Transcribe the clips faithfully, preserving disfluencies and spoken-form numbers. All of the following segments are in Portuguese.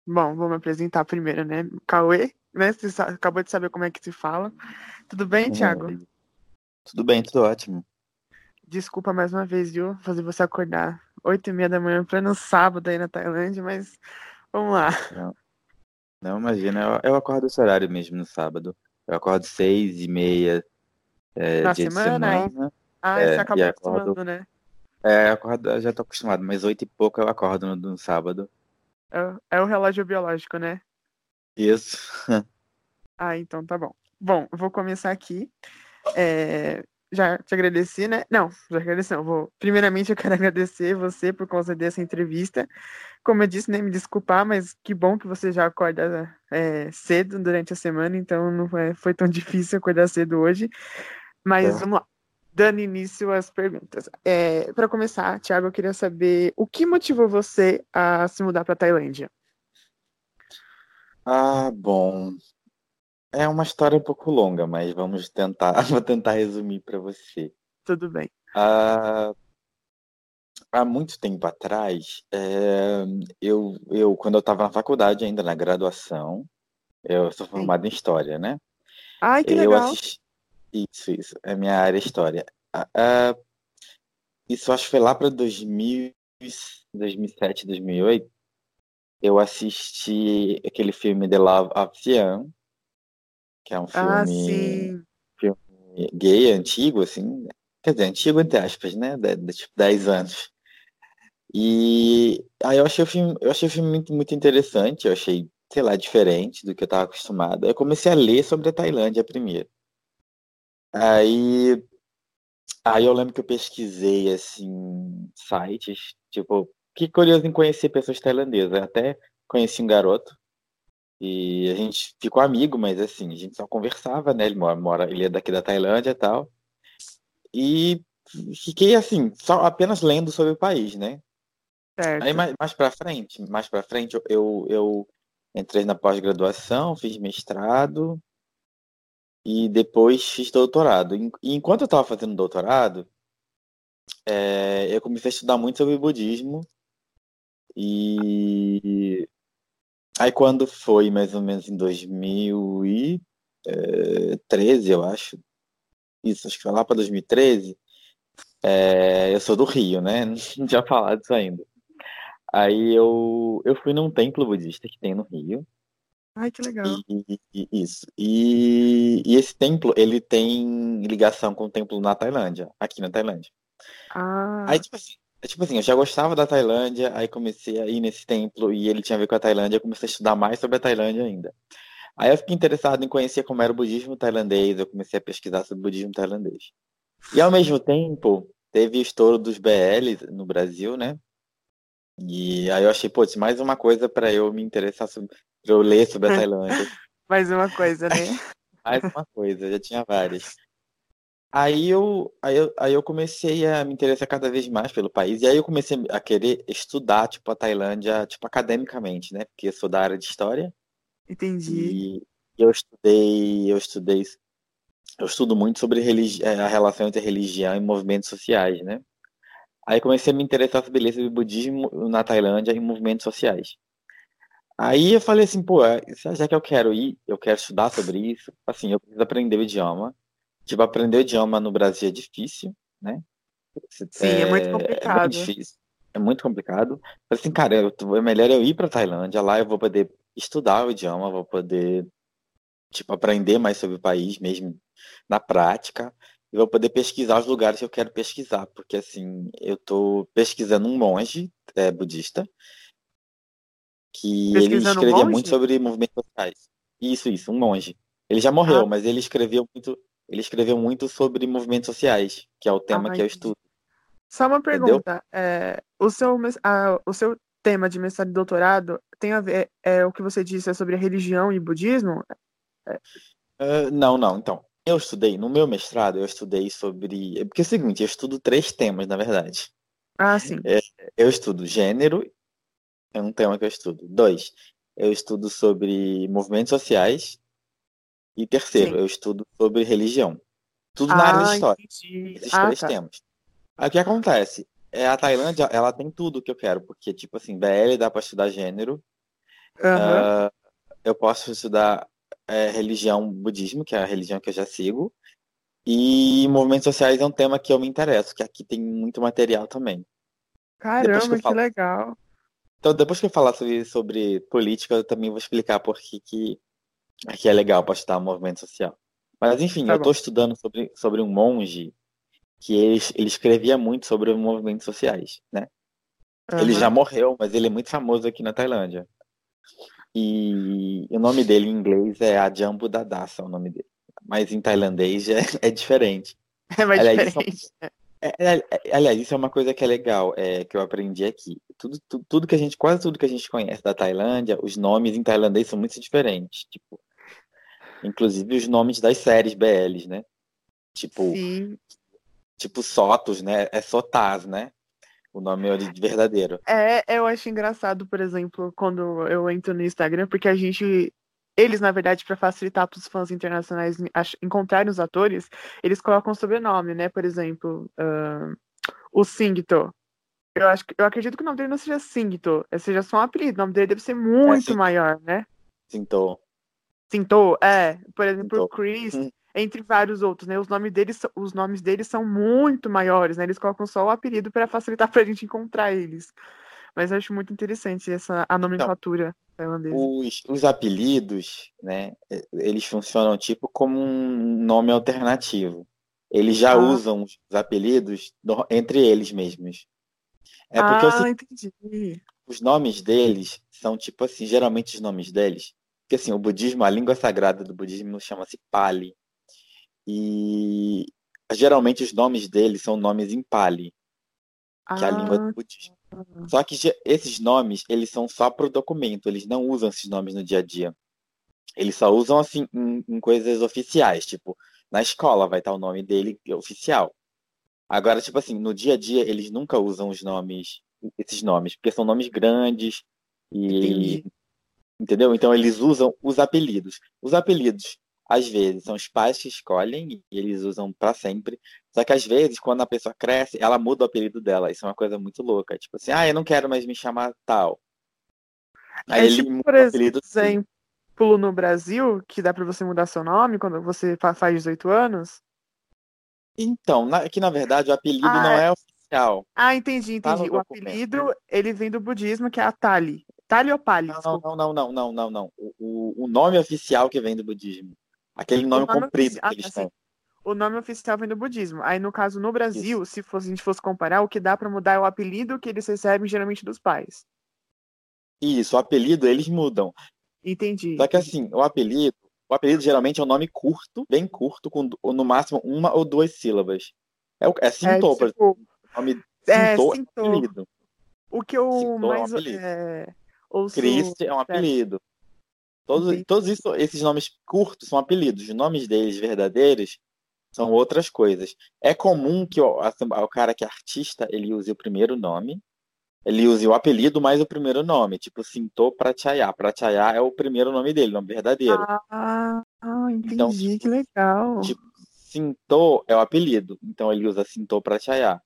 Bom, vou me apresentar primeiro, né? Cauê, né? Você sa- acabou de saber como é que se fala. Tudo bem, Thiago? Uhum. Tudo bem, tudo ótimo. Desculpa mais uma vez, viu? Fazer você acordar oito e meia da manhã pleno sábado aí na Tailândia, mas vamos lá. Não, não imagina, eu, eu acordo esse horário mesmo no sábado. Eu acordo seis e meia, é, Na dia de semana aí? semana, Ah, você é, e acabou acordo, acostumando, né? é, eu acordo, eu já tô acostumado, mas oito e pouco eu acordo no, no sábado. É, o é o relógio biológico, né? Isso. Ah, então tá bom. Bom, eu vou começar aqui. É, já te agradeci, né? Não, já agradeci, não. Vou... Primeiramente, eu quero agradecer você por conceder essa entrevista. Como eu disse, nem me desculpar, mas que bom que você já acorda é, cedo durante a semana, então não foi, foi tão difícil acordar cedo hoje. Mas É. vamos lá, dando início às perguntas. É, para começar, Thiago, eu queria saber o que motivou você a se mudar para Tailândia? Ah, bom, é uma história um pouco longa, mas vamos tentar, vou tentar resumir para você. Tudo bem. Ah, há muito tempo atrás, é, eu, eu, quando eu estava na faculdade ainda, na graduação, eu sou Sim. formado em História, né? Ai, que Eu legal. assisti. Isso, isso. É minha área história. Ah, ah, isso acho que foi lá para dois mil, dois mil e sete, dois mil e oito. Eu assisti aquele filme The Love of Siam, que é um Ah, filme, sim. filme gay antigo, assim. Quer dizer, antigo entre aspas, né? De, de, tipo dez anos. E aí eu achei o filme, eu achei o filme muito, muito interessante. Eu achei, sei lá, diferente do que eu estava acostumado. Aí eu comecei a ler sobre a Tailândia primeiro. Aí Aí eu lembro que eu pesquisei, assim, sites, tipo, que curioso em conhecer pessoas tailandesas. Eu até conheci um garoto e a gente ficou amigo, mas assim, a gente só conversava, né? Ele mora, mora- ele é daqui da Tailândia e tal. E fiquei, assim, só apenas lendo sobre o país, né? Aí Certo. mais, mais pra frente, mais pra frente, eu, eu, eu entrei na pós-graduação, fiz mestrado e depois fiz doutorado. E enquanto eu estava fazendo doutorado, é, eu comecei a estudar muito sobre budismo. E aí quando foi mais ou menos em dois mil e treze, eu acho. Isso, acho que foi lá para dois mil e treze. É, eu sou do Rio, né? Não tinha falado isso ainda. Aí eu, eu fui num templo budista que tem no Rio. Ai, que legal. E, e- isso. E, e esse templo, ele tem ligação com o templo na Tailândia, aqui na Tailândia. Aí, Ah, tipo assim, é tipo assim, eu já gostava da Tailândia, aí comecei a ir nesse templo e ele tinha a ver com a Tailândia, eu comecei a estudar mais sobre a Tailândia ainda. Aí eu fiquei interessado em conhecer como era o budismo tailandês, eu comecei a pesquisar sobre o budismo tailandês. E ao mesmo tempo, teve o estouro dos B Ls no Brasil, né? E aí eu achei, putz, mais uma coisa para eu me interessar sobre, pra eu ler sobre a Tailândia. mais uma coisa, né? Mais uma coisa, já tinha várias. Aí eu, aí eu, aí eu comecei a me interessar cada vez mais pelo país, e aí eu comecei a querer estudar, tipo, a Tailândia, tipo, academicamente, né? Porque eu sou da área de história, Entendi. e eu estudei, eu estudei eu estudo muito sobre religi- eh, a relação entre religião e movimentos sociais, né? Aí comecei a me interessar sobre isso, sobre budismo na Tailândia e movimentos sociais. Aí eu falei assim, pô, é, já que eu quero ir, eu quero estudar sobre isso, assim, eu preciso aprender o idioma. Tipo, aprender o idioma no Brasil é difícil, né? Sim, é muito É, é bem complicado. difícil, é muito complicado. Falei assim, cara, eu, tô- é melhor eu ir para Tailândia, lá eu vou poder estudar o idioma, vou poder tipo, aprender mais sobre o país mesmo na prática. E vou poder pesquisar os lugares que eu quero pesquisar, porque assim, eu estou pesquisando um monge é, budista que ele Pesquisando um escrevia muito monge? sobre movimentos sociais. Isso, isso, um monge. Ele já Ah, morreu, mas ele escreveu muito, ele escreveu muito sobre movimentos sociais, que é o tema ah, que eu entendi. estudo, Só uma entendeu? pergunta. É, o seu, mes- ah, o seu tema de mestrado e doutorado tem a ver, é, o que você disse é sobre a religião e budismo? É, Ah, não, não, então. Eu estudei, no meu mestrado, eu estudei sobre. é Porque é o seguinte, eu estudo três temas, na verdade. ah, sim, É, eu estudo gênero. É um tema que eu estudo. Dois, eu estudo sobre movimentos sociais. E terceiro, sim. eu estudo sobre religião. Tudo na área de Ah, história. entendi. Esses Ah, três tá. temas. Aí o que acontece? É, a Tailândia, ela tem tudo que eu quero, porque, tipo assim, B L dá para estudar gênero, Aham. Eu posso estudar é, religião budismo, que é a religião que eu já sigo, e movimentos sociais é um tema que eu me interesso, que aqui tem muito material também. Depois que eu Caramba, que falo, legal. então, depois que eu falar sobre, sobre política, eu também vou explicar por que, que aqui é legal para estudar movimento social. Mas enfim, eu Tá estou bom. estudando sobre, sobre um monge que ele, ele escrevia muito sobre os movimentos sociais, né? Ele já Aham. morreu, mas ele é muito famoso aqui na Tailândia. E o nome dele em inglês é Ajambu Dadassa, é o nome dele. Mas em tailandês é, é diferente. É mais Aliás, isso diferente. é, é- é- aliás, isso é uma coisa que é legal, é, que eu aprendi aqui. Tudo, tu- tudo que a gente, quase tudo que a gente conhece da Tailândia, os nomes em tailandês são muito diferentes. Tipo, inclusive os nomes das séries B Ls, né? Tipo, Sim. tipo Sotos, né? É Sotás, né? O nome ori- verdadeiro. É, eu acho engraçado, por exemplo, quando eu entro no Instagram, porque a gente. Eles, na verdade, para facilitar para os fãs internacionais ach- encontrarem os atores, eles colocam sobrenome, né? Por exemplo, ahn, o Singto. Eu acho que, eu acredito que o nome dele não seja Singto, é- seja só um apelido. O nome dele deve ser É muito assim, maior, né? sintou, Sinto, é. Por exemplo, o sintou. Chris, entre vários outros, né? Os nomes deles, são- os nomes deles são muito maiores, né? Eles colocam só o apelido para facilitar para a gente encontrar eles. Mas eu acho muito interessante essa a Então, nomenclatura tailandesa. os, os apelidos, né, eh, eles funcionam tipo como um nome alternativo. Eles já Ah, usam os apelidos no- entre eles mesmos. É porque eu ah, sei que entendi. os nomes deles são tipo assim, geralmente os nomes deles, porque assim, o budismo, a língua sagrada do budismo chama-se Pali. E geralmente os nomes deles são nomes em Pali, que é a língua do Ah, budismo. Só que ge- esses nomes, eles são só para o documento, eles não usam esses nomes no dia a dia. Eles só usam assim em, em coisas oficiais, tipo, na escola vai estar o nome dele oficial. Agora, tipo assim, no dia a dia eles nunca usam os nomes, esses nomes, porque são nomes grandes e, entendi. entendeu? Então eles usam os apelidos. Os apelidos, às vezes, são os pais que escolhem e eles usam para sempre. Só que às vezes, quando a pessoa cresce, ela muda o apelido dela. Isso é uma coisa muito louca. Tipo assim, ah, eu não quero mais me chamar tal. Aí É ele tipo, muda por o apelido dele. exemplo, no Brasil, que dá pra você mudar seu nome quando você fa- faz dezoito anos. Então, na, que na verdade o apelido não Ah, é oficial. ah, entendi, Tá no entendi. O documento. apelido, ele vem do budismo, que é a Tali. Tali ou Pali, Não, não, desculpa. não, não, não, não, não, não. O, o, o nome oficial que vem do budismo. Aquele O nome nome comprido oficial, que ah, eles assim, têm. o nome oficial vem do budismo. Aí, no caso, no Isso. Brasil, se fosse, a gente fosse comparar, o que dá pra mudar é o apelido que eles recebem geralmente dos pais. Isso, o apelido eles mudam. Entendi, Só que entendi. assim, o apelido, o apelido geralmente é um nome curto, bem curto, com ou no máximo uma ou duas sílabas. É, o- é É Sintô, por exemplo. tipo, O nome é, Sintô é um sinto. apelido. O que eu Sintô é um mais apelido. é, ouço. Christ é um É, apelido. Todos, entendi. todos isso, esses nomes curtos são apelidos. Os nomes deles verdadeiros são outras coisas. É comum que o, assim, o cara que é artista, ele use o primeiro nome, ele use o apelido mais o primeiro nome, tipo Sintô Prachayá. Prachayá é o primeiro nome dele, nome verdadeiro. Ah, ah, Então, entendi, que tipo, legal. tipo Sintô é o apelido, então ele usa Sintô Prachayá.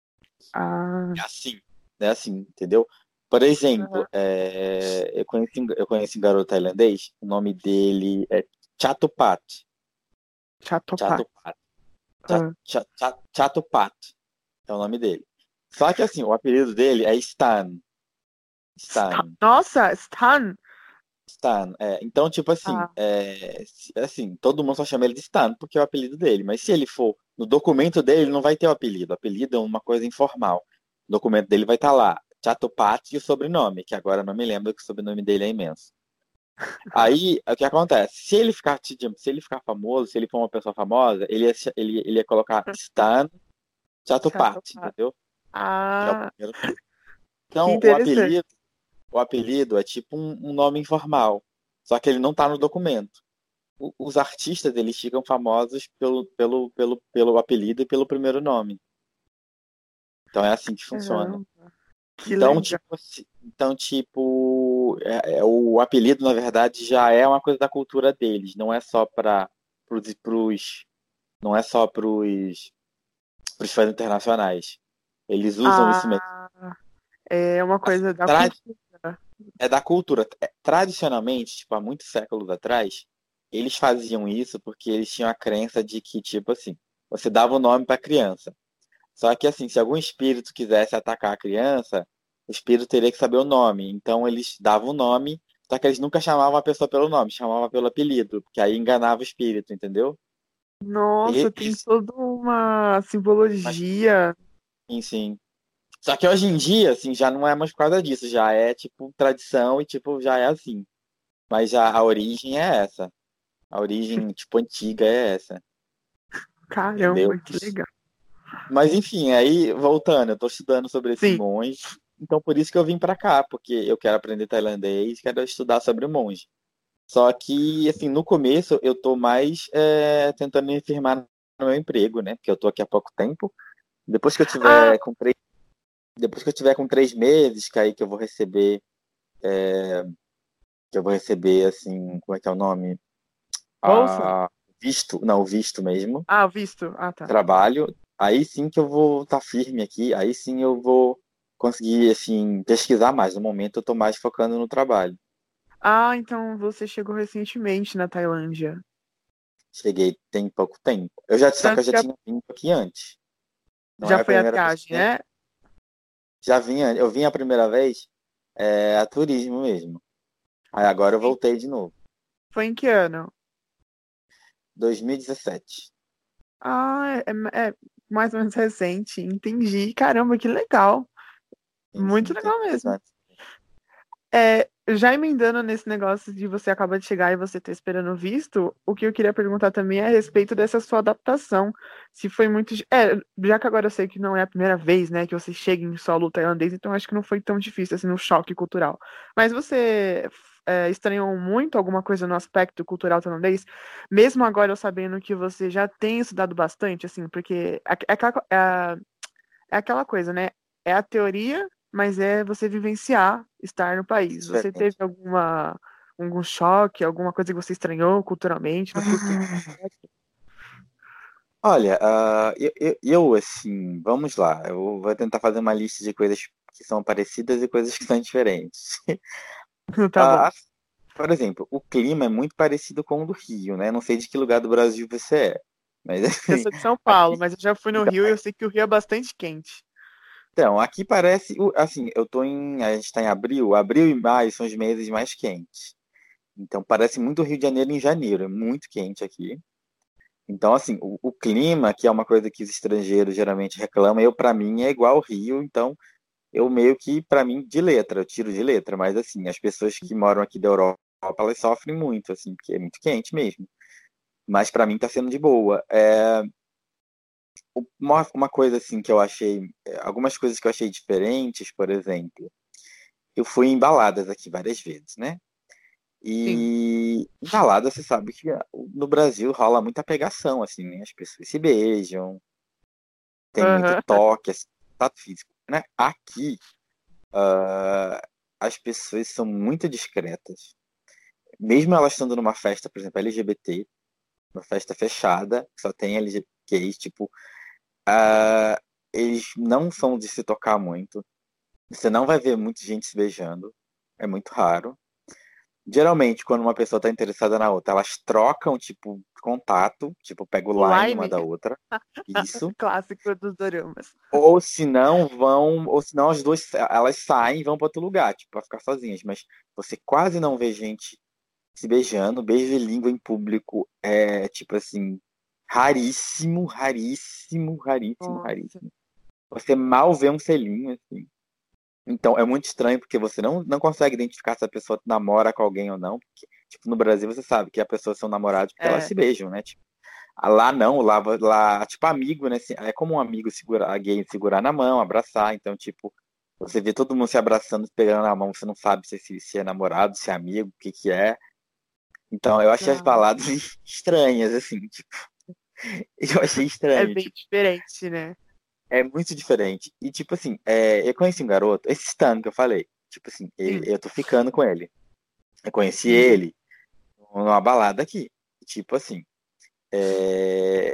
Ah, É assim, é assim, entendeu? Por aham. exemplo, é, eu conheci, um- eu conheci um garoto tailandês, o nome dele é Chatupat. Chatopat. Chatupat. Cha- Ah. Cha- Cha- Chatupat é o nome dele. Só que assim, o apelido dele é Stan. Sta- Stan. Nossa, Stan. Stan. É, então, tipo assim, Ah, é, se- assim, todo mundo só chama ele de Stan porque é o apelido dele. Mas se ele for no documento dele, ele não vai ter o apelido. O apelido é uma coisa informal. O documento dele vai estar lá, Chatupat e o sobrenome, que agora eu não me lembro que o sobrenome dele é imenso. Aí, o que acontece? Se ele ficar, se ele ficar famoso, se ele for uma pessoa famosa, ele ia, ele, ele ia colocar Stan Chatupat, Chatopat. entendeu? Que é o Ah, primeiro nome. que Então, o interessante. apelido, o apelido é tipo um, um nome informal, só que ele não está no documento. O- os artistas, eles ficam famosos pelo, pelo, pelo, pelo apelido e pelo primeiro nome. Então é assim que funciona. Caramba, que Então, legal. tipo, se- então, tipo, é- é- o apelido, na verdade, já é uma coisa da cultura deles, não é só para pros, pros, não é só para os fãs internacionais. Eles usam isso mesmo. Ah, é uma Assim, coisa da tra- cultura. é da cultura. É, tradicionalmente, tipo, há muitos séculos atrás, eles faziam isso porque eles tinham a crença de que, tipo assim, você dava o nome para a criança. Só que, assim, se algum espírito quisesse atacar a criança, o espírito teria que saber o nome. Então, eles davam o nome, só que eles nunca chamavam a pessoa pelo nome, chamavam pelo apelido, porque aí enganava o espírito, entendeu? Nossa, E, tem isso, toda uma mas, simbologia. sim, sim. Só que hoje em dia, assim, já não é mais por causa disso, já é, tipo, tradição e, tipo, já é assim. Mas já a origem é essa. A origem, tipo, antiga é essa, entendeu? Caramba, que legal. Mas enfim, aí voltando, eu tô estudando sobre esse Sim. monge, então por isso que eu vim pra cá, porque eu quero aprender tailandês, quero estudar sobre o monge. Só que, assim, no começo eu tô mais é, tentando me firmar no meu emprego, né? Porque eu tô aqui há pouco tempo. Depois que eu Ah, tiver com três, depois que eu tiver com três meses, que aí que eu vou receber, que eu vou receber, assim, como é que é o nome? bolsa? Ah, visto, não, visto mesmo. Ah, visto. Ah, tá. Trabalho, aí sim que eu vou estar firme aqui, aí sim eu vou conseguir, assim, pesquisar mais. No momento eu tô mais focando no trabalho. Ah, então você chegou recentemente na Tailândia. Cheguei tem pouco tempo. Eu já, só que eu Tanto já que a- tinha vindo aqui antes. Não já é a foi a primeira vez que viagem, eu venho. né? Já vinha, eu vim a primeira vez é, a turismo mesmo. Aí agora eu Foi, voltei de novo. foi em que ano? dois mil e dezessete. Ah, é, é mais ou menos recente. Entendi. Caramba, que legal. Sim, Muito sim, tem legal dois mesmo. anos. É, já emendando nesse negócio de você acaba de chegar e você tá esperando o visto, o que eu queria perguntar também é a respeito dessa sua adaptação. Se foi muito. di- É, já que agora eu sei que não é a primeira vez, né, que você chega em solo tailandês, então acho que não foi tão difícil, assim, no choque cultural. Mas você é, estranhou muito alguma coisa no aspecto cultural tailandês? Mesmo agora eu sabendo que você já tem estudado bastante, assim, porque é, é aquela é é aquela coisa, né? É a teoria, mas é você vivenciar estar no país. Você teve Diferente. alguma algum choque, alguma coisa que você estranhou culturalmente, nos costumes? Olha, ah, eu, eu, eu, assim, vamos lá. Eu vou tentar fazer uma lista de coisas que são parecidas e coisas que são diferentes. Tá bom. Ah, por exemplo, o clima é muito parecido com o do Rio, né? Não sei de que lugar do Brasil você é, mas Eu assim, sou de São Paulo, aqui, mas eu já fui no então, Rio e eu sei que o Rio é bastante quente. então, aqui parece, o- assim, eu tô em, a gente está em abril, abril e maio são os meses mais quentes. Então parece muito o Rio de Janeiro em janeiro, é muito quente aqui. Então, assim, o, o clima, que é uma coisa que os estrangeiros geralmente reclamam, eu para mim é igual ao Rio, então eu meio que, para mim, de letra, eu tiro de letra, mas assim, as pessoas que moram aqui da Europa, elas sofrem muito, assim, porque é muito quente mesmo. Mas para mim tá sendo de boa. É, uma, uma coisa assim que eu achei, é, algumas coisas que eu achei diferentes, por exemplo, eu fui em baladas aqui várias vezes, né? Sim. E em balada você sabe que ah, no Brasil rola muita pegação, assim, né? As pessoas se beijam, tem muito Aham. toque, assim, contato físico, né? Aqui, ah, as pessoas são muito discretas. Mesmo elas estando numa festa, por exemplo, L G B T, uma festa fechada, que só tem L G B T gays, tipo, ah, eles não são de se tocar muito. Você não vai ver muita gente se beijando. É muito raro. Geralmente, quando uma pessoa está interessada na outra, elas trocam, tipo, contato, tipo, pega o O line uma Line, da outra. Isso. clássico dos doramas. Ou se não, vão. Ou se não, as duas elas saem e vão para outro lugar, tipo, para ficar sozinhas. Mas você quase não vê gente se beijando. Beijo de língua em público é, tipo assim, raríssimo, raríssimo, raríssimo, Nossa. raríssimo. Você mal vê um selinho, assim. Então, é muito estranho porque você não, não consegue identificar se a pessoa namora com alguém ou não. Porque, tipo, no Brasil você sabe que as pessoas são namoradas porque elas É. se beijam, né? Tipo, ah, lá não, lá, lá, tipo, amigo, né? Assim, é como um amigo segurar, a gay segurar na mão, abraçar. Então, tipo, você vê todo mundo se abraçando, se pegando na mão, você não sabe se, se, se é namorado, se é amigo, o que que é. Então, eu achei as Ah, baladas estranhas, assim, tipo, eu achei é estranho, bem tipo, diferente, né? é muito diferente. E, tipo assim, é, eu conheci um garoto, esse Stan que eu falei, tipo assim, ele- Sim, eu tô ficando com ele. Eu conheci entendi. ele numa balada aqui. Tipo assim, é,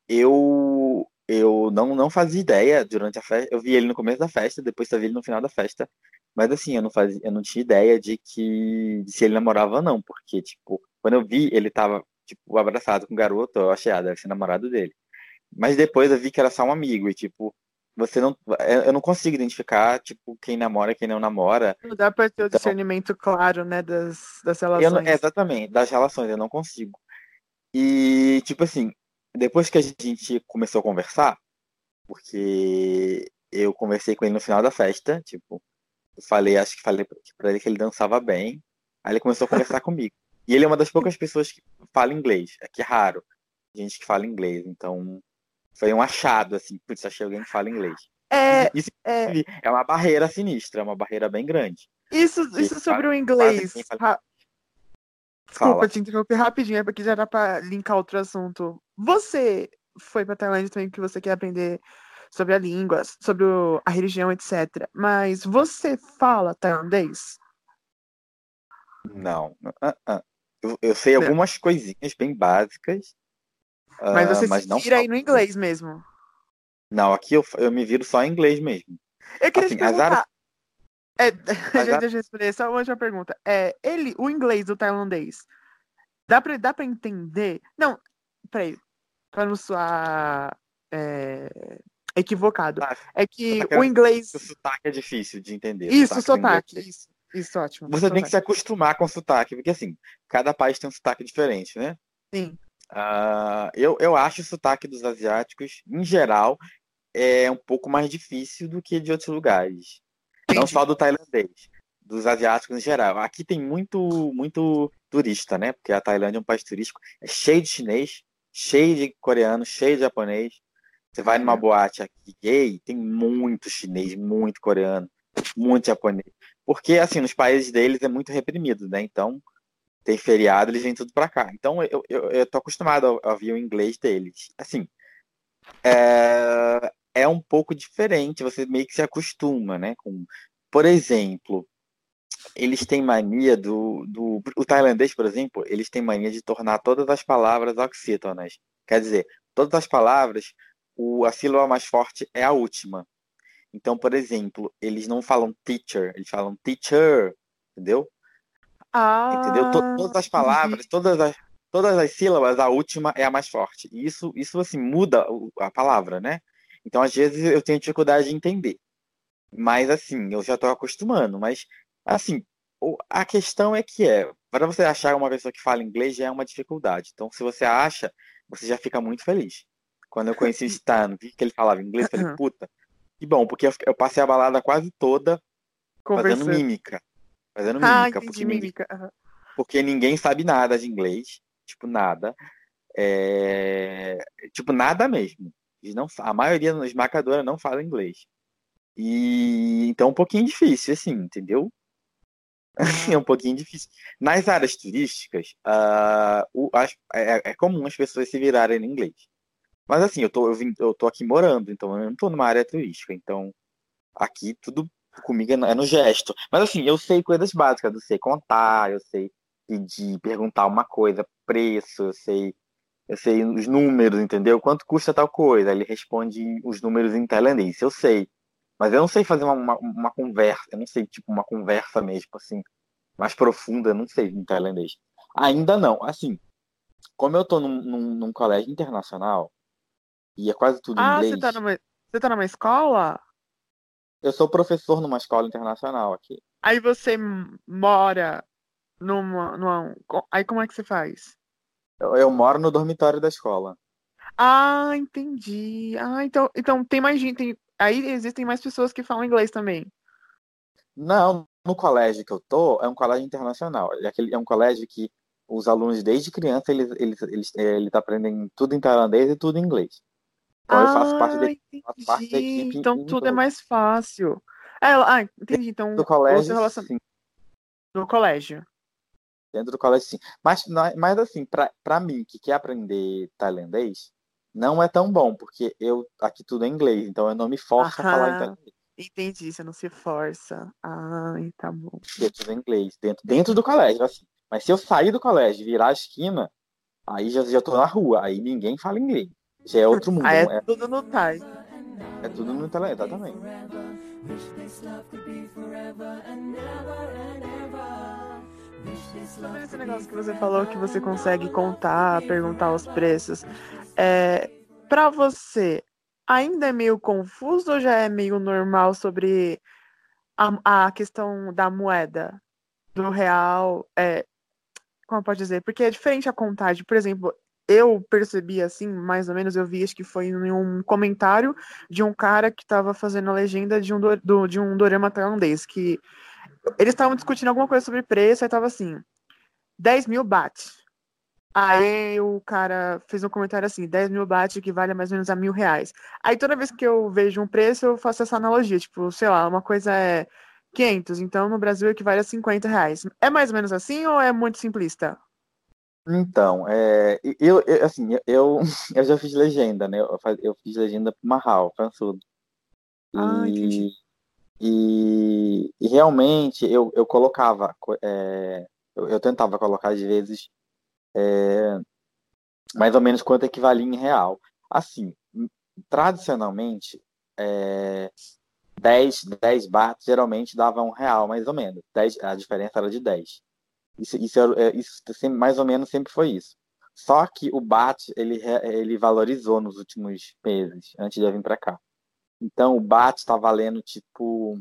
eu eu não, não fazia ideia durante a festa. Eu vi ele no começo da festa, depois só vi ele no final da festa. Mas assim, eu não fazia, eu não tinha ideia de que de se ele namorava ou não, porque, tipo, quando eu vi, ele tava, tipo, abraçado com o garoto, eu achei, ah, deve ser namorado dele. Mas depois eu vi que era só um amigo, e tipo, você não. Eu não consigo identificar, tipo, quem namora e quem não namora. Não dá pra ter o Então, discernimento claro, né, das, das eu não, relações. exatamente, das relações, eu não consigo. E, tipo assim, depois que a gente começou a conversar, porque eu conversei com ele no final da festa, tipo, eu falei, acho que falei pra ele que ele dançava bem. Aí ele começou a conversar comigo. E ele é uma das poucas pessoas que fala inglês. É que é raro gente que fala inglês. Então, foi um achado, assim, putz, achei alguém que fala inglês. Isso, É, isso é, inclusive, é uma barreira sinistra, é uma barreira bem grande. isso, Porque isso sobre quase, o quase inglês. ninguém fala. Ra- Desculpa Fala. te interromper rapidinho, é porque já dá pra linkar outro assunto. Você foi pra Tailândia também porque você quer aprender sobre a língua, sobre o- a religião, etcétera. Mas você fala tailandês? Não. ah, ah. Eu, eu sei Não. algumas coisinhas bem básicas, Mas ah, você se mas não vira aí falo. no inglês mesmo. Não, aqui eu, eu me viro só em inglês mesmo. Eu queria te Assim, as áreas. perguntar. É, As já áreas deixa eu responder, só uma última pergunta. É, ele, o inglês do tailandês, dá pra, dá pra entender? Não, peraí, pra não soar é, equivocado. tá, É você tá que o querendo dizer que o inglês. sotaque é difícil de entender, o Isso, sotaque do inglês. sotaque. Isso, isso, ótimo. Você tem que se Sotaque. acostumar com o sotaque, porque assim, cada país tem um sotaque diferente, né? Sim. Ah, eu, eu acho o sotaque dos asiáticos, em geral, é um pouco mais difícil do que de outros lugares. Não Entendi. só do tailandês, dos asiáticos em geral. Aqui tem muito, muito turista, né? Porque a Tailândia é um país turístico, é cheio de chinês, cheio de coreano, cheio de japonês. Você vai numa Caramba. boate aqui gay, tem muito chinês, muito coreano, muito japonês. Porque, assim, nos países deles é muito reprimido, né? Então, tem feriado, eles vêm tudo pra cá. Então, eu, eu, eu tô acostumado a ouvir o inglês deles. Assim, é, é um pouco diferente, você meio que se acostuma, né? Com, por exemplo, eles têm mania do, do. O tailandês, por exemplo, eles têm mania de tornar todas as palavras oxítonas. Quer dizer, todas as palavras, o, a sílaba mais forte é a última. Então, por exemplo, eles não falam teacher, eles falam teacher, entendeu? Entendeu? To- Ah, Todas as palavras, entendi. todas as, todas as sílabas, a última é a mais forte. E isso, isso assim, muda o- a palavra, né? Então, às vezes, eu tenho dificuldade de entender. Mas, assim, eu já estou acostumando. Mas, assim, o- a questão é que é, para você achar uma pessoa que fala inglês já é uma dificuldade. Então, se você acha, você já fica muito feliz. Quando eu conheci o E- Stan, vi que ele falava inglês, falei, puta, que bom, porque eu, eu passei a balada quase toda fazendo Conversando. mímica. Fazendo Ah, mímica, porque entendi, ninguém, mímica. Aham. porque ninguém sabe nada de inglês. Tipo, nada. É, tipo, nada mesmo. Eles não, a maioria esmagadora não fala inglês. E então é um pouquinho difícil, assim, entendeu? É Ah, um pouquinho difícil. Nas áreas turísticas, ah, o- as- é, é comum as pessoas se virarem em inglês. Mas assim, eu tô, eu vim- eu tô aqui morando, então eu não tô numa área turística. Então, aqui tudo comigo é no, é no gesto. Mas assim, eu sei coisas básicas, eu sei contar, eu sei pedir, perguntar uma coisa, preço, eu sei, eu sei os números, entendeu? Quanto custa tal coisa? Ele responde os números em tailandês, eu sei. Mas eu não sei fazer uma, uma, uma conversa, eu não sei, tipo, uma conversa mesmo, assim, mais profunda, eu não sei em tailandês. Ainda não. Assim, como eu tô num, num, num colégio internacional, e é quase tudo em ah, você tá inglês, numa, você tá numa escola? eu sou professor numa escola internacional aqui. Aí você m- mora numa, numa. Aí como é que você faz? Eu, eu moro no dormitório da escola. Ah, entendi. Ah, então, então tem mais gente. tem- Aí existem mais pessoas que falam inglês também. Não, no colégio que eu tô, é um colégio internacional. É, aquele, é um colégio que os alunos, desde criança, eles, eles, eles, eh, eles aprendem tudo em tailandês e tudo em inglês. Então eu faço parte da, Ah, faço parte da entendi. equipe em Então em tudo é inglês. mais fácil. É, ah, entendi. Do Então o seu colégio, relacionamento sim. no colégio. Dentro do colégio, sim. Mas, não- mas assim, para para mim, que quer aprender tailandês, não é tão bom, porque eu aqui tudo é inglês, então eu não me forço a falar em Aham, tailandês. entendi. Você não se força. Ai, tá bom. Porque é tudo é inglês, dentro, dentro do colégio, assim. Mas se eu sair do colégio e virar a esquina, aí já, já tô na rua, aí ninguém fala inglês. Já é outro mundo, Aí é não é, tudo no Thai. é tudo no tailandês, exatamente. Sobre esse negócio que você falou que você consegue contar, perguntar os preços, é, para você, ainda é meio confuso ou já é meio normal sobre a, a questão da moeda, do real? É, como pode dizer? Porque é diferente a contagem. Por exemplo, eu percebi assim, mais ou menos, eu vi, acho que foi em um comentário de um cara que estava fazendo a legenda de um, do, do- de um dorama tailandês, que eles estavam discutindo alguma coisa sobre preço, aí tava assim, dez mil baht. Aí o cara fez um comentário assim, dez mil baht equivale a mais ou menos a mil reais. Aí toda vez que eu vejo um preço, eu faço essa analogia, tipo, sei lá, uma coisa é quinhentos, então no Brasil equivale a cinquenta reais. É mais ou menos assim ou é muito simplista? Então, é, eu, eu, assim, eu, eu já fiz legenda, né? Eu, faz- eu fiz legenda para Mahal, Fansudo. Ah, E, entendi. e, e realmente eu, eu colocava, co- é, eu, eu tentava colocar às vezes mais ou menos quanto equivalia em real. Assim, tradicionalmente, é, dez 10 bahts geralmente dava um real, mais ou menos. dez, a diferença era de dez. Isso, isso, era- é, isso sempre, mais ou menos sempre foi isso. Só que o baht ele, re- ele valorizou nos últimos meses, antes de eu vir para cá. Então o baht está valendo tipo,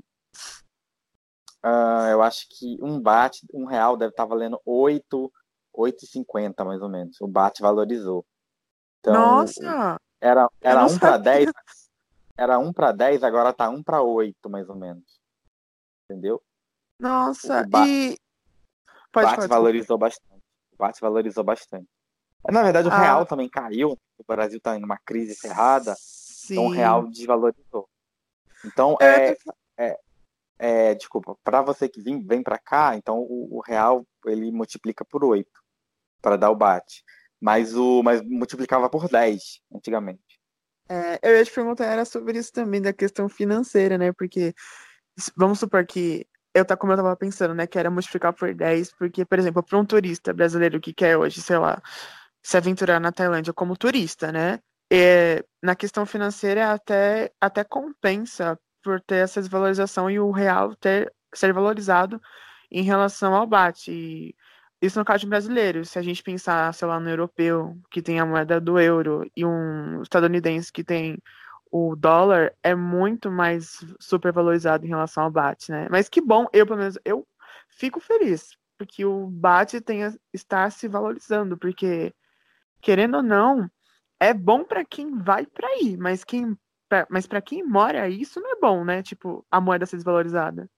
ah, eu acho que um baht, um real deve estar valendo oito, oito e cinquenta mais ou menos. O baht valorizou. Então Nossa, era, eu era não um para dez, sabia. era um para dez, agora tá um para oito mais ou menos. Entendeu? O, o Nossa, ba- e pode baht falar, desculpa. valorizou bastante. O baht valorizou bastante. Na verdade, o Ah, real também caiu. O Brasil está em uma crise ferrada, então o sim. real desvalorizou. Então, Eu ia até é, é, é desculpa, para você que vem, vem para cá, então o, o real ele multiplica por oito para dar o bate. Mas o mas multiplicava por dez antigamente. É, eu ia te perguntar era sobre isso também, da questão financeira, né? Porque s- vamos supor que eu tá como eu tava pensando, né? Que era multiplicar por dez, porque, por exemplo, para um turista brasileiro que quer hoje, sei lá, se aventurar na Tailândia como turista, né? É, na questão financeira até, até compensa por ter essa desvalorização e o real ter, ser valorizado em relação ao baht. E isso no caso de brasileiro. Se a gente pensar, sei lá, no europeu, que tem a moeda do euro, e um estadunidense que tem o dólar, é muito mais supervalorizado em relação ao baht, né? Mas que bom, eu, pelo menos, eu fico feliz, porque o baht tenha, está se valorizando, porque querendo ou não, é bom pra quem vai pra aí, mas quem, pra- mas para quem mora aí, isso não é bom, né? Tipo, a moeda ser desvalorizada.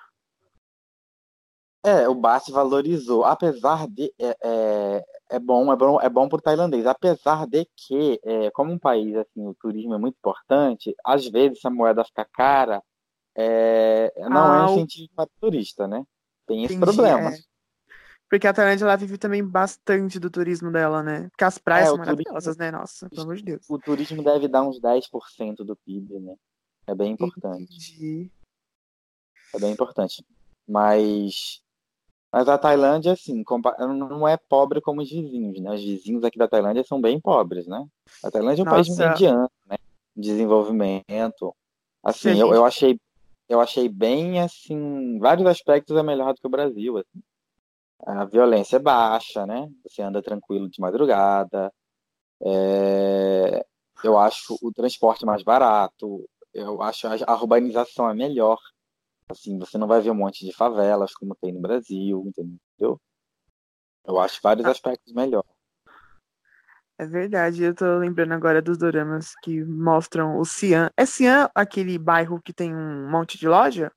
É, o baht valorizou, apesar de é, é, é bom, é bom, é bom para o tailandês, apesar de que, é, como um país assim, o turismo é muito importante, às vezes se a moeda ficar cara, é, não é um Ah, o- incentivo para o turista, né? Tem esse entendi, problema. é. Porque a Tailândia, ela vive também bastante do turismo dela, né? Porque as praias É, são o turismo, maravilhosas, né? Nossa, pelo amor de Deus. o turismo deve dar uns dez por cento do P I B, né? É bem importante. Entendi. É bem importante. Mas, mas a Tailândia, assim, compa- não é pobre como os vizinhos, né? Os vizinhos aqui da Tailândia são bem pobres, né? A Tailândia é um país Nossa, mediano, né? Em desenvolvimento. se a Assim, eu, eu gente. achei, eu achei bem, assim, em vários aspectos é melhor do que o Brasil, assim. A violência é baixa, né? Você anda tranquilo de madrugada. É, eu acho o transporte mais barato. Eu acho a a urbanização é melhor. Assim, você não vai ver um monte de favelas como tem no Brasil, entendeu? Eu acho vários Ah, aspectos melhor. é verdade, eu tô lembrando agora dos doramas que mostram o Siam. É Siam aquele bairro que tem um monte de loja?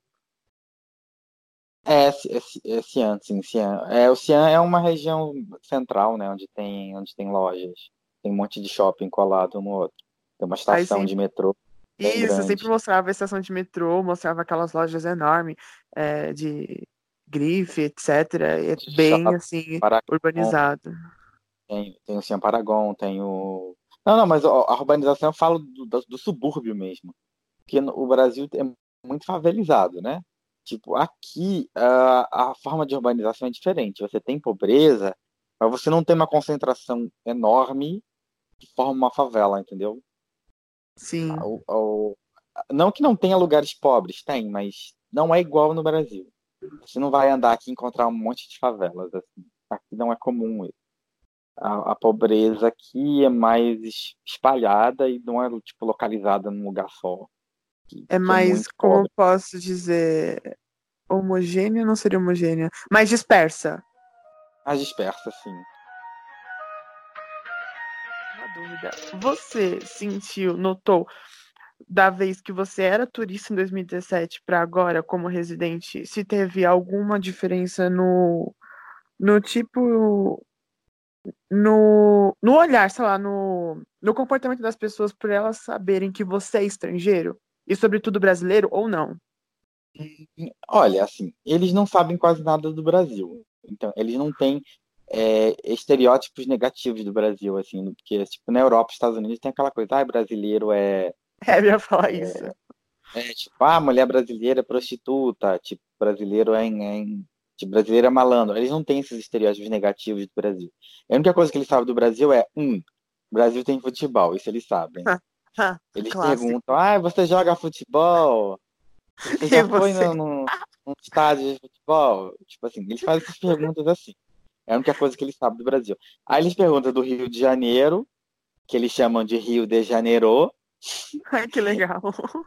É, é, é Xi'an, sim, Xi'an. É, o Xi'an é uma região central, né, onde tem, onde tem lojas. Tem um monte de shopping colado um no outro. Tem uma Aí estação de sempre. metrô bem Isso, sempre grande. mostrava a estação de metrô, mostrava aquelas lojas enormes, é, de grife, etcétera. É bem Shopping, assim, Paragon, urbanizado. tem, tem o Xi'an Paragon, tem o... Não, não, mas a a urbanização eu falo do, do, do subúrbio mesmo. Porque no- o Brasil é muito favelizado, né? Tipo, aqui a, a forma de urbanização é diferente. Você tem pobreza, mas você não tem uma concentração enorme que forma uma favela, entendeu? Sim. O- o- Não que não tenha lugares pobres, tem, mas não é igual no Brasil. Você não vai andar aqui e encontrar um monte de favelas, assim. Aqui não é comum isso. A, a pobreza aqui é mais es- espalhada e não é, tipo, localizada num lugar só, que, É que é mais, muito como eu pobre. posso dizer, homogênea, não seria homogênea, mais dispersa. Mais dispersa, assim. Uma dúvida. Você sentiu, notou, da vez que você era turista em dois mil e dezessete para agora, como residente, se teve alguma diferença no, no tipo, no, no olhar, sei lá, no, no comportamento das pessoas por elas saberem que você é estrangeiro? E sobretudo brasileiro ou não? Olha, assim, eles não sabem quase nada do Brasil. Então, eles não têm é, estereótipos negativos do Brasil, assim, porque, tipo, na Europa, Estados Unidos, tem aquela coisa, ah, brasileiro é, É, eu ia falar isso. é tipo, ah, mulher brasileira é prostituta, tipo, brasileiro é, em, é em- tipo, brasileiro é malandro. Eles não têm esses estereótipos negativos do Brasil. A única coisa que eles sabem do Brasil é, um, Brasil tem futebol, isso eles sabem. Eles perguntam, Clássico. ah, você joga futebol? Você E já foi você? no, no, num estádio de futebol? Tipo assim, eles fazem essas perguntas assim. É a única coisa que eles sabem do Brasil. Aí eles perguntam do Rio de Janeiro, que eles chamam de Rio de Janeiro. Ai, que legal.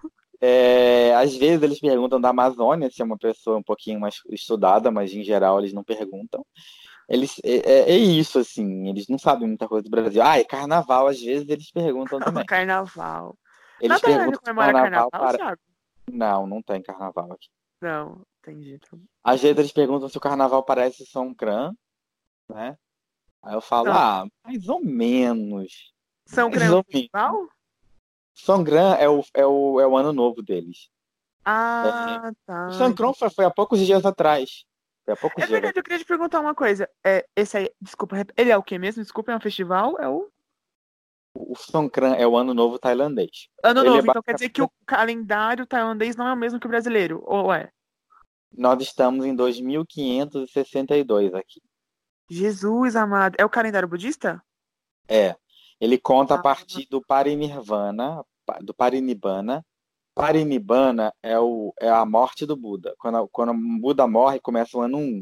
É, às vezes eles perguntam da Amazônia, se é uma pessoa um pouquinho mais estudada, mas em geral eles não perguntam. Eles, é, é- é isso, assim, eles não sabem muita coisa do Brasil. Ah, e carnaval, às vezes eles perguntam também. Carnaval. Na Eles Tailândia perguntam se comemora carnaval carnaval, para. Thiago? Não, não tem carnaval aqui. Não, entendi. Às vezes eles perguntam se o carnaval parece Songkran, né? Aí eu falo, Não. ah, mais ou menos. São Mais Criança ou menos. Festival? Songkran é o, é o, é o ano novo deles. Ah, O tá. Songkran foi, foi há poucos dias atrás. Foi há poucos É dias verdade, eu atrás. queria te perguntar uma coisa. É, esse aí, desculpa, rep- ele é o quê mesmo? Desculpa, é um festival? É o O Songkran é o ano novo tailandês. Ano Ele é Novo. Então quer dizer basicamente que o assim. calendário tailandês não é o mesmo que o brasileiro, ou é? Nós estamos em dois mil quinhentos e sessenta e dois aqui. Jesus amado. É o calendário budista? É. Ele conta a Ah, partir do Parinirvana, pa- do Parinibbana. Parinibbana é, o, é a morte do Buda. Quando, quando o Buda morre, começa o ano um.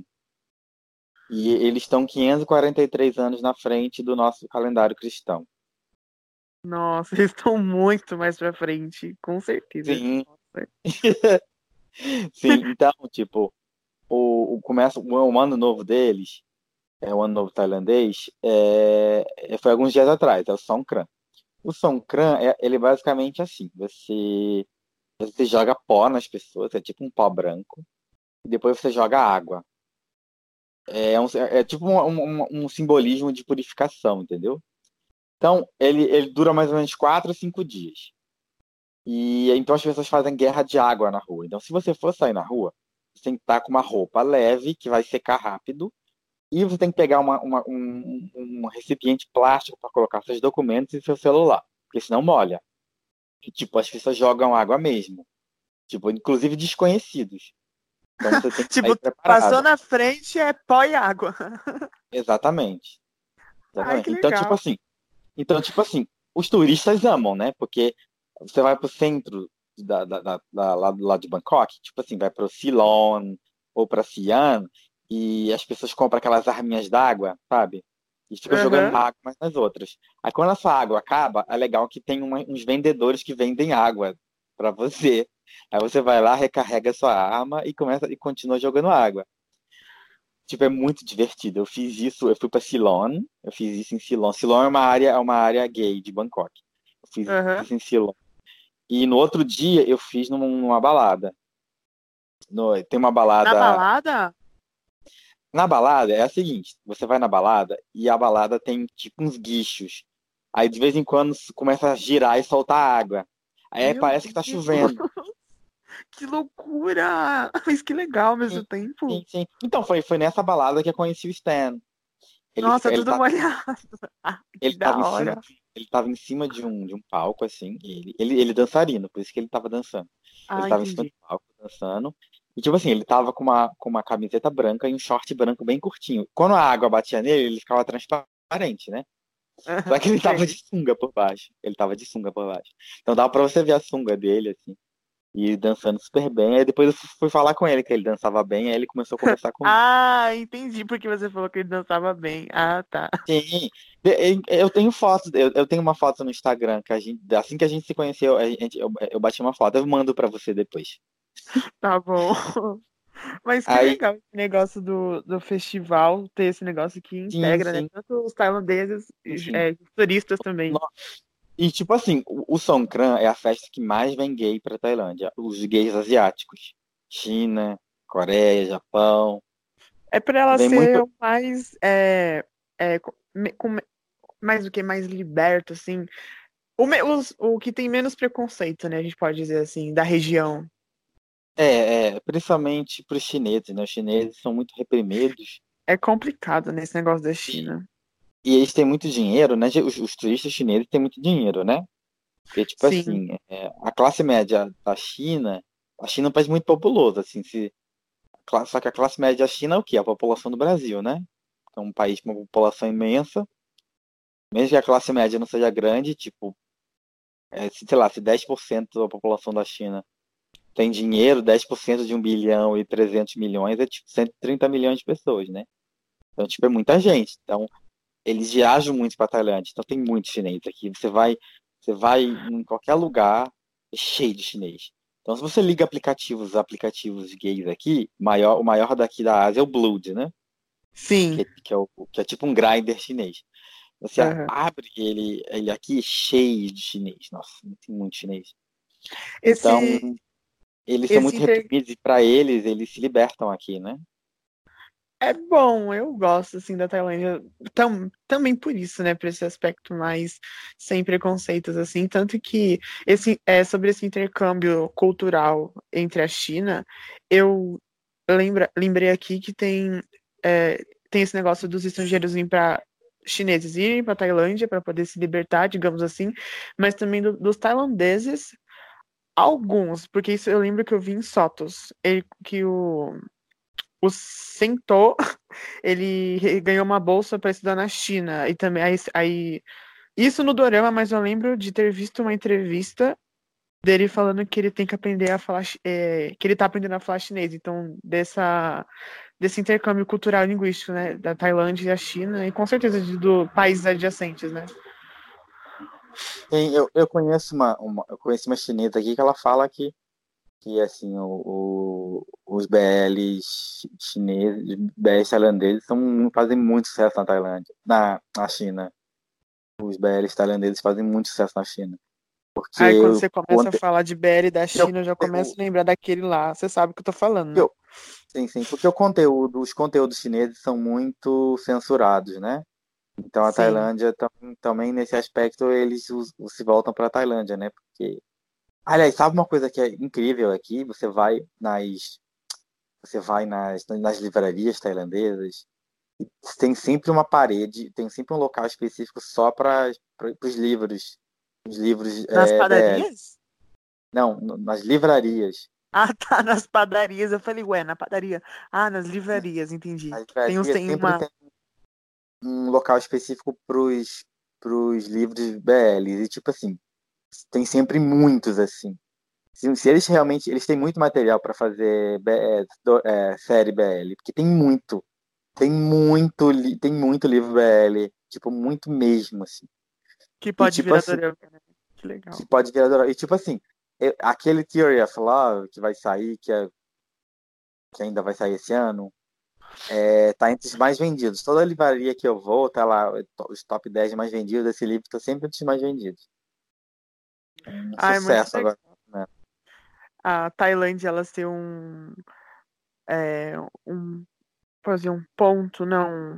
E eles estão quinhentos e quarenta e três anos na frente do nosso calendário cristão. nossa, eles estão muito mais pra frente, com certeza. Sim, Nossa. sim. Então, tipo, o, o começa o, o ano novo deles, é o ano novo tailandês, é, é- foi alguns dias atrás, é o Songkran. O Songkran, é, ele é basicamente assim, você, você joga pó nas pessoas, é tipo um pó branco, e depois você joga água. É, um, é tipo um, um, um simbolismo de purificação, entendeu? Então, ele, ele dura mais ou menos quatro ou cinco dias. E então as pessoas fazem guerra de água na rua. Então, se você for sair na rua, você tem que estar com uma roupa leve, que vai secar rápido, e você tem que pegar uma, uma- um, um recipiente plástico para colocar seus documentos e seu celular, porque senão molha. E, tipo, as pessoas jogam água mesmo. Tipo, inclusive desconhecidos. Então você tem que Tipo, sair passou preparado. na frente é pó e água. Exatamente. Ai, Exatamente. que Então, tipo legal. assim, então, tipo assim, os turistas amam, né? Porque você vai pro centro da, da, da, da- lá, lá de Bangkok, tipo assim, vai pro Ceylon ou pra Siam, e as pessoas compram aquelas arminhas d'água, sabe? E ficam jogando Aham. água umas nas outras. Aí quando essa água acaba, é legal que tem uma- uns vendedores que vendem água pra você. Aí você vai lá, recarrega a sua arma e começa e continua jogando água. Tipo, é muito divertido. Eu fiz isso, eu fui pra Ceylon, eu fiz isso em Ceylon. Ceylon é uma área, é uma área gay de Bangkok. Eu fiz Aham. isso em Ceylon. E no outro dia eu fiz numa, numa balada. No- tem uma Na balada. balada? Na balada é a seguinte: você vai na balada e a balada tem tipo uns guichos. Aí de vez em quando começa a girar e soltar água. Aí Meu parece que tá Deus, chovendo. que loucura! Mas que legal ao Sim, mesmo tempo. sim, sim. Então foi, foi nessa balada que eu conheci o Stan. Ele, Nossa, ele tudo tá molhado. Ah, ele que da estava em cima hora. de, ele tava em cima de um, de um palco, assim, e ele, ele, ele dançarino, por isso que ele estava dançando. Ele Ah, estava em cima do entendi. palco dançando, e tipo assim, ele tava com uma, com uma camiseta branca e um short branco bem curtinho. Quando a água batia nele, ele ficava transparente, né? Só que ele tava Sim. de sunga por baixo. Ele tava de sunga por baixo. Então dava pra você ver a sunga dele, assim. E ele dançando super bem. Aí depois eu fui falar com ele que ele dançava bem. Aí ele começou a conversar comigo. Ah, entendi porque você falou que ele dançava bem. Ah, tá. Sim, eu eu tenho fotos, eu, eu tenho uma foto no Instagram que a gente, assim que a gente se conheceu, a gente, eu, eu bati uma foto, eu mando pra você depois. Tá bom. Mas que Aí, legal esse negócio do, do festival, ter esse negócio que sim, integra, né? sim, Tanto os tailandeses, sim, sim. é, os turistas também. No- E tipo assim, o, o Songkran é a festa que mais vem gay pra Tailândia, os gays asiáticos, China, Coreia, Japão, É para ela vem ser muito, o mais, é, é, com, me- com- mais o que, mais liberto, assim. O, me- os- o que tem menos preconceito, né? A gente pode dizer assim, da região. é, é, principalmente pros chineses, né? Os chineses são muito reprimidos. É complicado nesse negócio da China. E eles têm muito dinheiro, né? Os, os turistas chineses têm muito dinheiro, né? Porque, tipo Sim, assim, é, a classe média da China, a China é um país muito populoso, assim, se, cla- só que a classe média da China é o quê? A população do Brasil, né? É um país com uma população imensa, mesmo que a classe média não seja grande, tipo, é, se, sei lá, se dez por cento da população da China tem dinheiro, dez por cento de um bilhão e trezentos milhões é tipo cento e trinta milhões de pessoas, né? Então, tipo, é muita gente. Então, eles viajam muito para Tailândia, então tem muito chinês aqui. Você vai, você vai em qualquer lugar, é cheio de chinês. Então, se você liga aplicativos, aplicativos gays aqui, maior, o maior daqui da Ásia é o Blood, né? sim. Que, que é, o, que é tipo um Grindr chinês. Você Aham. abre ele, ele aqui é cheio de chinês. Nossa, tem muito chinês. Então, Esse, eles são esse muito inter... reprimidos e para eles, eles se libertam aqui, né? É bom, eu gosto assim da Tailândia, tam, também por isso, né, por esse aspecto mais sem preconceitos assim, tanto que esse é sobre esse intercâmbio cultural entre a China, eu lembra, lembrei aqui que tem é, tem esse negócio dos estrangeiros virem para chineses irem para Tailândia para poder se libertar, digamos assim, mas também do- dos tailandeses, alguns, porque isso eu lembro que eu vi em Sotos, ele, que o o Sentô, ele re- ganhou uma bolsa para estudar na China. E também aí, aí- isso no dorama, mas eu lembro de ter visto uma entrevista dele falando que ele tem que aprender a falar, chi- é, que ele tá aprendendo a falar chinês. Então, dessa desse intercâmbio cultural e linguístico, né, da Tailândia e a China, e com certeza de, do países adjacentes, né? Tem, eu, eu conheço uma, uma, eu conheço uma chinesa aqui que ela fala que que assim o, o- os B Ls chineses, B Ls tailandeses são, fazem muito sucesso na Tailândia, na, na China. Os B Ls tailandeses fazem muito sucesso na China, Aí porque quando o você começa a conte- falar de B L da porque o China, eu já começo conteúdo, a lembrar daquele lá. Você sabe o que eu tô falando, porque né? o- sim, sim, porque o conteúdo, os conteúdos chineses são muito censurados, né? Então a Sim. Tailândia tam- também nesse aspecto eles os- se voltam para a Tailândia, né? Porque, aliás, sabe uma coisa que é incrível aqui? Você vai nas Você vai nas, nas livrarias tailandesas, e tem sempre uma parede, tem sempre um local específico só para os livros, os livros Nas é, B L. padarias? Não, no- nas livrarias. Ah, tá, nas padarias. Eu falei, ué, na padaria. Ah, nas livrarias, entendi. Nas Tem uns, livrarias tem sempre uma. tem um local específico para os livros B L. E tipo assim, tem sempre muitos assim. Se, se eles realmente, eles têm muito material para fazer B L, do- é, série B L, porque tem muito. Tem muito, li- tem muito livro B L, tipo, muito mesmo, assim. Que E pode tipo virar assim, dorama, né? Que que legal. pode virar dourado. E tipo assim, eu- aquele Theory of Love que vai sair, que, é- que ainda vai sair esse ano, é, tá entre os mais vendidos. Toda livraria que eu vou, tá lá, os top dez mais vendidos desse livro, tá sempre entre os mais vendidos. É um Ah, é muito sucesso legal. agora, né? A Tailândia, ela ser um. É, um. Fazer um ponto, não.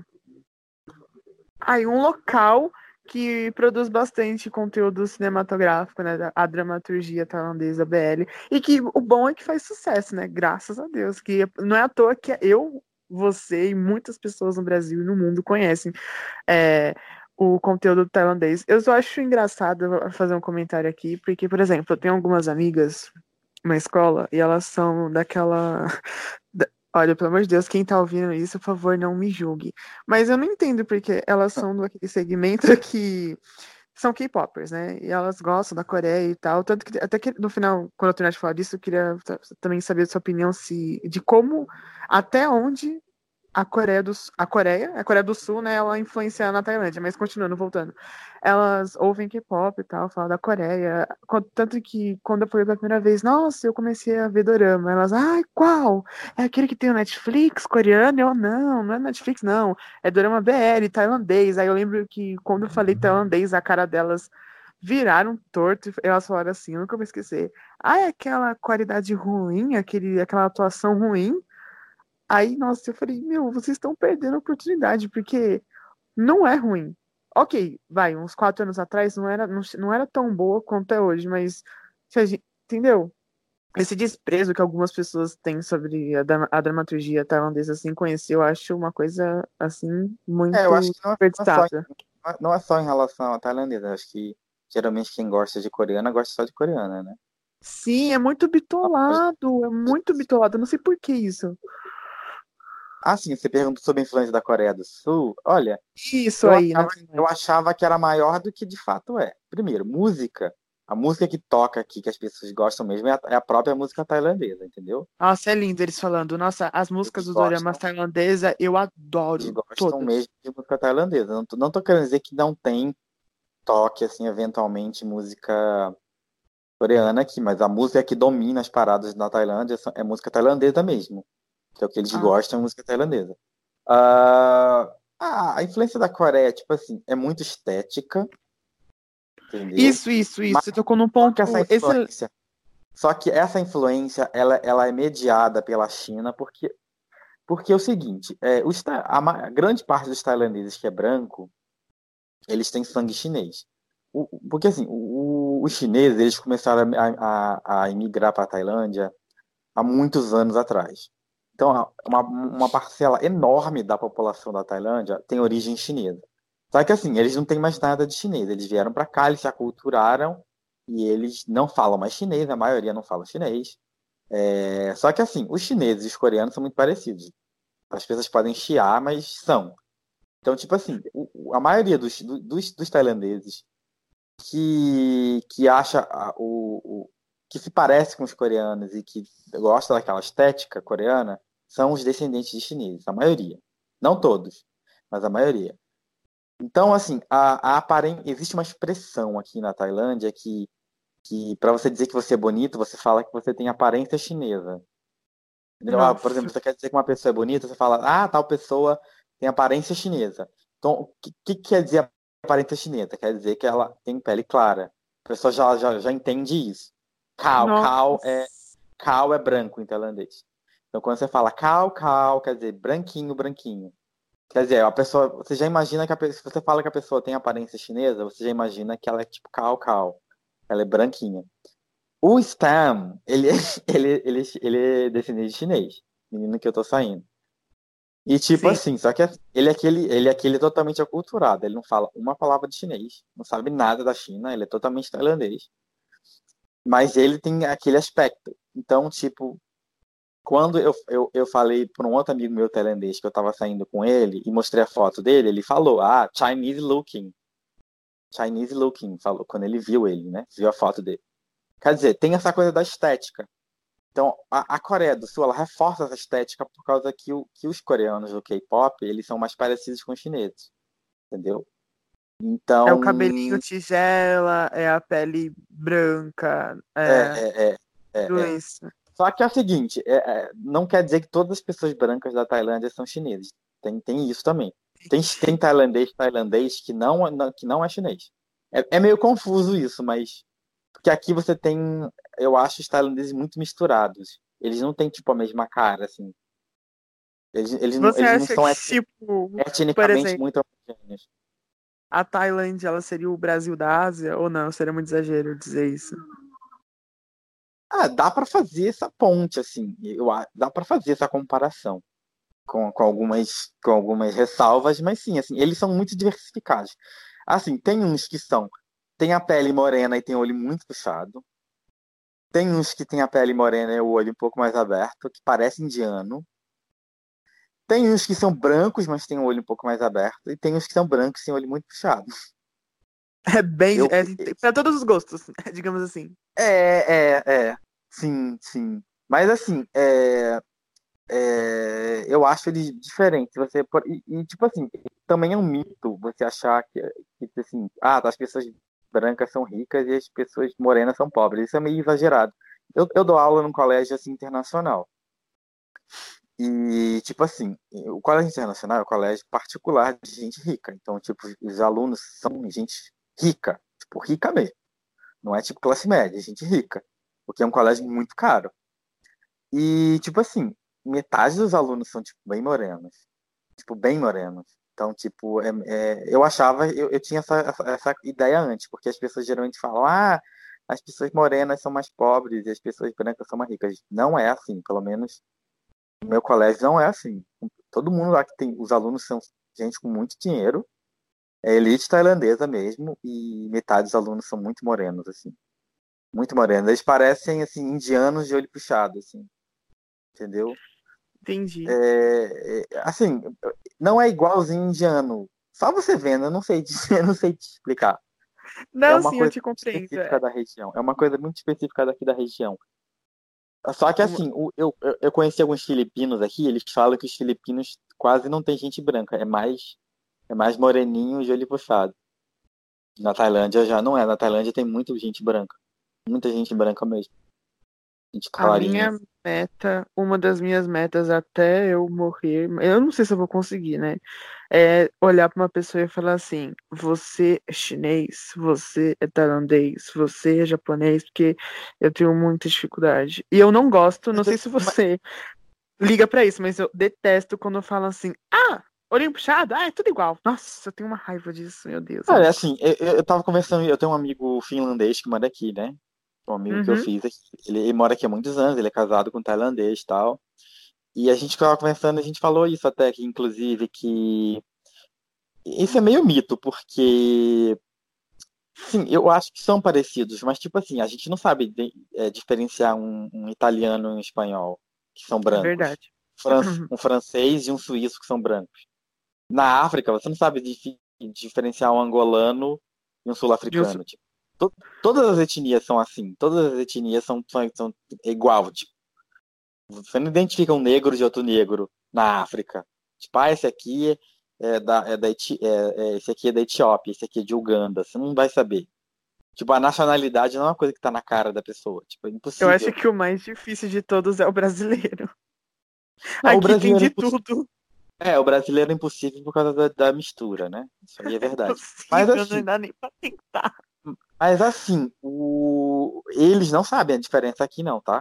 Aí, um local que produz bastante conteúdo cinematográfico, né? A dramaturgia tailandesa B L. E que o bom é que faz sucesso, né? Graças a Deus. Que não é à toa que eu, você e muitas pessoas no Brasil e no mundo conhecem é, o conteúdo tailandês. Eu só acho engraçado fazer um comentário aqui, porque, por exemplo, eu tenho algumas amigas na escola e elas são daquela. Olha, pelo amor de Deus, quem tá ouvindo isso, por favor, não me julgue. Mas eu não entendo porque elas são daquele segmento que são K-popers, né? E elas gostam da Coreia e tal. Tanto que até que no final, quando eu terminar de falar disso, eu queria t- também saber a sua opinião se, de como, até onde a Coreia do, Su- a Coreia, a Coreia do Sul, né, ela influencia na Tailândia, mas continuando, voltando. Elas ouvem K-pop e tal, falam da Coreia. Quan- Tanto que quando eu fui pela primeira vez, nossa, eu comecei a ver dorama. Elas, ai, qual? É aquele que tem o Netflix coreano? Eu, não, não é Netflix, não. É dorama B L, tailandês. Aí eu lembro que quando eu falei tailandês, a cara delas viraram torto, e elas falaram assim, eu nunca vou esquecer. Ah, é aquela qualidade ruim, aquele, aquela atuação ruim. Aí, nossa, eu falei, meu, vocês estão perdendo a oportunidade, porque não é ruim. Ok, vai, uns quatro anos atrás não era, não, não era tão boa quanto é hoje, mas, se a gente- entendeu? Esse desprezo que algumas pessoas têm sobre a, dra- a dramaturgia tailandesa sem conhecer, eu acho uma coisa, assim, É, eu acho muito que não é, não é só, desperdiçada. em- não é só em relação à tailandesa. Acho que geralmente quem gosta de coreana gosta só de coreana, né? Sim, é muito bitolado, é muito bitolado, eu não sei por que isso. Ah, sim, você perguntou sobre a influência da Coreia do Sul. Olha, Isso eu aí, na achava, eu Tailândia. achava que era maior do que de fato é. Primeiro, música. A música que toca aqui, que as pessoas gostam mesmo, é a, é a própria música tailandesa, entendeu? Nossa, é lindo eles falando. Nossa, as músicas Eles dos doramas gostam, tailandesa eu eles adoro, gostam todas. mesmo de música tailandesa. Não tô, não tô querendo dizer que não tem toque, assim, eventualmente, música coreana aqui, mas a música que domina as paradas na Tailândia é música tailandesa mesmo. Que é o que eles Ah. gostam, é música tailandesa. Ah, a influência da Coreia, tipo assim, é muito estética, entendeu? Isso, isso, isso. Mas Você tocou num só que essa ponto excelente. influência, só que essa influência, ela, ela é mediada pela China, porque, porque é o seguinte, é, os, ta- a, ma- a grande parte dos tailandeses que é branco, eles têm sangue chinês. O- o- porque assim, o- o- os chineses, eles começaram a, a, a imigrar para a Tailândia há muitos anos atrás. Então, a- uma, uma parcela enorme da população da Tailândia tem origem chinesa. Só que assim, eles não têm mais nada de chinês. Eles vieram para cá, eles se aculturaram e eles não falam mais chinês, a maioria não fala chinês. É, só que assim, os chineses e os coreanos são muito parecidos. As pessoas podem chiar, mas são. Então, tipo assim, o- o- a maioria dos, do- dos, dos tailandeses que, que acha a- o, o- que se parece com os coreanos e que gosta daquela estética coreana são os descendentes de chineses, a maioria. Não todos, mas a maioria. Então, assim, a, a aparen... existe uma expressão aqui na Tailândia que, que para você dizer que você é bonito, você fala que você tem aparência chinesa. Entendeu? Ah, por exemplo, Nossa. você quer dizer que uma pessoa é bonita, você fala, ah, tal pessoa tem aparência chinesa. Então, o que, que quer dizer aparência chinesa? Quer dizer que ela tem pele clara. A pessoa já, já, já entende isso. Khao, khao é, Nossa. khao é branco em tailandês. Então, quando você fala khao, khao, quer dizer branquinho, branquinho. Quer dizer, a pessoa, você já imagina que a pessoa, se você fala que a pessoa tem aparência chinesa, você já imagina que ela é tipo khao, khao. Ela é branquinha. O Stam, ele, ele, ele, ele é descendente de chinês, menino que eu tô saindo. E tipo Sim. assim, só que ele é aquele, ele é aquele totalmente aculturado, ele não fala uma palavra de chinês, não sabe nada da China, ele é totalmente tailandês. Mas ele tem aquele aspecto. Então, tipo, quando eu, eu, eu falei para um outro amigo meu tailandês que eu tava saindo com ele e mostrei a foto dele, ele falou, ah, Chinese looking. Chinese looking, falou, quando ele viu ele, né? Viu a foto dele. Quer dizer, tem essa coisa da estética. Então, a, a Coreia do Sul, ela reforça essa estética por causa que, o, que os coreanos do K-pop, eles são mais parecidos com os chineses, entendeu? É o Então, cabelinho tigela, é a pele branca, é, é é, é, tudo é, é. isso. Só que é o seguinte, é, é, não quer dizer que todas as pessoas brancas da Tailândia são chineses. Tem, tem isso também. Tem, tem tailandês, tailandês que não, não- que não é chinês. É, é meio confuso isso, mas porque aqui você tem, eu acho, os tailandeses muito misturados. Eles não têm tipo a mesma cara, assim. Eles, eles, não, Você eles não acha que, são tipo, por etnicamente exemplo, muito homogêneos. a Tailândia, ela seria o Brasil da Ásia? Ou não? Seria muito exagero dizer isso. Ah, dá para fazer essa ponte, assim. Eu, a- dá para fazer essa comparação com, com algumas, com algumas ressalvas, mas sim, assim, eles são muito diversificados. Assim, tem uns que são, tem a pele morena e tem o olho muito puxado. Tem uns que tem a pele morena e o olho um pouco mais aberto, que parece indiano. Tem uns que são brancos, mas tem o olho um pouco mais aberto. E tem uns que são brancos e têm o olho muito puxado. É bem. Eu, É, para todos os gostos, digamos assim. é, é, é. Sim, sim. Mas assim, é, é, eu acho eles diferentes. Você, por- e, e, tipo assim, também é um mito você achar que, que assim, ah, as pessoas brancas são ricas e as pessoas morenas são pobres. Isso é meio exagerado. Eu, eu dou aula num colégio assim internacional. E, tipo assim, o colégio internacional é um colégio particular de gente rica. Então, tipo, os alunos são gente rica, tipo, rica mesmo. Não é tipo classe média, é gente rica. Porque é um colégio muito caro. E, tipo assim, metade dos alunos são, tipo, bem morenos. Tipo, bem morenos. Então, tipo, é, é, eu achava, eu, eu tinha essa, essa, essa ideia antes, porque as pessoas geralmente falam, ah, as pessoas morenas são mais pobres e as pessoas brancas são mais ricas. Não é assim, pelo menos no meu colégio não é assim. Todo mundo lá que tem, os alunos são gente com muito dinheiro, é elite tailandesa mesmo, e metade dos alunos são muito morenos, assim. Muito morenos. Eles parecem, assim, indianos de olho puxado, assim, entendeu? Entendi. É, é, assim, não é igualzinho indiano. Só você vendo, eu não sei dizer, eu não sei te explicar. É Não, uma sim, eu coisa te compreendo. específica É, da região. É uma coisa muito específica daqui da região. Só que uma- assim, o- eu, eu, eu conheci alguns filipinos aqui, eles falam que os filipinos quase não tem gente branca, é mais, é mais moreninho de olho puxado. Na Tailândia já não é, na Tailândia tem muita gente branca, muita gente branca mesmo, gente a clarinha. minha meta, uma das minhas metas até eu morrer, eu não sei se eu vou conseguir, né? É olhar para uma pessoa e falar assim: você é chinês, você é tailandês, você é japonês, porque eu tenho muita dificuldade. E eu não gosto, não Mas, sei se mas, você liga pra isso, mas eu detesto quando falam assim: ah, olhinho puxado, ah, é tudo igual. Nossa, eu tenho uma raiva disso, meu Deus, eu cara, é não. assim, eu, eu eu tava conversando, eu tenho um amigo finlandês que mora aqui, né? Um amigo que eu Uhum. fiz aqui. Ele, ele mora aqui há muitos anos, ele é casado com um tailandês e tal. E a gente tava conversando, a gente falou isso até que, inclusive, que isso é meio mito, porque sim, eu acho que são parecidos, mas tipo assim, a gente não sabe de- é, diferenciar um, um italiano e um espanhol, que são É brancos, verdade. Fran- um francês e um suíço, que são brancos. Na África, você não sabe dif- diferenciar um angolano e um De um su- sul-africano. Tipo, to- todas as etnias são assim, todas as etnias são, são, são igual. Tipo, você não identifica um negro de outro negro na África. Tipo, ah, esse aqui é da, é da Eti- é- é- esse aqui é da Etiópia, esse aqui é de Uganda. Você não vai saber. Tipo, a nacionalidade não é uma coisa que tá na cara da pessoa. Tipo, é Eu acho impossível. que o mais difícil de todos é o brasileiro. Não, o Aqui tem brasileiro é de impossível. tudo. É, o brasileiro é impossível por causa da, da mistura, né? Isso aí é É verdade. Mas impossível, não assim, dá nem pra tentar. mas assim, o... eles não sabem a diferença aqui não, tá?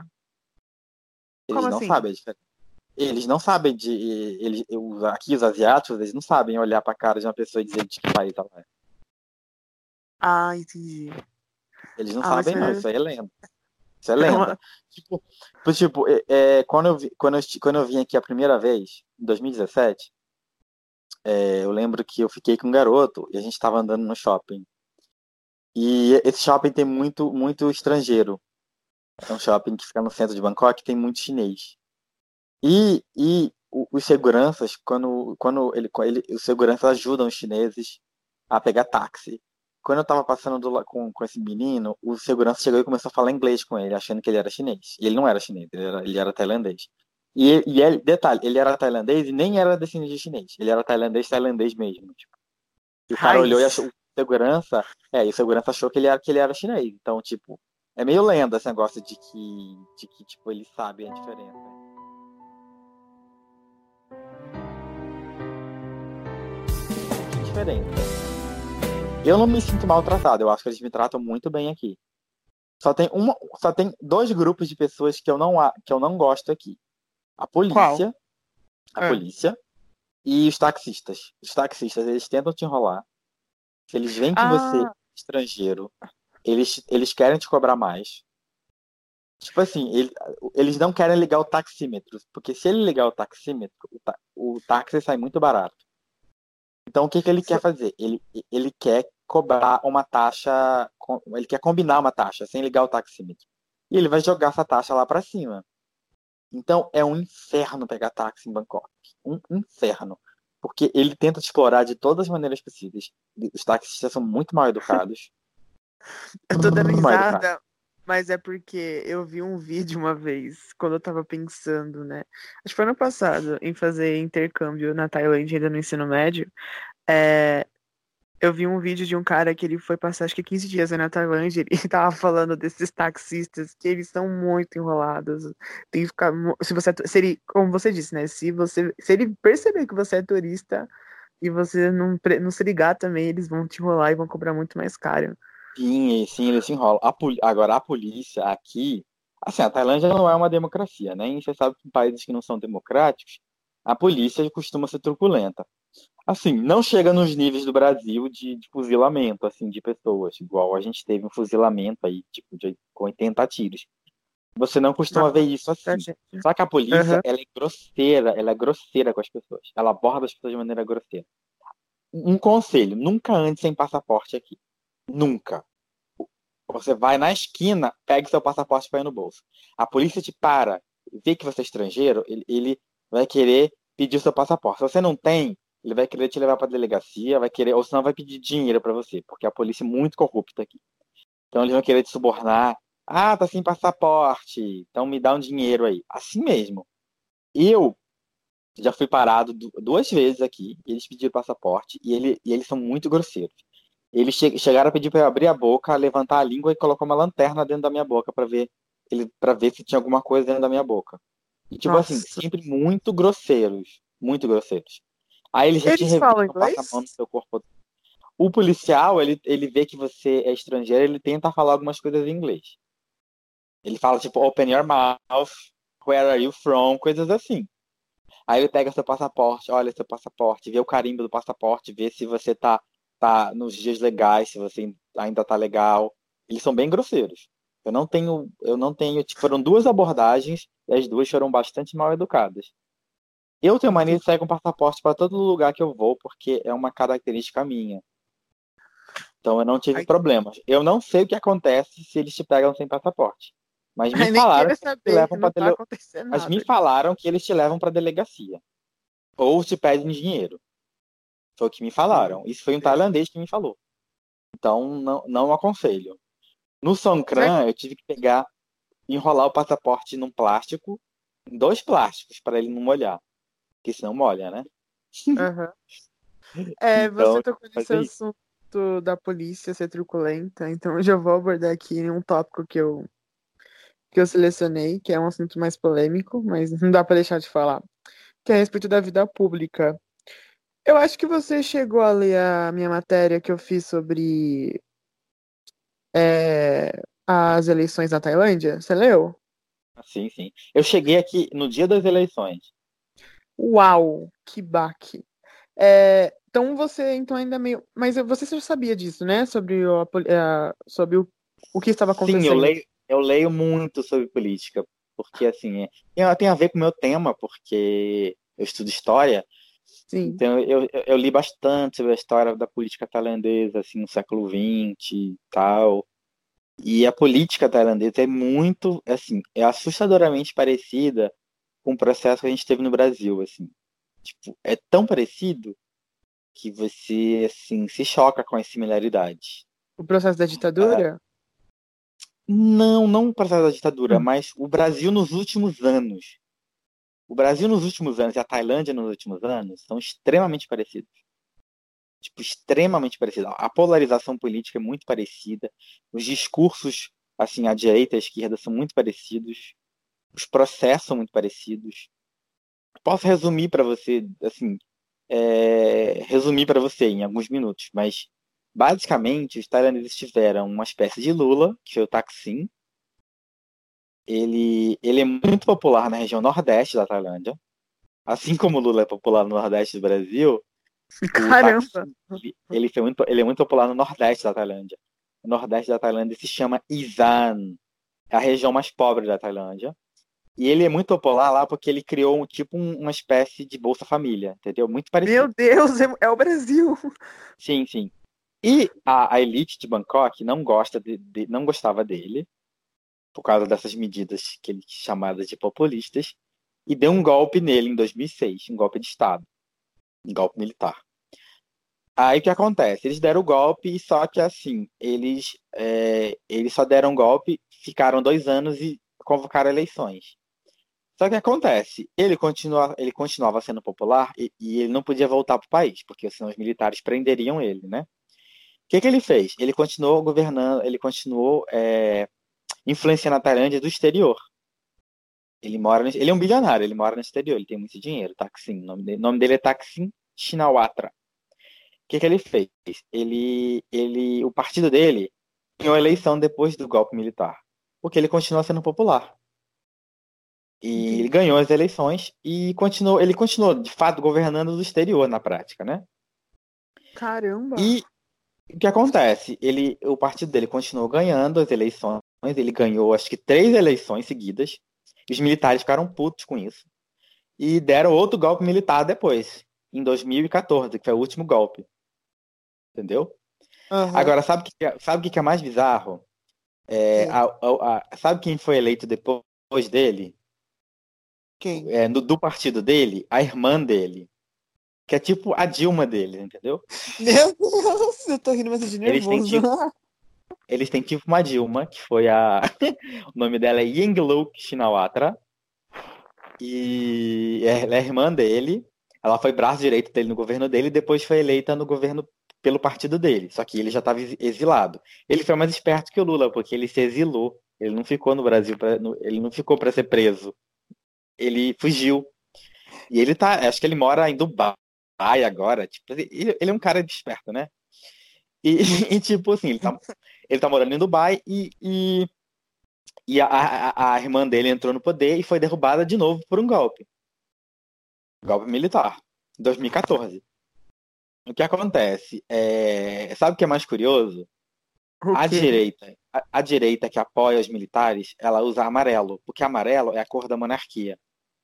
Como Eles não assim? sabem a diferença. Eles não sabem de. Eles, os- aqui os asiáticos, eles não sabem olhar pra cara de uma pessoa e dizer de que país ela é. Ah, entendi. Eles não Ah, mas sabem, não. é Isso aí é lenda. Isso é é lenda. uma. Tipo, tipo é, é, quando, eu vi, quando, eu, esti- quando eu vim aqui a primeira vez, em dois mil e dezessete, é, eu lembro que eu fiquei com um garoto e a gente estava andando no shopping. E esse shopping tem muito, muito estrangeiro. É um shopping que fica no centro de Bangkok, tem muito chinês. E, e o- os seguranças, quando, quando ele, ele, os seguranças ajudam os chineses a pegar táxi. Quando eu tava passando do la- com, com esse menino, o segurança chegou e começou a falar inglês com ele, achando que ele era chinês. E ele não era chinês, ele era, ele era tailandês. E, e ele, detalhe, ele era tailandês e nem era descendente de chinês. Ele era tailandês, tailandês mesmo. Tipo. E o cara olhou e Raiz. achou, o segurança, é, e o segurança achou que ele era, que ele era chinês. Então, tipo, é meio lenda esse negócio de que, de que tipo, eles sabem a diferença. Que diferença. Eu não me sinto maltratado, eu acho que eles me tratam muito bem aqui. Só tem uma, só tem dois grupos de pessoas que eu não, a- que eu não gosto aqui. A Qual? polícia, a Ah. polícia e os taxistas. Os taxistas, eles tentam te enrolar. Se eles veem que você é Ah, estrangeiro, eles, eles querem te cobrar mais. Tipo assim, ele- eles não querem ligar o taxímetro, porque se ele ligar o taxímetro, o, ta- o táxi sai muito barato. Então, o que que ele quer so- fazer? Ele, ele quer cobrar uma taxa, com- ele quer combinar uma taxa sem ligar o taxímetro. E ele vai jogar essa taxa lá para cima. Então, é um inferno pegar táxi em Bangkok. Um inferno. Porque ele tenta te explorar de todas as maneiras possíveis. Os taxistas são muito mal educados. Eu tô dando Muito mal educados. risada, mas é porque eu vi um vídeo uma vez, quando eu tava pensando, né? Acho que foi ano passado, em fazer intercâmbio na Tailândia, ainda no ensino médio. É, eu vi um vídeo de um cara que ele foi passar acho que quinze dias aí na Tailândia e ele tava falando desses taxistas que eles são muito enrolados. Tem que ficar, mu- se você, é tu- se ele, como você disse, né? Se você, se ele perceber que você é turista e você não, pre- não se ligar também, eles vão te enrolar e vão cobrar muito mais caro. Sim, e- sim, eles se enrolam. A poli- Agora, a polícia aqui. Assim, a Tailândia não é uma democracia, né? E você sabe que em países que não são democráticos, a polícia costuma ser truculenta. Assim, não chega nos níveis do Brasil de, de fuzilamento, assim, de pessoas, igual a gente teve um fuzilamento aí, tipo, de, com oitenta tiros. Você não costuma ver Nossa, isso assim. gente. Só que a polícia, Aham. ela é grosseira, ela é grosseira com as pessoas. Ela aborda as pessoas de maneira grosseira. Um conselho, nunca ande sem passaporte aqui. Nunca. Você vai na esquina, pegue seu passaporte e põe no bolso. A polícia te para, vê que você é estrangeiro, ele, ele vai querer pedir o seu passaporte. Se você não tem, ele vai querer te levar para a delegacia, vai querer, ou senão vai pedir dinheiro para você, porque a polícia é muito corrupta aqui. Então eles vão querer te subornar. Ah, tá sem passaporte, então me dá um dinheiro aí. Assim mesmo. Eu já fui parado du- duas vezes aqui, eles pediram passaporte e, ele, e eles são muito grosseiros. Eles che- chegaram a pedir para eu abrir a boca, levantar a língua e colocar uma lanterna dentro da minha boca para ver ele para ver se tinha alguma coisa dentro da minha boca. E tipo assim, Nossa. sempre muito grosseiros, muito grosseiros. Aí eles já te Eles falam revistam, passam a mão no inglês? seu corpo. O policial, ele, ele vê que você é estrangeiro, ele tenta falar algumas coisas em inglês. Ele fala tipo, open your mouth, where are you from, coisas assim. Aí ele pega seu passaporte, olha seu passaporte, vê o carimbo do passaporte, vê se você tá, tá nos dias legais, se você ainda tá legal. Eles são bem grosseiros. Eu não tenho, eu não tenho, tipo, foram duas abordagens e as duas foram bastante mal educadas. Eu tenho mania Entendi. de sair com passaporte para todo lugar que eu vou, porque é uma característica minha. Então eu não tive Ai, problemas. Eu não sei o que acontece se eles te pegam sem passaporte. Mas me ai, nem falaram queira que eles te saber, levam não para tá dele... acontecendo Mas me nada. falaram que eles te levam para delegacia ou te pedem dinheiro. Foi o que me Meu falaram. Isso foi um Deus. tailandês que me falou. Então, não, não aconselho. No Será que... Songkran, eu tive que pegar, enrolar o passaporte num plástico, em dois plásticos, para ele não molhar. Porque senão molha, né? Aham. É, Então, você eu tive tocou que nesse fazer isso. assunto da polícia ser truculenta, então eu já vou abordar aqui um tópico que eu, que eu selecionei, que é um assunto mais polêmico, mas não dá pra deixar de falar, que é a respeito da vida pública. Eu acho que você chegou a ler a minha matéria que eu fiz sobre é, as eleições na Tailândia. Você leu? Sim, sim. Eu cheguei aqui no dia das eleições. Uau, que baque. É, então você então ainda meio. Mas você já sabia disso, né? Sobre o, a poli- a- sobre o, o que estava Sim, eu acontecendo. leio, eu leio muito sobre política, porque assim, é, tem tem a ver com o meu tema, porque eu estudo história. Sim. Então, eu, eu, eu li bastante sobre a história da política tailandesa, assim, no século vinte e tal. E a política tailandesa é muito, assim, é assustadoramente parecida com o processo que a gente teve no Brasil, assim. Tipo, é tão parecido que você, assim, se choca com as similaridades. O processo da Ah, ditadura? não, não o processo da ditadura, Hum. mas o Brasil nos últimos anos. O Brasil nos últimos anos e a Tailândia nos últimos anos são extremamente parecidos. Tipo, extremamente parecida. A polarização política é muito parecida. Os discursos, assim, à direita e à esquerda são muito parecidos. Os processos são muito parecidos. Posso resumir para você, assim, é, resumir para você em alguns minutos, mas basicamente os tailandeses tiveram uma espécie de Lula, que foi o Thaksin. Ele, ele é muito popular na região nordeste da Tailândia. Assim como o Lula é popular no nordeste do Brasil, o Caramba! Thaksin, ele, ele, foi muito, ele é muito popular no Nordeste da Tailândia. O Nordeste da Tailândia se chama Isan, é a região mais pobre da Tailândia. E ele é muito popular lá porque ele criou um, tipo um- uma espécie de Bolsa Família, entendeu? Muito Meu parecido. Deus, é, é o Brasil! Sim, sim. E a, a elite de Bangkok não gosta de, de- não gostava dele, por causa dessas medidas que ele chamadas de populistas, e deu um golpe nele em dois mil e seis, um golpe de Estado, um golpe militar. Aí o que acontece? Eles deram o golpe, só que assim, eles, é, eles só deram o golpe, ficaram dois anos e convocaram eleições. Só que acontece, ele, continua, ele continuava sendo popular e, e ele não podia voltar para o país, porque senão os militares prenderiam ele, né? O que, que ele fez? Ele continuou governando, ele continuou é, influenciando a Tailândia do exterior. Ele mora, no, ele é um bilionário, ele mora no exterior, ele tem muito dinheiro, Thaksin. O nome dele, o nome dele é Thaksin Shinawatra. O que, que ele fez? Ele, ele, o partido dele ganhou a eleição depois do golpe militar, porque ele continua sendo popular. E ele ganhou as eleições e continuou, ele continuou, de fato, governando do exterior na prática, né? Caramba! E o que acontece? Ele, o partido dele continuou ganhando as eleições, ele ganhou acho que três eleições seguidas, e os militares ficaram putos com isso, e deram outro golpe militar depois, em dois mil e quatorze, que foi o último golpe. Entendeu? Uhum. Agora, sabe o que, sabe o que é mais bizarro? É, É. a, a, a, sabe quem foi eleito depois dele? Quem? É, no, do partido dele? A irmã dele. Que é tipo a Dilma dele, entendeu? Meu Deus, eu tô rindo, mas eu de Eles têm, nervoso. tipo, eles têm tipo uma Dilma, que foi a. O nome dela é Yingluck Shinawatra. E ela é irmã dele. Ela foi braço direito dele no governo dele e depois foi eleita no governo pelo partido dele. Só que ele já estava exilado. Ele foi mais esperto que o Lula, porque ele se exilou. Ele não ficou no Brasil, pra, no, ele não ficou para ser preso. Ele fugiu. E ele tá, acho que ele mora em Dubai agora. Tipo, ele, ele é um cara esperto, né? E, e tipo assim, ele tá, ele tá morando em Dubai e, e, e a, a, a irmã dele entrou no poder e foi derrubada de novo por um golpe. Golpe militar, em dois mil e quatorze. O que acontece? É... Sabe o que é mais curioso? O A quê? direita, a, a direita que apoia os militares, ela usa amarelo, porque amarelo é a cor da monarquia.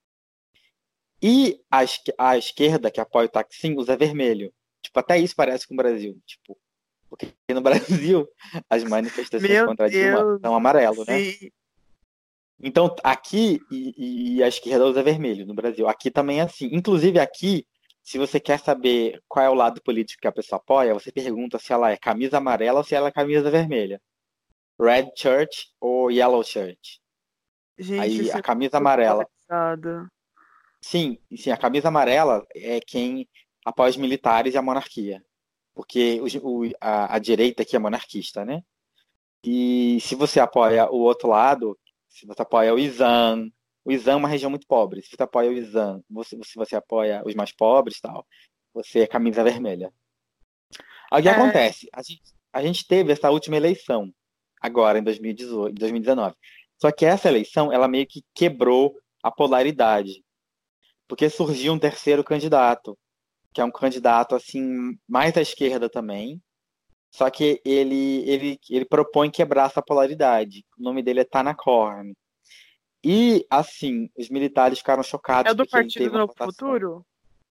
E a, esque- a esquerda que apoia o Taksin usa vermelho. Tipo, até isso parece com o Brasil. Tipo, porque no Brasil as manifestações Meu contra a Dilma Deus, são amarelo, né? sim. Então, aqui, e, e a esquerda usa vermelho no Brasil. Aqui também é assim. Inclusive, aqui, se você quer saber qual é o lado político que a pessoa apoia, você pergunta se ela é camisa amarela ou se ela é camisa vermelha. Red Shirt ou Yellow Shirt. Gente, Aí, isso a é camisa muito amarela. polarizado. Sim, sim, a camisa amarela é quem apoia os militares e a monarquia. Porque os- o- a, a direita aqui é monarquista, né? E se você apoia o outro lado, se você apoia o Isan, o Isan é uma região muito pobre. Se você apoia o Isan, você, se você apoia os mais pobres, tal, você é camisa vermelha. Aí o que É, acontece? A gente, a gente teve essa última eleição agora em dois mil e dezoito, dois mil e dezenove. Só que essa eleição, ela meio que quebrou a polaridade, porque surgiu um terceiro candidato, que é um candidato assim mais à esquerda também. Só que ele, ele, ele propõe quebrar essa polaridade. O nome dele é Tanakorn. E, assim, os militares ficaram é o chocados do porque ele Partido teve uma Novo votação. Futuro?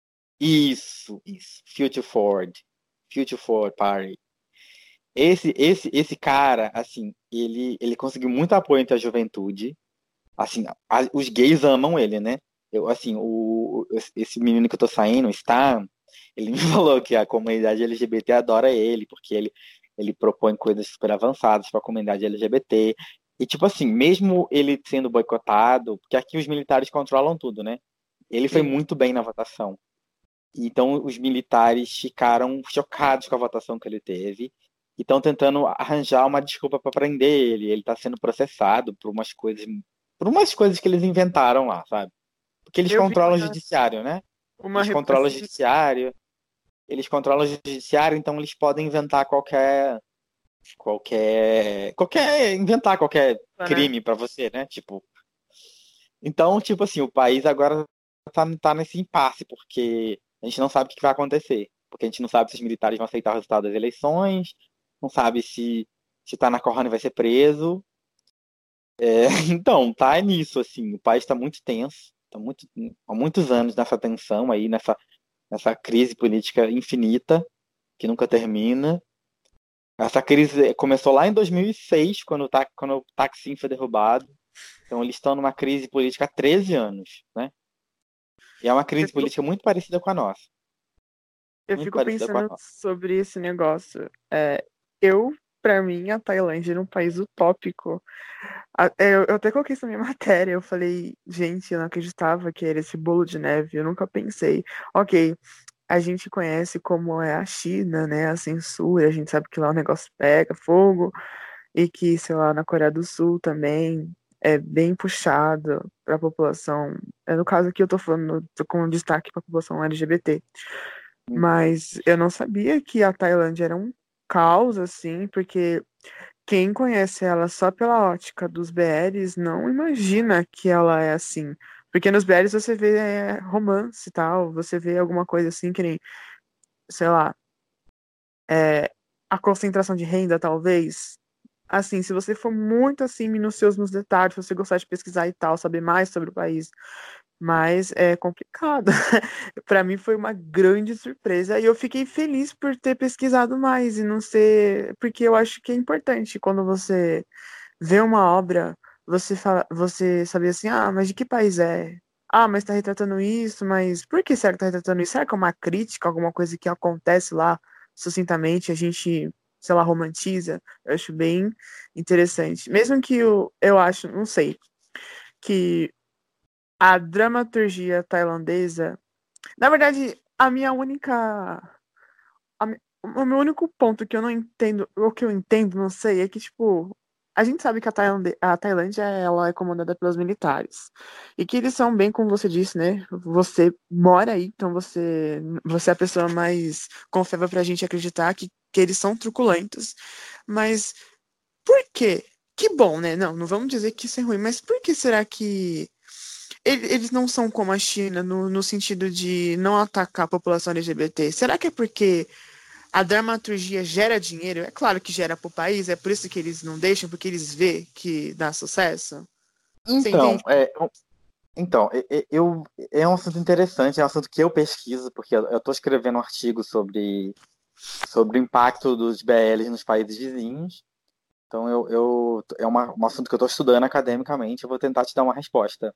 Isso, isso. Future Forward. Future Forward Party. Esse, esse, esse cara, assim, ele, ele conseguiu muito apoio entre a juventude. Assim, a- os gays amam ele, né? Eu, assim, o, esse menino que eu tô saindo, está, ele me falou que a comunidade L G B T adora ele, porque ele, ele propõe coisas super avançadas para a comunidade L G B T. E, tipo assim, mesmo ele sendo boicotado, porque aqui os militares controlam tudo, né? Ele foi Sim. muito bem na votação. Então, os militares ficaram chocados com a votação que ele teve e estão tentando arranjar uma desculpa para prender ele. Ele está sendo processado por umas coisas, por umas coisas que eles inventaram lá, sabe? Porque eles Eu vi controlam o uma, judiciário, né? uma Eles rep- controlam o assim, judiciário, eles controlam o judiciário, então eles podem inventar qualquer, qualquer, qualquer, inventar qualquer né? crime para você, né? Tipo, então, tipo assim, o país agora tá, tá nesse impasse, porque a gente não sabe o que vai acontecer. Porque a gente não sabe se os militares vão aceitar o resultado das eleições, não sabe se, se tá na Corrane vai ser preso. É, então, tá nisso, assim, o país está muito tenso, tá muito, há muitos anos nessa tensão aí, nessa, nessa crise política infinita, que nunca termina. Essa crise começou lá em dois mil e seis, quando o, Ta- quando o Taksin foi derrubado. Então eles estão numa crise política há treze anos, né? E é uma Eu crise fico, política muito parecida com a nossa. eu Muito fico parecida com a pensando nossa. sobre esse negócio. É, eu, pra mim, a Tailândia era um país utópico. A- é, Eu, eu até coloquei isso na minha matéria. Eu falei, gente, eu não acreditava que era esse bolo de neve. Eu nunca pensei. Ok, a gente conhece como é a China, né? A censura, a gente sabe que lá o negócio pega fogo e que, sei lá, na Coreia do Sul também é bem puxado para a população. É, no caso aqui eu tô falando, tô com destaque para a população L G B T. Mas eu não sabia que a Tailândia era um caos, assim, porque quem conhece ela só pela ótica dos B Ls não imagina que ela é assim. Porque nos B Ls você vê é, romance e tal, você vê alguma coisa assim que nem, sei lá, é, a concentração de renda, talvez. Assim, se você for muito assim minucioso nos detalhes, se você gostar de pesquisar e tal, saber mais sobre o país, mas é complicado. Para mim foi uma grande surpresa e eu fiquei feliz por ter pesquisado mais e não ser, porque eu acho que é importante quando você vê uma obra, você fala, você saber assim, ah, mas de que país é? Ah, mas tá retratando isso, mas por que será que tá retratando isso? Será que é uma crítica, alguma coisa que acontece lá sucintamente, a gente, sei lá, romantiza? Eu acho bem interessante. Mesmo que eu, eu acho, não sei, que a dramaturgia tailandesa, na verdade, a minha única, a mi- o meu único ponto que eu não entendo, o que eu entendo, não sei, é que, tipo, a gente sabe que a Tailândia, a Tailândia, ela é comandada pelos militares. E que eles são bem, como você disse, né? Você mora aí, então você, você é a pessoa mais confiável pra gente acreditar que, que eles são truculentos. Mas por quê? Que bom, né? Não, não vamos dizer que isso é ruim, mas por que será que ele- eles não são como a China no, no sentido de não atacar a população L G B T? Será que é porque a dramaturgia gera dinheiro? É claro que gera pro país, é por isso que eles não deixam, porque eles vê que dá sucesso. Você Então, entende? é, então, e- e- eu, é um assunto interessante, é um assunto que eu pesquiso, porque eu estou escrevendo um artigo sobre, sobre o impacto dos B Ls nos países vizinhos. Então, eu, eu, é uma, um assunto que eu estou estudando academicamente, eu vou tentar te dar uma resposta.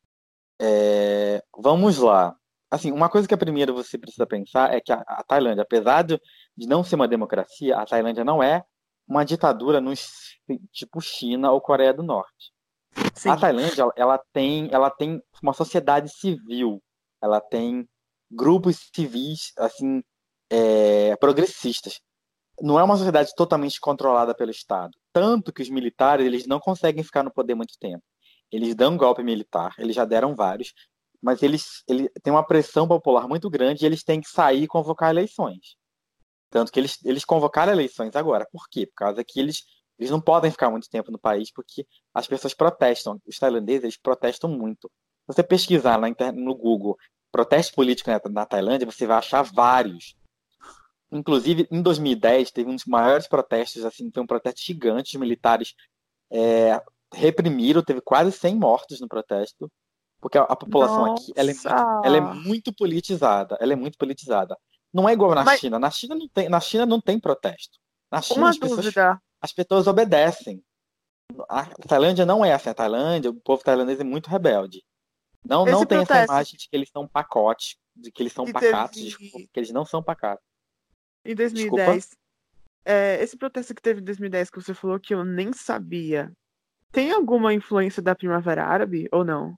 É, vamos lá. Assim, uma coisa que a primeira você precisa pensar é que a, a Tailândia, apesar de, de não ser uma democracia, a Tailândia não é uma ditadura no, es- tipo China ou Coreia do Norte. A Sim. Tailândia, ela ela tem, ela tem uma sociedade civil, ela tem grupos civis, assim, é, progressistas. Não é uma sociedade totalmente controlada pelo Estado. Tanto que os militares, eles não conseguem ficar no poder muito tempo. Eles dão um golpe militar, eles já deram vários, mas eles, eles têm uma pressão popular muito grande e eles têm que sair e convocar eleições. Tanto que eles, eles convocaram eleições agora. Por quê? Por causa que eles, eles não podem ficar muito tempo no país, porque as pessoas protestam. Os tailandeses, eles protestam muito. Se você pesquisar na internet, no Google protesto político na, na Tailândia, você vai achar vários. Inclusive, em dois mil e dez, teve um dos maiores protestos, assim, foi um protesto gigante, os militares é, reprimiram, teve quase cem mortos no protesto, porque a, a população aqui, ela é muito, ela é Nossa! muito politizada, ela é muito politizada. Não é igual na Mas China. Na China não tem, na China não tem protesto. Na China uma as pessoas, dúvida. as pessoas obedecem. A Tailândia não é assim. A Tailândia, o povo tailandês é muito rebelde. Não, não Esse tem essa protesto imagem de que eles são pacotes, de que eles são que pacatos, desculpa, teve que eles não são pacatos. em Desculpa. dois mil e dez, é, esse protesto que teve em dois mil e dez que você falou que eu nem sabia, tem alguma influência da Primavera Árabe ou não?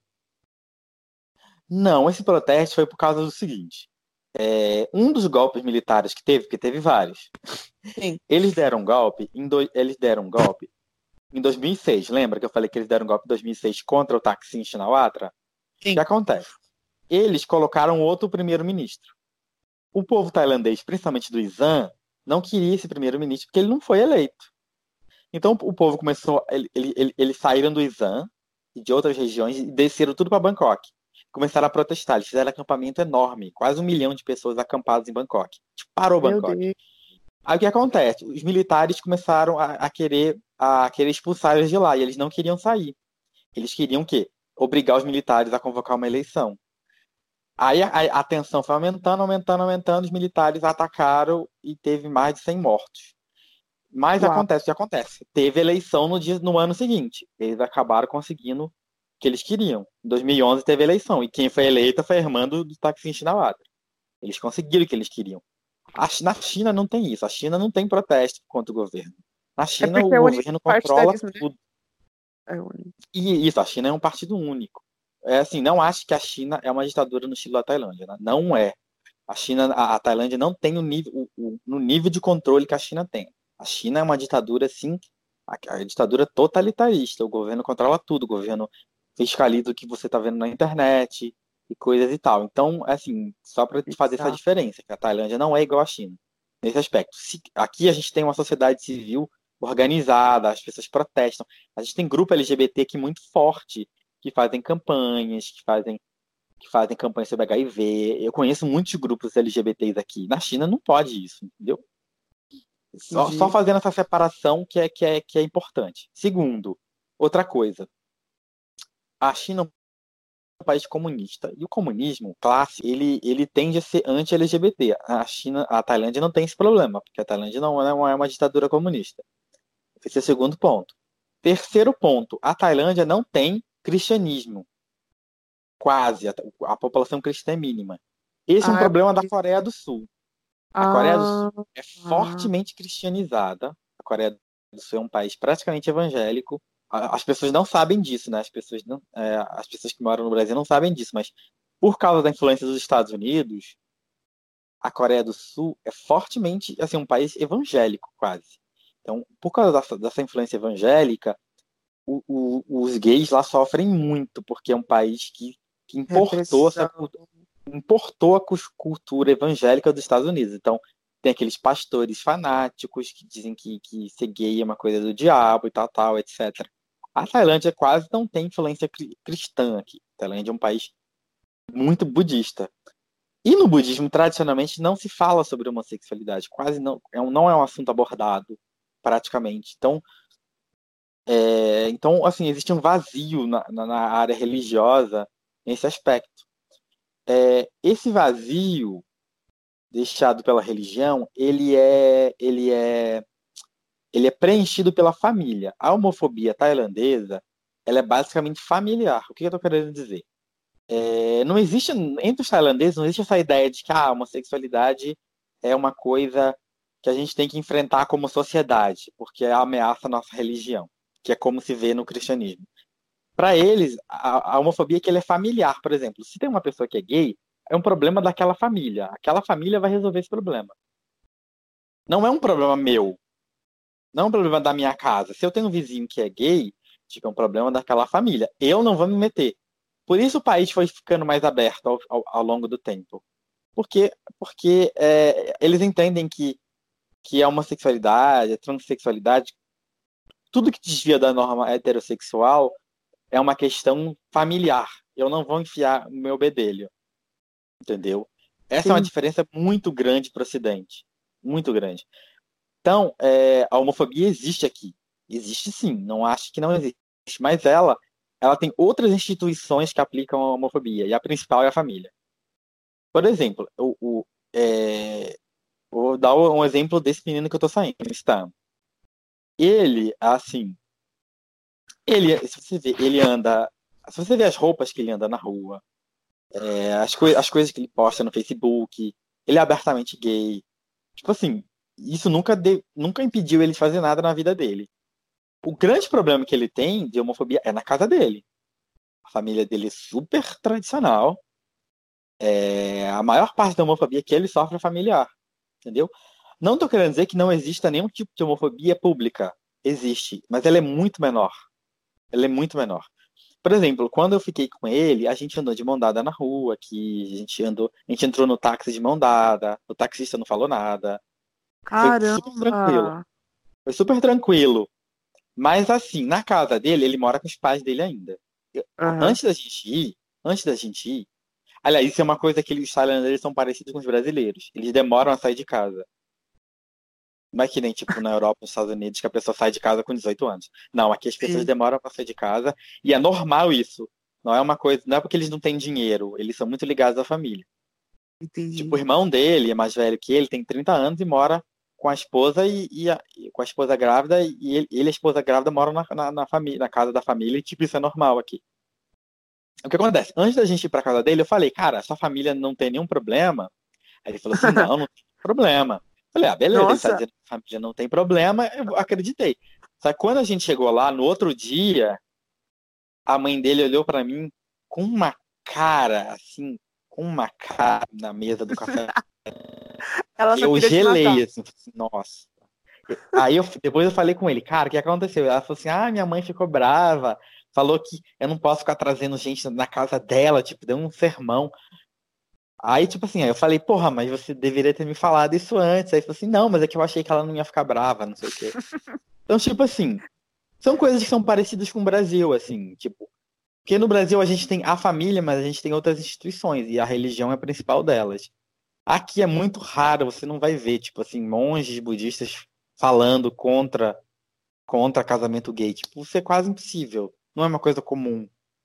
Não, esse protesto foi por causa do seguinte. É, um dos golpes militares que teve, porque teve vários, Sim, eles deram um golpe em do, eles deram um golpe em dois mil e seis. Lembra que eu falei que eles deram um golpe em dois mil e seis contra o Thaksin Shinawatra? O que sim. acontece? Eles colocaram outro primeiro-ministro. O povo tailandês, principalmente do Isan, não queria esse primeiro-ministro porque ele não foi eleito. Então o povo começou, ele, ele, ele, eles saíram do Isan e de outras regiões e desceram tudo para Bangkok. Começaram a protestar, eles fizeram acampamento enorme, quase um milhão de pessoas acampadas em Bangkok. Tipo, parou Meu Bangkok. Deus. Aí o que acontece? Os militares começaram a, a querer a querer expulsar eles de lá e eles não queriam sair. Eles queriam o quê? Obrigar os militares a convocar uma eleição. Aí a, a, a tensão foi aumentando, aumentando, aumentando, os militares atacaram e teve mais de cem mortos. Mas Uau. acontece o que acontece. Teve eleição no, dia, no ano seguinte. Eles acabaram conseguindo o que eles queriam. Em dois mil e onze teve eleição. E quem foi eleita foi a irmã do, do Thaksin Shinawatra. Eles conseguiram o que eles queriam. A, na China não tem isso. A China não tem protesto contra o governo. Na É China porque o é governo controla unipartidarismo, né? tudo. É único. E isso, a China é um partido único. É assim, não acho que a China é uma ditadura no estilo da Tailândia. Né? Não é. A China, a, a Tailândia não tem o nível, o, o, no nível de controle que a China tem. A China é uma ditadura, assim, a, a ditadura totalitarista. O governo controla tudo. O governo fiscaliza o que você está vendo na internet e coisas e tal. Então, assim, só para fazer essa Tá. diferença, que a Tailândia não é igual à China nesse aspecto. Se, aqui a gente tem uma sociedade civil organizada, as pessoas protestam. A gente tem grupo L G B T aqui muito forte, que fazem campanhas, que fazem que fazem campanha sobre H I V. Eu conheço muitos grupos L G B T s aqui. Na China não pode isso, entendeu? Só, só Entendi. fazendo essa separação que é, que, é, que é importante. Segundo, outra coisa. A China é um país comunista. E o comunismo clássico, ele, ele tende a ser anti-L G B T. A China, a Tailândia não tem esse problema, porque a Tailândia não é uma, é uma ditadura comunista. Esse é o segundo ponto. Terceiro ponto, a Tailândia não tem cristianismo. Quase. A, a população cristã é mínima. Esse é um Ah, problema da porque... Coreia do Sul. A Coreia do Sul ah, é ah, fortemente cristianizada. A Coreia do Sul é um país praticamente evangélico. As pessoas não sabem disso, né? As pessoas, não, é, as pessoas que moram no Brasil não sabem disso, mas por causa da influência dos Estados Unidos, a Coreia do Sul é fortemente, assim, um país evangélico, quase. Então, por causa dessa, dessa influência evangélica, o, o, os gays lá sofrem muito, porque é um país que, que importou essa repressão. cultura importou a cultura evangélica dos Estados Unidos. Então, tem aqueles pastores fanáticos que dizem que, que ser gay é uma coisa do diabo e tal, tal, etcétera. A Tailândia quase não tem influência cristã aqui. A Tailândia é um país muito budista. E no budismo, tradicionalmente, não se fala sobre homossexualidade. Quase não é um, não é um assunto abordado, praticamente. Então, é, então assim, existe um vazio na, na, na área religiosa nesse aspecto. É, esse vazio deixado pela religião, ele é, ele é, ele é preenchido pela família. A homofobia tailandesa, ela é basicamente familiar. O que eu estou querendo dizer? É, não existe, entre os tailandeses, não existe essa ideia de que ah, a homossexualidade é uma coisa que a gente tem que enfrentar como sociedade, porque ameaça a nossa religião, que é como se vê no cristianismo. Para eles, a, a homofobia é que ele é familiar, por exemplo. Se tem uma pessoa que é gay, é um problema daquela família. Aquela família vai resolver esse problema. Não é um problema meu. Não é um problema da minha casa. Se eu tenho um vizinho que é gay, tipo, é um problema daquela família. Eu não vou me meter. Por isso o país foi ficando mais aberto ao, ao, ao longo do tempo. Porque, porque é, eles entendem que, que a homossexualidade, a transexualidade, tudo que desvia da norma heterossexual é uma questão familiar. Eu não vou enfiar o meu bedelho. Entendeu? Essa é uma Entendi. diferença muito grande para o Ocidente. Muito grande. Então, é, a homofobia existe aqui. Existe sim, não acho que não existe. Mas ela, ela tem outras instituições que aplicam a homofobia, e a principal é a família. Por exemplo, o, o, é, vou dar um exemplo desse menino que eu tô saindo, o Stan. Ele, assim, ele, se você vê, ele anda. Se você vê as roupas que ele anda na rua, é, as, coi as coisas que ele posta no Facebook, ele é abertamente gay. Tipo assim, isso nunca, de, nunca impediu ele de fazer nada na vida dele. O grande problema que ele tem de homofobia é na casa dele. A família dele é super tradicional. É, a maior parte da homofobia que ele sofre é familiar. Entendeu? Não estou querendo dizer que não exista nenhum tipo de homofobia pública. Existe, mas ela é muito menor. Ela é muito menor. Por exemplo, quando eu fiquei com ele, a gente andou de mão dada na rua, que a gente andou, a gente entrou no táxi de mão dada, o taxista não falou nada. Foi super tranquilo. Caramba! Foi super tranquilo. Mas assim, na casa dele, ele mora com os pais dele ainda. Eu- Aham. Antes da gente ir, antes da gente ir, aliás, isso é uma coisa que os tailandeses são parecidos com os brasileiros. Eles demoram a sair de casa. Não é que nem tipo na Europa, nos Estados Unidos, que a pessoa sai de casa com dezoito anos. Não, aqui as pessoas Sim, demoram para sair de casa e é normal isso. Não é uma coisa, não é porque eles não têm dinheiro, eles são muito ligados à família. Tipo, o entendi. irmão dele é mais velho que ele, tem trinta anos e mora com a esposa e, e, a, e com a esposa grávida e ele, ele e a esposa grávida moram na, na, na, família, na casa da família e, tipo, isso é normal aqui. O que acontece? Antes da gente ir pra casa dele, eu falei, cara, sua família não tem nenhum problema? Aí ele falou assim, não, não tem problema. Eu falei, ah, beleza, ele tá Nossa, dizendo que a família não tem problema, eu acreditei. Só que quando a gente chegou lá, no outro dia, a mãe dele olhou pra mim com uma cara, assim, com uma cara na mesa do café. ela só Eu queria te matar. gelei, assim, falei assim, nossa. Aí eu, depois eu falei com ele, cara, o que aconteceu? Ela falou assim, ah, minha mãe ficou brava, falou que eu não posso ficar trazendo gente na casa dela, tipo, deu um sermão. Aí, tipo assim, aí eu falei, porra, mas você deveria ter me falado isso antes. Aí ele falou assim, não, mas é que eu achei que ela não ia ficar brava, não sei o quê. Então, tipo assim, são coisas que são parecidas com o Brasil, assim, tipo, porque no Brasil a gente tem a família, mas a gente tem outras instituições, e a religião é a principal delas. Aqui é muito raro, você não vai ver, tipo assim, monges budistas falando contra contra casamento gay. Tipo, isso é quase impossível. Não é uma coisa comum,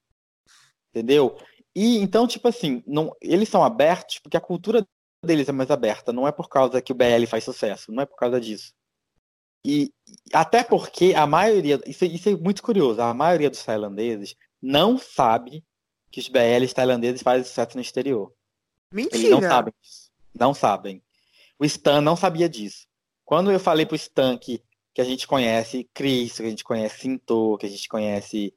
entendeu? E então, tipo assim, não, eles são abertos porque a cultura deles é mais aberta. Não é por causa que o B L faz sucesso. Não é por causa disso. E até porque a maioria, isso, é- isso é muito curioso, a maioria dos tailandeses não sabe que os B Ls tailandeses fazem sucesso no exterior. Eles não Mentira! sabem disso. Não sabem. O Stan não sabia disso. Quando eu falei pro Stan que, que a gente conhece Cristo, que a gente conhece Sinto, que a gente conhece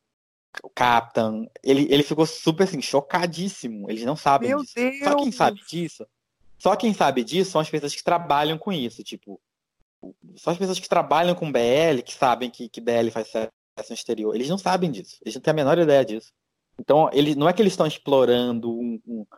o Captain, ele, ele ficou super assim, chocadíssimo. Eles não sabem Meu disso. Só quem sabe Deus! disso, só quem sabe disso são as pessoas que trabalham com isso. Tipo, só as pessoas que trabalham com B L que sabem que, que B L faz sucesso no exterior. Eles não sabem disso. Eles não têm a menor ideia disso. Então, eles, não é que eles estão explorando um, um,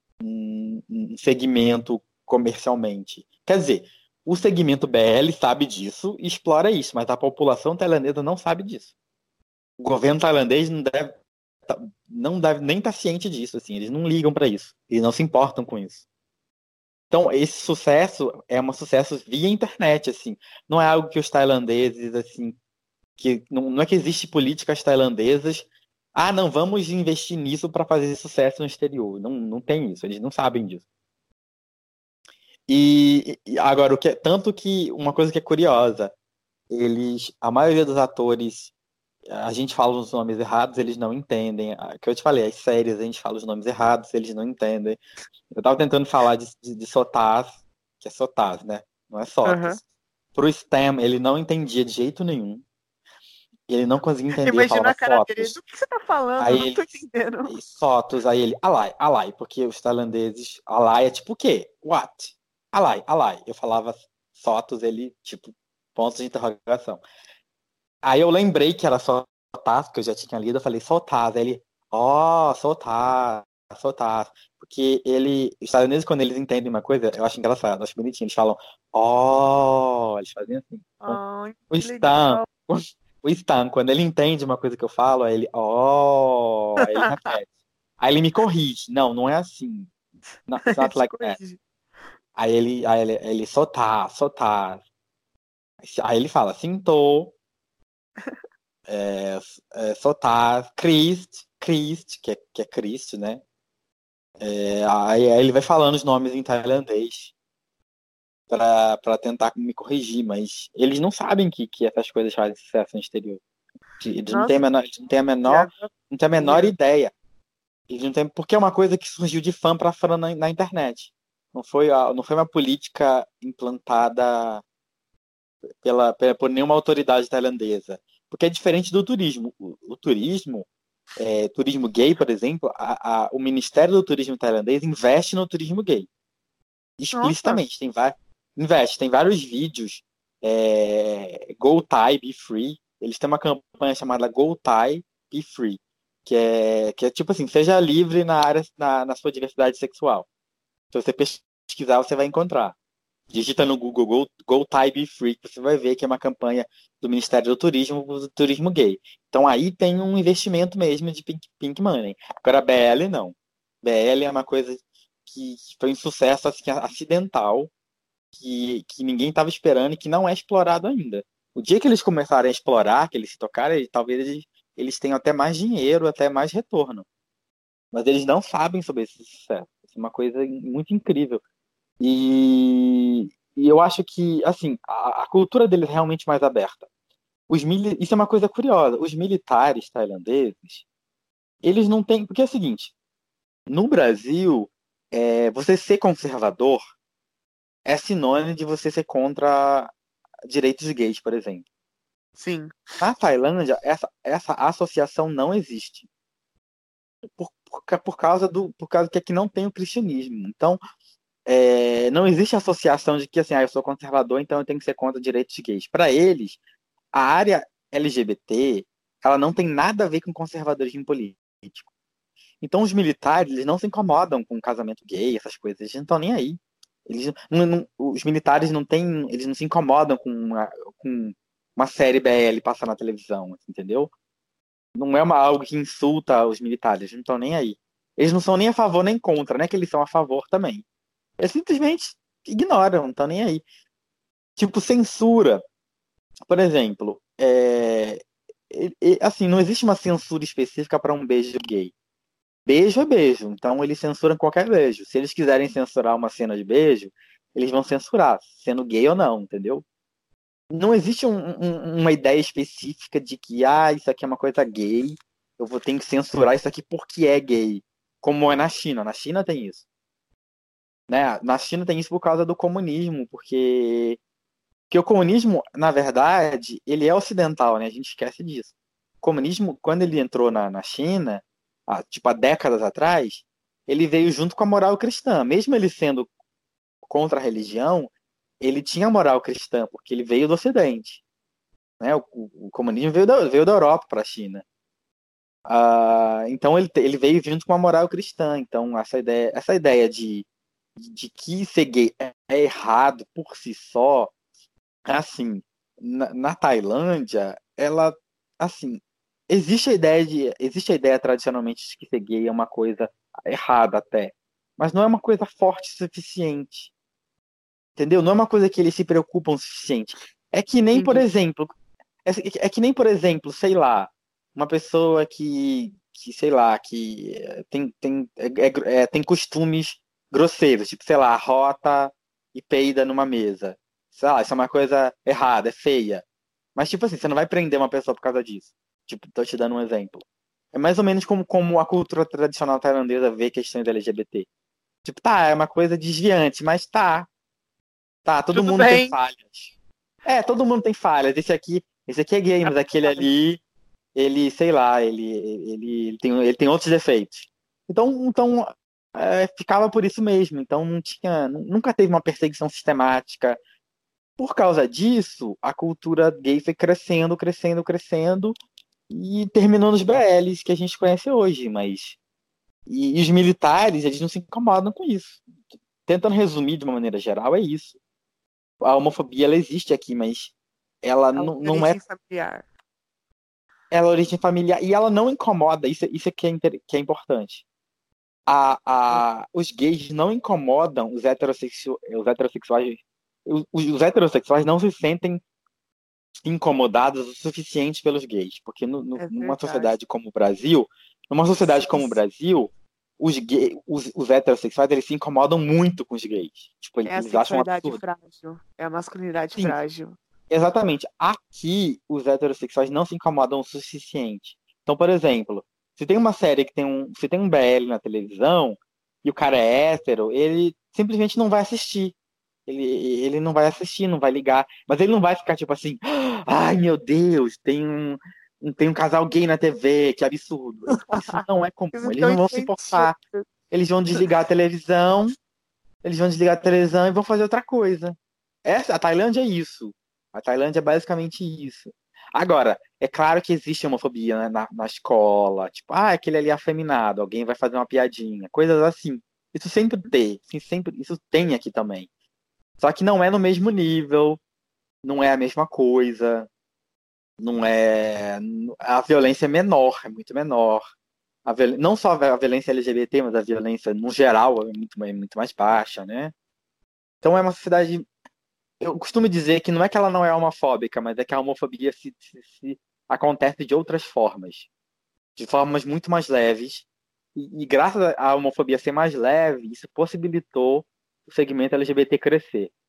um, um segmento comercialmente. Quer dizer, o segmento B L sabe disso e explora isso, mas a população tailandesa não sabe disso. O governo tailandês não deve, não deve nem estar ciente disso, assim, eles não ligam para isso, eles não se importam com isso. Então, esse sucesso é um sucesso via internet, assim. Não é algo que os tailandeses, assim, que não, não é que existe políticas tailandesas. Ah, não, vamos investir nisso para fazer sucesso no exterior. Não, não tem isso, eles não sabem disso. E, e agora, o que é, tanto que uma coisa que é curiosa, eles, a maioria dos atores, a gente fala os nomes errados, eles não entendem. Ah, que eu te falei, as séries a gente fala os nomes errados, eles não entendem. Eu tava tentando falar de, de, de Sotás, que é Sotás, né? Não é Aham. Sotas. Pro Stem, ele não entendia de jeito nenhum. Ele não conseguia entender, eu Imagina falava a cara dele. Do fotos. que você tá falando? Eu Aí não tô ele, entendendo. aí, fotos, aí ele, alai, alai, porque os tailandeses, alai é tipo o quê? What? Alai, alai. Eu falava fotos, ele, tipo, pontos de interrogação. Aí eu lembrei que era Sotás, porque eu já tinha lido, eu falei Sotás. Aí ele, ó, oh, Sotás, Sotás. Porque ele, os tailandeses, quando eles entendem uma coisa, eu acho engraçado, eu acho bonitinho, eles falam, ó, oh, eles fazem assim. Então, Ai, o que Stan, legal. o Stan, quando ele entende uma coisa que eu falo, aí ele, ó, oh, aí ele repete. Aí ele me corrige. Não, não é assim. No, it's Ele not te like that. corrige. Aí ele, aí ele, ele Sotás, Sotás. Aí ele fala, Sinto, é, é, Sotás, Christ, Christ, que é, que é Cristo, né? É, aí, aí ele vai falando os nomes em tailandês para tentar me corrigir, mas eles não sabem que, que essas coisas fazem sucesso no exterior. Eles não têm a Nossa, menor, eles não têm a menor, não têm a menor geografia. ideia. Eles não têm, porque é uma coisa que surgiu de fã para fã na, na internet. Não foi, a- não foi uma política implantada pela, pela- por nenhuma autoridade tailandesa. Porque é diferente do turismo. O, o turismo, é, turismo gay, por exemplo, a, a- o Ministério do Turismo tailandês investe no turismo gay. Nossa, Explicitamente. Tem va- investe. Tem vários vídeos. É, Go Thai, Be Free. Eles têm uma campanha chamada Go Thai, Be Free. Que é, que é tipo assim, seja livre na área, na, na sua diversidade sexual. Se você pesquisar, você vai encontrar. Digita no Google Go, Go Thai Be Free, que você vai ver que é uma campanha do Ministério do Turismo, do turismo gay. Então aí tem um investimento mesmo de Pink, Pink Money. Agora B L não. B L é uma coisa que foi um sucesso assim, acidental, que, que ninguém estava esperando e que não é explorado ainda. O dia que eles começarem a explorar, que eles se tocarem, talvez eles, eles tenham até mais dinheiro, até mais retorno. Mas eles não sabem sobre esse sucesso. Isso é uma coisa muito incrível. E, e eu acho que, assim, a, a cultura deles é realmente mais aberta. Os mili... Isso é uma coisa curiosa. Os militares tailandeses, eles não têm. Porque é o seguinte: no Brasil, é, você ser conservador é sinônimo de você ser contra direitos gays, por exemplo. Sim. Na Tailândia, essa, essa associação não existe. Por, por, por causa do, por causa que aqui não tem o cristianismo. Então, é, não existe associação de que assim, ah, eu sou conservador, então eu tenho que ser contra direitos gays. Para eles, a área L G B T, ela não tem nada a ver com conservadorismo político. Então, os militares, eles não se incomodam com casamento gay, essas coisas, eles não estão nem aí. Eles, não, não, os militares não têm, eles não se incomodam com uma, com uma série B L passar na televisão, entendeu? Não é uma, algo que insulta os militares, eles não estão nem aí. Eles não são nem a favor nem contra, né? Que eles são a favor também. Eles simplesmente ignoram, não estão nem aí. Tipo, censura. Por exemplo, é, é, é, assim, não existe uma censura específica para um beijo gay. Beijo é beijo, então eles censuram qualquer beijo. Se eles quiserem censurar uma cena de beijo, eles vão censurar, sendo gay ou não, entendeu? Não existe um, um, uma ideia específica de que, ah, isso aqui é uma coisa gay, eu vou ter que censurar isso aqui porque é gay, como é na China. Na China tem isso. Né? Na China tem isso por causa do comunismo, porque, porque o comunismo, na verdade, ele é ocidental, né? A gente esquece disso. O comunismo, quando ele entrou na, na China, há, tipo, há décadas atrás, ele veio junto com a moral cristã. Mesmo ele sendo contra a religião, ele tinha moral cristã, porque ele veio do Ocidente. Né? O, o, o comunismo veio da, veio da Europa para a China. Ah, então ele, ele veio junto com a moral cristã. Então essa ideia, essa ideia de, de que ser gay é, é errado por si só, assim, na, na Tailândia, ela, assim, existe a ideia de, existe a ideia tradicionalmente de que ser gay é uma coisa errada até, mas não é uma coisa forte o suficiente. Entendeu? Não é uma coisa que eles se preocupam o suficiente. É que nem, por Entendi. exemplo, é, é que nem, por exemplo, sei lá, uma pessoa que, que sei lá, que eh, tem, tem, é, é- é, tem costumes grosseiros, tipo, sei lá, rota e peida numa mesa. Sei lá, isso é uma coisa errada, é feia. Mas, tipo assim, você não vai prender uma pessoa por causa disso. Tipo, tô te dando um exemplo. É mais ou menos como, como a cultura tradicional tailandesa vê questões L G B T. Tipo, tá, é uma coisa desviante, mas tá. Tá, todo Tudo mundo tem bem. falhas. É, todo mundo tem falhas. Esse aqui, esse aqui é gay, mas aquele ali, ele, sei lá, ele, ele, ele tem, ele tem outros defeitos. Então, então é, ficava por isso mesmo. Então não tinha, nunca teve uma perseguição sistemática. Por causa disso, a cultura gay foi crescendo, crescendo, crescendo e terminou nos B Ls que a gente conhece hoje. Mas e, e os militares, eles não se incomodam com isso. Tentando resumir de uma maneira geral, é isso. A homofobia ela existe aqui, mas ela A não, não é, origem familiar. ela é origem familiar e ela não incomoda. Isso, isso é que é, inter- que é importante. A, a, os gays não incomodam os, heterossexu, os heterossexuais. Os, os heterossexuais não se sentem incomodados o suficiente pelos gays, porque no, no, É numa verdade. sociedade como o Brasil, numa sociedade Sim, como o sim. Brasil, os, gay, os, os heterossexuais eles se incomodam muito com os gays. Tipo, É a eles acham um sexualidade absurdo. frágil. É a masculinidade Sim, frágil. exatamente. Aqui, os heterossexuais não se incomodam o suficiente. Então, por exemplo, se tem uma série que tem um, se tem um B L na televisão e o cara é hétero, ele simplesmente não vai assistir. Ele, ele não vai assistir, não vai ligar. Mas ele não vai ficar tipo assim, ai meu Deus, tem um, um- tem um casal gay na T V, que absurdo. Isso não é comum. Isso é Eles tão não vão se infantil. importar. Eles vão desligar a televisão, eles vão desligar a televisão e vão fazer outra coisa. Essa, a Tailândia é isso. A Tailândia é basicamente isso. Agora, é claro que existe homofobia, né, na, na escola. Tipo, ah, aquele ali é afeminado, alguém vai fazer uma piadinha. Coisas assim. Isso sempre tem. Assim, sempre, isso tem aqui também. Só que não é no mesmo nível, não é a mesma coisa, não é. A violência é menor, é muito menor. A viol... Não só a violência L G B T, mas a violência no geral é muito, é muito mais baixa, né? Então é uma sociedade. Eu costumo dizer que não é que ela não é homofóbica, mas é que a homofobia se, se- se acontece de outras formas, de formas muito mais leves. E, e graças à homofobia ser mais leve, isso possibilitou o segmento L G B T crescer.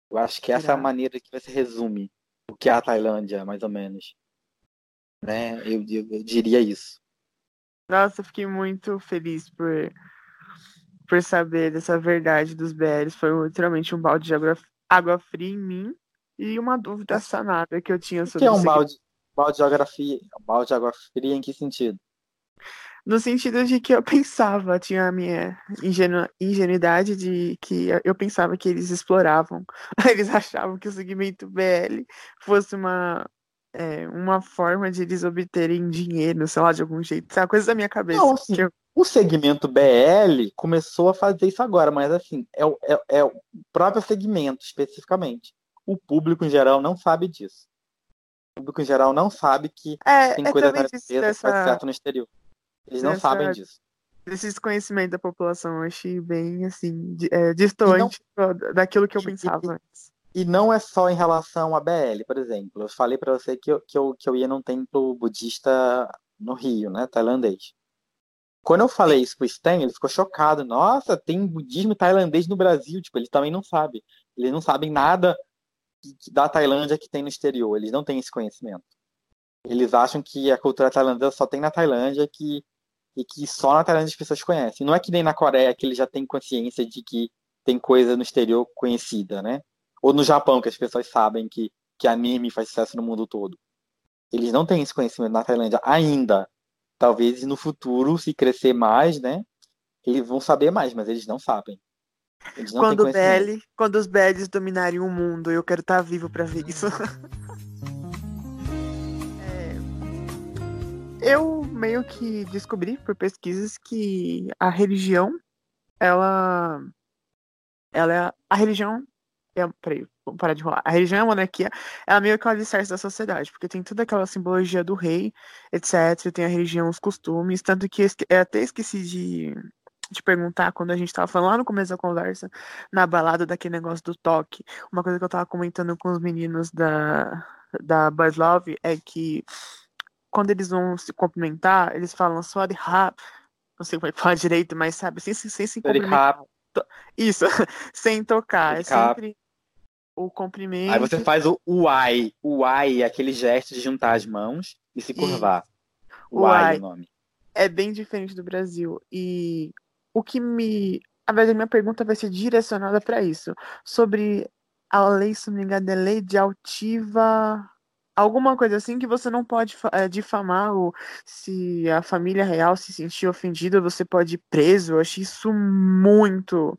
Eu acho que essa é a Irado. maneira que você resume o que é a Tailândia, mais ou menos. Né? Eu, eu, eu diria isso. Nossa, eu fiquei muito feliz por, por saber dessa verdade dos B Ls. Foi literalmente um balde de água, água fria em mim e uma dúvida Mas sanada que eu tinha o que é sobre o um segmento. balde, balde de geografia? Um balde de água fria em que sentido? No sentido de que eu pensava, tinha a minha ingenu- ingenuidade de que eu pensava que eles exploravam. Eles achavam que o segmento B L fosse uma, é, uma forma de eles obterem dinheiro, sei lá, de algum jeito. Isso é uma coisa da minha Não, cabeça. Que assim, eu... o segmento B L começou a fazer isso agora, mas assim, é, o- é, é o próprio segmento especificamente. O público em geral não sabe disso. O público em geral não sabe que tem É, é coisa na também disso, natureza que vai dessa, certo no exterior. Eles não sabem dessa, disso. desse desconhecimento da população. Eu achei bem, assim, di- é, E não, distante daquilo que eu e, e- pensava antes. e não é só em relação à B L, por exemplo. Eu falei para você que eu, que, eu, que eu ia num templo budista no Rio, né, tailandês. Quando eu falei isso pro Stan, ele ficou chocado. Nossa, tem budismo tailandês no Brasil. Tipo, ele também não sabe. Eles não sabem nada que- da Tailândia que tem no exterior. Eles não têm esse conhecimento. Eles acham que a cultura tailandesa só tem na Tailândia que, e que só na Tailândia as pessoas conhecem. Não é que nem na Coreia que eles já têm consciência de que tem coisa no exterior conhecida, né? Ou no Japão, que as pessoas sabem que, que anime faz sucesso no mundo todo. Eles não têm esse conhecimento na Tailândia ainda. Talvez no futuro, se crescer mais, né? Eles vão saber mais, mas eles não sabem. Eles não têm Quando o conhecimento. B L, quando os B Ls dominarem o mundo, eu quero estar vivo pra ver isso. É, eu meio que descobri por pesquisas que a religião, ela, ela é a religião, é, peraí, vamos parar de enrolar. A religião e a monarquia, ela meio que é o alicerce da sociedade, porque tem toda aquela simbologia do rei, etc. Tem a religião, os costumes, tanto que esque- eu até esqueci de, de perguntar quando a gente tava falando lá no começo da conversa, na balada daquele negócio do toque. Uma coisa que eu tava comentando com os meninos da, da Buzz Love é que quando eles vão se cumprimentar, eles falam só de rap, não sei como é que fala direito, mas sabe, sem, se- sem se cumprimentar. Recap, To- Isso, sem tocar. É recap. sempre o Aí você cumprimento faz o uai. O uai é aquele gesto de juntar as mãos e se e curvar. o Uai é o ai. nome. É bem diferente do Brasil. E o que me. A verdade, a minha pergunta vai ser direcionada para isso. Sobre a lei, se não me engano, é lei de altiva. Alguma coisa assim que você não pode fa- eh, difamar, ou se a família real se sentir ofendida, você pode ir preso. Eu achei isso muito,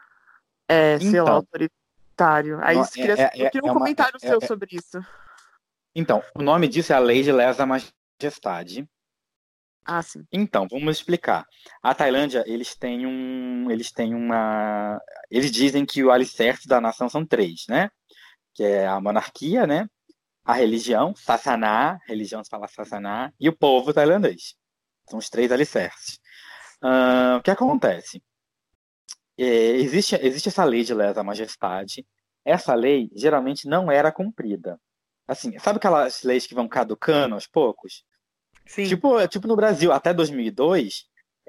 é, sei lá, Então, autoritário. Aí no- eu queria, é, eu é, é, queria um é uma. é- comentário seu é- é- sobre isso. Então, o nome disso é a Lei de Lesa Majestade. Ah, sim. Então, vamos explicar. A Tailândia, eles têm um, eles têm uma, eles dizem que o alicerce da nação são três, né? Que é a monarquia, né? A religião, Sasana, religião se fala Sasana, e o povo tailandês. São os três alicerces. Ah, o que acontece? É, existe, existe essa lei de lesa majestade. Essa lei geralmente não era cumprida. Assim, sabe aquelas leis que vão caducando aos poucos? Sim. Tipo, é tipo no Brasil, até dois mil e dois,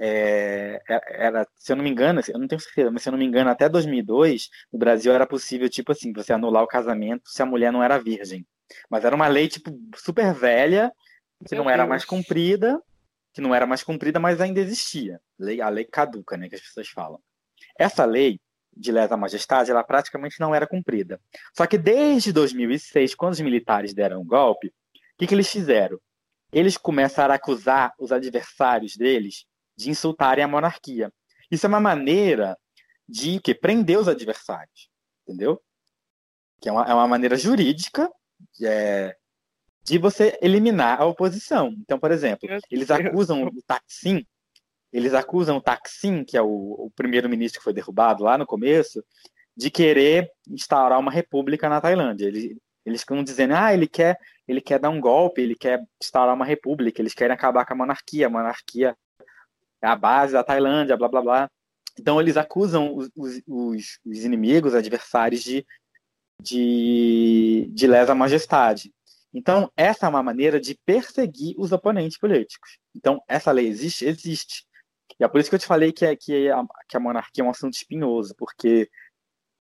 é, é- era, se eu não me engano, eu não tenho certeza, mas se eu não me engano, até dois mil e dois, no Brasil era possível, tipo assim, você anular o casamento se a mulher não era virgem. Mas era uma lei, tipo, super velha, que Meu não era mais Deus. cumprida, que não era mais cumprida, mas ainda existia. Lei- A lei caduca, né, que as pessoas falam. Essa lei de lesa majestade, ela praticamente não era cumprida. Só que desde dois mil e seis, quando os militares deram o golpe, o que, que eles fizeram? Eles começaram a acusar os adversários deles de insultarem a monarquia. Isso é uma maneira de que prender os adversários, entendeu? Que é uma, é uma maneira jurídica é, de você eliminar a oposição. Então, por exemplo, Meu eles Deus. acusam o Taksin, eles acusam o Taksin, que é o, o primeiro-ministro que foi derrubado lá no começo, de querer instaurar uma república na Tailândia. Eles, eles ficam dizendo, ah, ele quer, ele quer dar um golpe, ele quer instaurar uma república, eles querem acabar com a monarquia, a monarquia é a base da Tailândia, blá blá blá. Então eles acusam os, os, os, os inimigos, os adversários de, de, de lesa majestade. Então essa é uma maneira de perseguir os oponentes políticos. Então essa lei existe? Existe. E é por isso que eu te falei que, é, que, a, que a monarquia é um assunto espinhoso, porque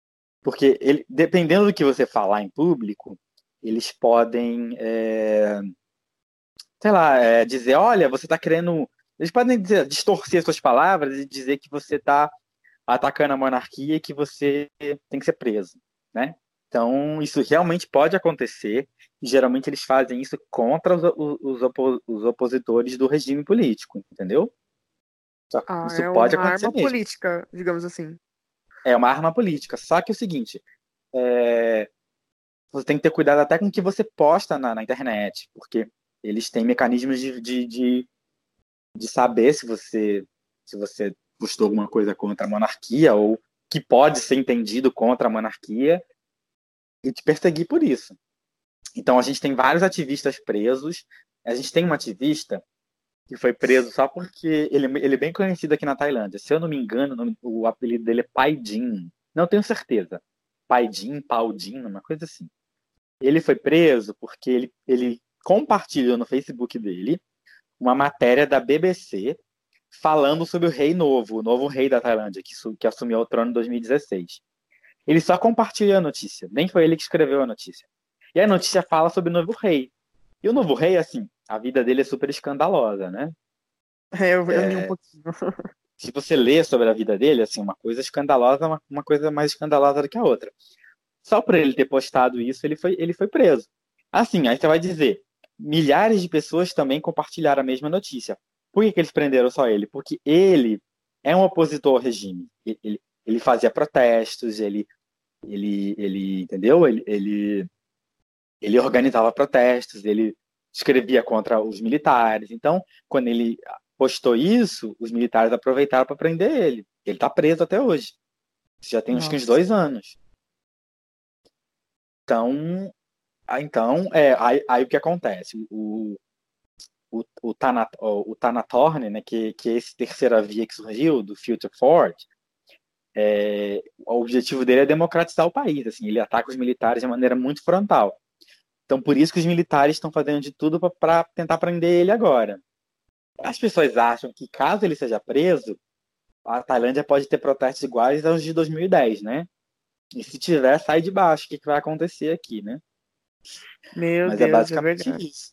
Porque ele, dependendo do que você falar em público, eles podem, é, sei lá, é, dizer, olha, você está querendo... Eles podem dizer, distorcer suas palavras e dizer que você está atacando a monarquia e que você tem que ser preso, né? Então, isso realmente pode acontecer, e geralmente eles fazem isso contra os, os, opo- os opositores do regime político, entendeu? Só que Ah, isso é pode uma acontecer arma mesmo. política, digamos assim. É uma arma política. Só que é o seguinte, é, você tem que ter cuidado até com o que você posta na, na internet, porque eles têm mecanismos de, de, de, de saber se você, se você postou alguma coisa contra a monarquia ou que pode ser entendido contra a monarquia e te perseguir por isso. Então a gente tem vários ativistas presos. A gente tem um ativista que foi preso só porque ele, ele é bem conhecido aqui na Tailândia. Se eu não me engano, o, nome- o apelido dele é Paidin. Não tenho certeza. Paidin, Paudin, uma coisa assim. Ele foi preso porque ele, ele compartilhou no Facebook dele uma matéria da B B C falando sobre o rei novo, o novo rei da Tailândia, que, que assumiu o trono em dois mil e dezesseis. Ele só compartilhou a notícia, nem foi ele que escreveu a notícia. E a notícia fala sobre o novo rei. E o novo rei, assim, a vida dele é super escandalosa, né? É, eu, eu li um pouquinho. Se você lê sobre a vida dele, assim, uma coisa escandalosa, uma, uma coisa mais escandalosa do que a outra. Só por ele ter postado isso, ele foi, ele foi preso. Assim, aí você vai dizer, milhares de pessoas também compartilharam a mesma notícia. Por que, que eles prenderam só ele? Porque ele é um opositor ao regime. Ele, ele fazia protestos, ele, ele, ele entendeu? Ele, ele, ele organizava protestos, ele escrevia contra os militares. Então, quando ele postou isso, os militares aproveitaram para prender ele. Ele está preso até hoje. Já tem uns, uns Nossa. dois anos. Então, ah, então é, aí, aí o que acontece? O, o, o, Tanat, o Tanatorne, né, que, que é esse terceira via que surgiu, do Future Ford, é, o objetivo dele é democratizar o país. Assim, ele ataca os militares de maneira muito frontal. Então, por isso que os militares estão fazendo de tudo para tentar prender ele agora. As pessoas acham que, caso ele seja preso, a Tailândia pode ter protestos iguais aos de dois mil e dez, né? E se tiver, sai de baixo. O que, que vai acontecer aqui, né? Meu Mas é Deus, é basicamente verdade. isso.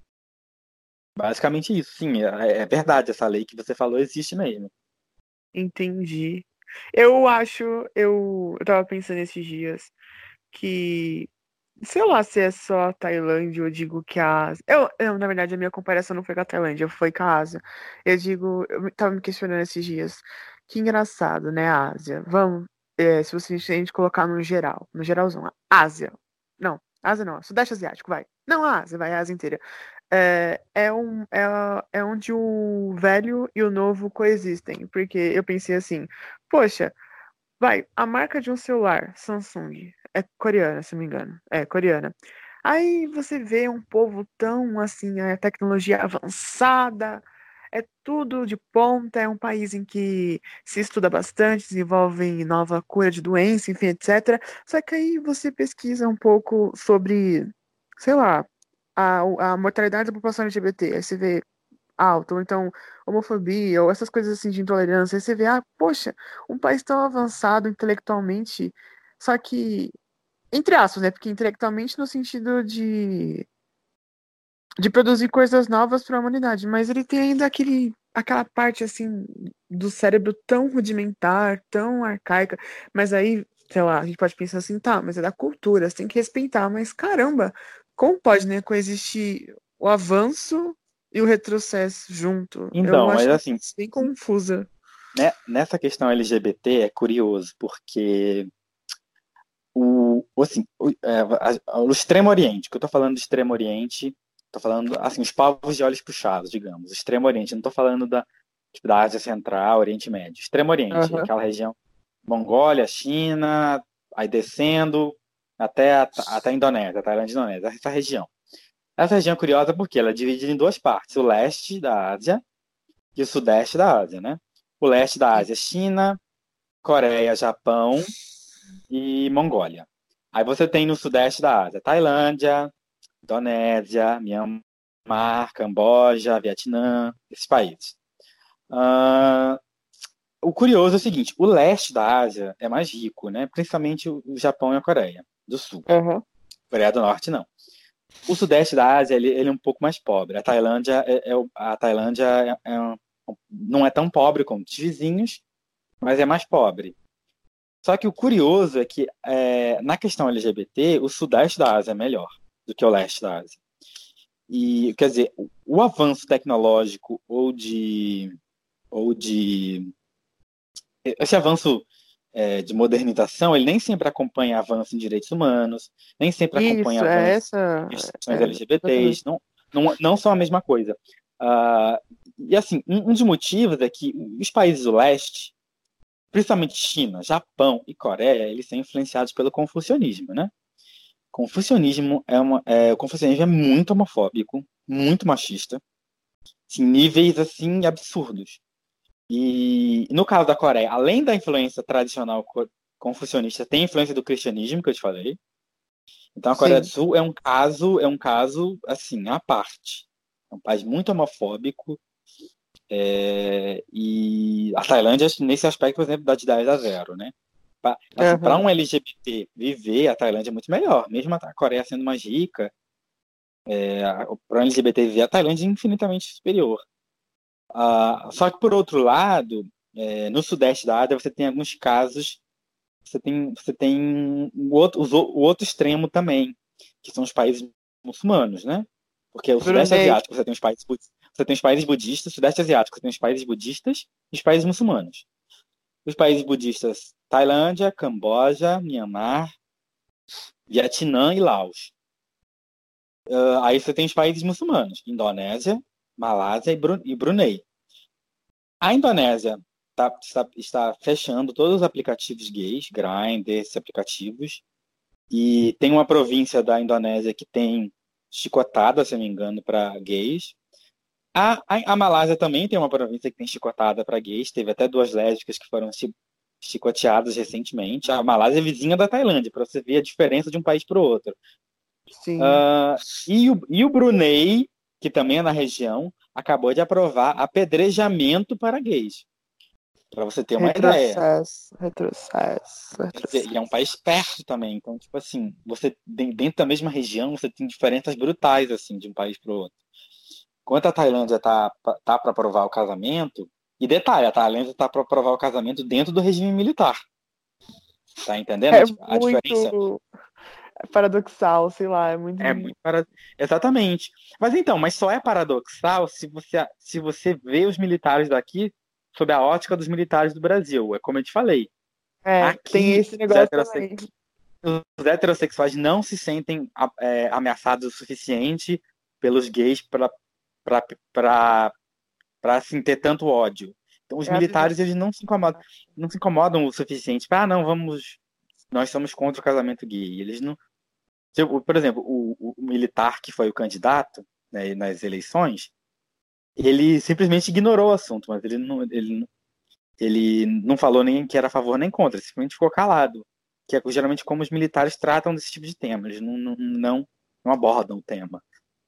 Basicamente isso. Sim, é, é verdade. Essa lei que você falou existe mesmo. Entendi. Eu acho, eu, eu tava pensando esses dias que, sei lá se é só a Tailândia, eu digo que a Ásia. Eu, eu, na verdade, a minha comparação não foi com a Tailândia, foi com a Ásia. Eu digo, eu tava me questionando esses dias. Que engraçado, né, a Ásia? Vamos, é, se você, se a gente colocar no geral, no geralzão, a Ásia. Não, Ásia não, Sudeste Asiático, vai. Não, a Ásia, vai, a Ásia inteira. É, é, um, é, é onde o velho e o novo coexistem. Porque eu pensei assim, poxa, vai, a marca de um celular, Samsung, é coreana, se não me engano. É coreana. Aí você vê um povo tão assim, a tecnologia avançada, é tudo de ponta, é um país em que se estuda bastante, desenvolve nova cura de doença, enfim, etcétera. Só que aí você pesquisa um pouco sobre, sei lá, a, a mortalidade da população L G B T. Aí você vê alto, ou então homofobia, ou essas coisas assim de intolerância. Aí você vê, ah, poxa, um país tão avançado intelectualmente, só que, entre aspas, né? Porque intelectualmente no sentido de, de produzir coisas novas para a humanidade, mas ele tem ainda aquele, aquela parte assim do cérebro tão rudimentar, tão arcaica, mas aí, sei lá, a gente pode pensar assim, tá, mas é da cultura, você tem que respeitar, mas caramba, como pode, né, coexistir o avanço e o retrocesso junto? Eu Então, mas acho assim, isso bem confusa. né, nessa questão L G B T é curioso, porque o, assim, o, é, a- o Extremo Oriente, que eu tô falando do Extremo Oriente, tô falando, assim, os povos de olhos puxados, digamos. O Extremo Oriente, eu não tô falando da, tipo, da Ásia Central, Oriente Médio. Extremo Oriente, Aham. aquela região Mongólia, China, aí descendo até a, até a Indonésia, a Tailândia e Indonésia, essa região. Essa região é curiosa porque ela é dividida em duas partes, o leste da Ásia e o sudeste da Ásia, né? O leste da Ásia é China, Coreia, Japão e Mongólia. Aí você tem no sudeste da Ásia, Tailândia, Indonésia, Myanmar, Camboja, Vietnã, esses países. Uh, o curioso é o seguinte, o leste da Ásia é mais rico, né? Principalmente o Japão e a Coreia do Sul. Uhum. Coreia do Norte, não. O sudeste da Ásia, ele, ele é um pouco mais pobre. A Tailândia, é, é, a Tailândia é, é um, não é tão pobre como os vizinhos, mas é mais pobre. Só que o curioso é que, é, na questão L G B T, o sudeste da Ásia é melhor do que o leste da Ásia. E, quer dizer, o, o avanço tecnológico ou de... Ou de esse avanço é, de modernização, ele nem sempre acompanha avanço em direitos humanos, nem sempre acompanha Isso, é avanço essa. em questões É, L G B T s, exatamente. não, não, não são a mesma coisa. Uh, e assim, um, um dos motivos é que os países do leste, principalmente China, Japão e Coreia, eles são influenciados pelo confucionismo, né? Confucionismo é uma, é, o confucionismo é muito homofóbico, muito machista, em níveis assim absurdos. E no caso da Coreia, além da influência tradicional confucionista, tem a influência do cristianismo que eu te falei. Então a Coreia do Sim. Sul é um caso, é um caso assim à parte. É um país muito homofóbico. É, e a Tailândia, nesse aspecto, por exemplo, dá de dez a zero, né? Pra, assim, para Uhum. um L G B T viver, a Tailândia é muito melhor. Mesmo a Coreia sendo mais rica, é, para um L G B T viver, a Tailândia é infinitamente superior. Uh, só que, por outro lado, é, no sudeste da Ásia, você tem alguns casos, você tem, você tem o, outro, o outro extremo também, que são os países muçulmanos, né? Porque o sudeste Brunei. asiático, você tem os países, você tem os países budistas, o sudeste asiático, você tem os países budistas e os países muçulmanos. Os países budistas, Tailândia, Camboja, Myanmar, Vietnã e Laos. Uh, aí você tem os países muçulmanos, Indonésia, Malásia e Brunei. A Indonésia tá, está, está fechando todos os aplicativos gays, Grindr, esses aplicativos. E tem uma província da Indonésia que tem chicotada, se não me engano, para gays. A, a, a Malásia também tem uma província que tem chicotada para gays. Teve até duas lésbicas que foram chi, chicoteadas recentemente. A Malásia é vizinha da Tailândia, para você ver a diferença de um país para o outro. Sim. Uh, e, o, e o Brunei, que também é na região, acabou de aprovar apedrejamento para gays. Para você ter uma ideia. Retrocesso, retrocesso, retrocesso. E é um país perto também. Então, tipo assim, você dentro da mesma região, você tem diferenças brutais assim de um país para o outro. Enquanto a Tailândia tá, tá para aprovar o casamento, e detalhe, a Tailândia tá para aprovar o casamento dentro do regime militar. Tá entendendo É a, a diferença? muito paradoxal, sei lá, é muito. É muito para... Exatamente. Mas então, mas só é paradoxal se você, se você vê os militares daqui sob a ótica dos militares do Brasil. É como eu te falei. É, tem Aqui, esse os, negócio heterosse... também. os heterossexuais não se sentem é, ameaçados o suficiente pelos gays para assim, ter tanto ódio. Então, os É a militares visão. eles não se incomodam, não se incomodam o suficiente. Ah, não, vamos, nós somos contra o casamento gay. Eles não. Tipo, por exemplo, o, o militar que foi o candidato, né, nas eleições, ele simplesmente ignorou o assunto, mas ele não, ele, ele não falou nem que era a favor nem contra, ele simplesmente ficou calado. Que é geralmente como os militares tratam desse tipo de tema, eles não, não, não, não abordam o tema.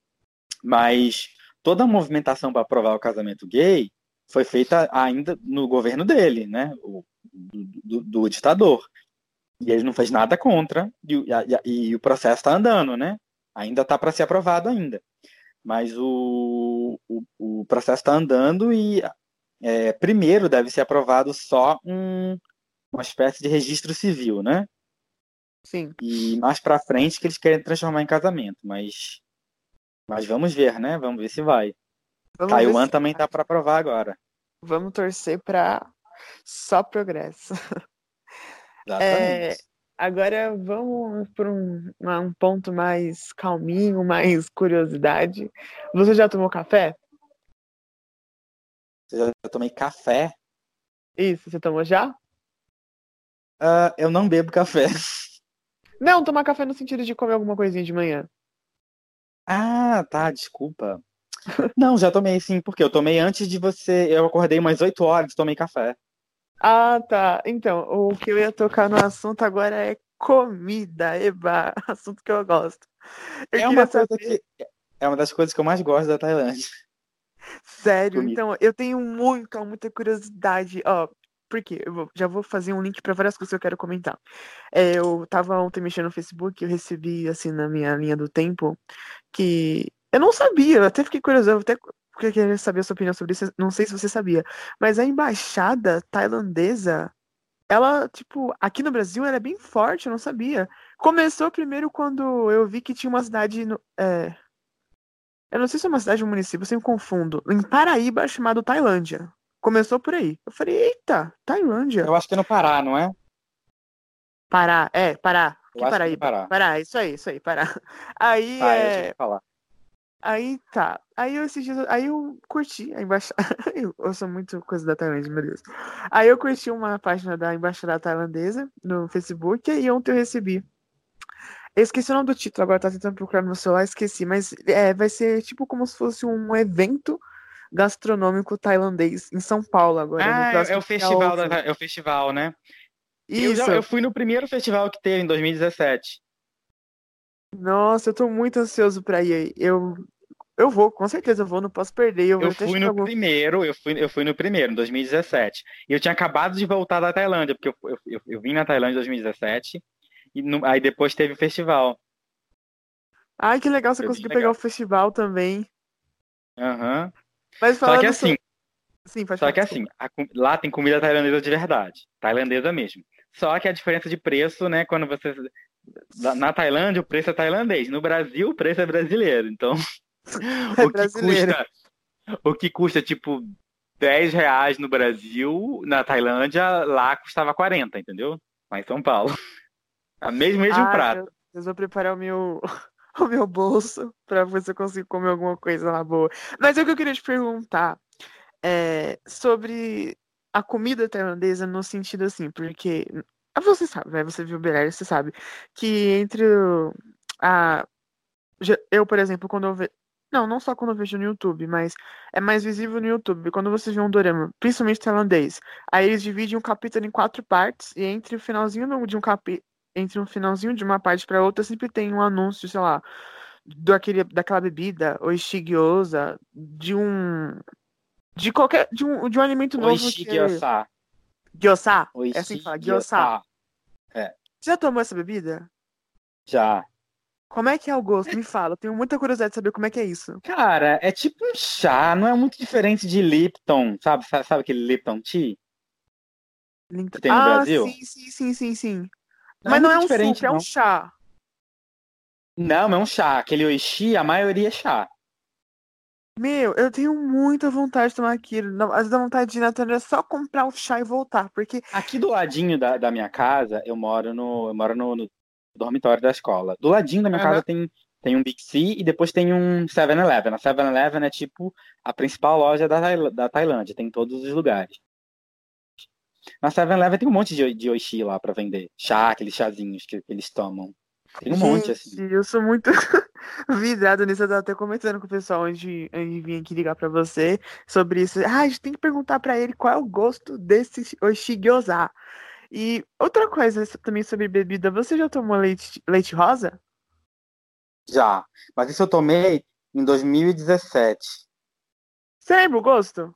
Mas toda a movimentação para aprovar o casamento gay foi feita ainda no governo dele, né? O, do, do, do ditador. E ele não fez nada contra, e, e, e o processo está andando, né? Ainda está para ser aprovado ainda. Mas o, o, o processo está andando e é, primeiro deve ser aprovado só um, uma espécie de registro civil, né? Sim. E mais para frente que eles querem transformar em casamento, mas, mas vamos ver, né? Vamos ver se vai. Vamos ver Taiwan se. também tá para aprovar agora. Vamos torcer para só progresso. É, Exatamente. agora vamos para um, um ponto mais calminho, mais curiosidade. Você já tomou café? Eu já tomei café. Isso, você tomou já? Uh, eu não bebo café. Não, tomar café no sentido de comer alguma coisinha de manhã. Ah, tá, desculpa. Não, já tomei sim, porque eu tomei antes de você. Eu acordei umas oito horas e tomei café. Ah, tá. Então, o que eu ia tocar no assunto agora é comida, eba, assunto que eu gosto. Eu É queria uma coisa saber, que. É uma das coisas que eu mais gosto da Tailândia. sério, Comida. então, eu tenho muita, muita curiosidade. Ó, por quê? Eu vou- já vou fazer um link para várias coisas que eu quero comentar. É, eu tava ontem mexendo no Facebook, eu recebi, assim, na minha linha do tempo, que eu não sabia, eu até fiquei curioso, eu até porque queria saber a sua opinião sobre isso, não sei se você sabia, mas a embaixada tailandesa, ela, tipo, aqui no Brasil, ela é bem forte, eu não sabia. Começou primeiro quando eu vi que tinha uma cidade, no- é, eu não sei se é uma cidade ou um município, eu sempre confundo, em Paraíba, chamado Tailândia. Começou por aí. Eu falei, eita, Tailândia. Eu acho que é no Pará, não é? Pará, é, Pará. Eu Que acho que é no Paraíba? Pará. Pará, isso aí, isso aí, Pará. Aí Ah, eu já é. ouvi falar. Aí tá. Aí eu, esses dias, aí eu curti a embaixada. Eu, eu sou muito coisa da Tailândia, meu Deus. Aí eu curti uma página da embaixada tailandesa no Facebook e ontem eu recebi. Eu esqueci o nome do título, agora tá tentando procurar no meu celular, esqueci, mas é, vai ser tipo como se fosse um evento gastronômico tailandês em São Paulo agora, no Ah, é, é próximo o dia festival da, onze. é o festival, né? Eu já eu Isso. fui no primeiro festival que teve em dois mil e dezessete. Nossa, eu tô muito ansioso pra ir aí. Eu, eu vou, com certeza eu vou, não posso perder. Eu vou Eu até fui chegar no algum. primeiro, eu fui, eu fui no primeiro, em dois mil e dezessete. E eu tinha acabado de voltar da Tailândia, porque eu, eu, eu, eu vim na Tailândia em dois mil e dezessete, e no- aí depois teve o festival. Ai, que legal você Foi bem conseguiu pegar o legal. festival também. Aham. Mas Só que falando assim, sobre. Sim, pode só falar, que assim, desculpa. a com- lá tem comida tailandesa de verdade, tailandesa mesmo. Só que a diferença de preço, né, quando você na na Tailândia o preço é tailandês, no Brasil o preço é brasileiro. Então, É o que brasileiro. custa, o que custa tipo dez reais no Brasil, na Tailândia, lá custava quarenta, entendeu? Lá em São Paulo. A mesmo, mesmo Ai, prato. meu Deus, vou preparar o meu, o meu bolso pra ver se eu consigo comer alguma coisa lá boa. Mas é o que eu queria te perguntar é, sobre a comida tailandesa no sentido assim, porque ah, você sabe, né? Você viu Belém, você sabe que entre o- a já- eu, por exemplo, quando eu vejo. Não, não só quando eu vejo no YouTube, mas é mais visível no YouTube. Quando você vê um dorama, principalmente tailandês, aí eles dividem um capítulo em quatro partes, e entre o finalzinho do- de um capi... entre um finalzinho de uma parte para outra, sempre tem um anúncio, sei lá, daquele, daquela bebida, ou gyoza, de um. De qualquer. De um, de um alimento novo Oishi que é. gyoza. Gyoza. É assim Oishi que fala, gyoza. gyoza. É, Você já tomou essa bebida? já. Como é que é o gosto? Me fala, eu tenho muita curiosidade de saber como é que é isso. Cara, é tipo um chá, não é muito diferente de Lipton, sabe? Sabe, sabe aquele Lipton Tea Link- que tem no Ah, Brasil? sim, sim, sim, sim, sim. Não é Mas não muito é um suco, diferente, é um não. chá. Não, é um chá. Aquele Oishi, a maioria é chá. Meu, eu tenho muita vontade de tomar aquilo. Não, às vezes dá vontade de ir na torneira só comprar o chá e voltar. Porque. Aqui do ladinho da, da minha casa, eu moro no, eu moro no, no dormitório da escola. Do ladinho da minha casa Aham. tem, tem um Big C e depois tem um seven-Eleven. A seven-Eleven é tipo a principal loja da, Tail- da Tailândia, tem em todos os lugares. Na seven-Eleven tem um monte de, de Oishi lá pra vender. Chá, aqueles chazinhos que, que eles tomam. Tem um monte, Gente, assim. eu sou muito vidrada nisso. Eu tava até comentando com o pessoal antes de, antes de vir aqui ligar pra você sobre isso. Ah, a gente tem que perguntar pra ele qual é o gosto desse Oishi Gyoza. E outra coisa também sobre bebida. Você já tomou leite, leite rosa? Já. Mas isso eu tomei em dois mil e dezessete. Você lembra o gosto?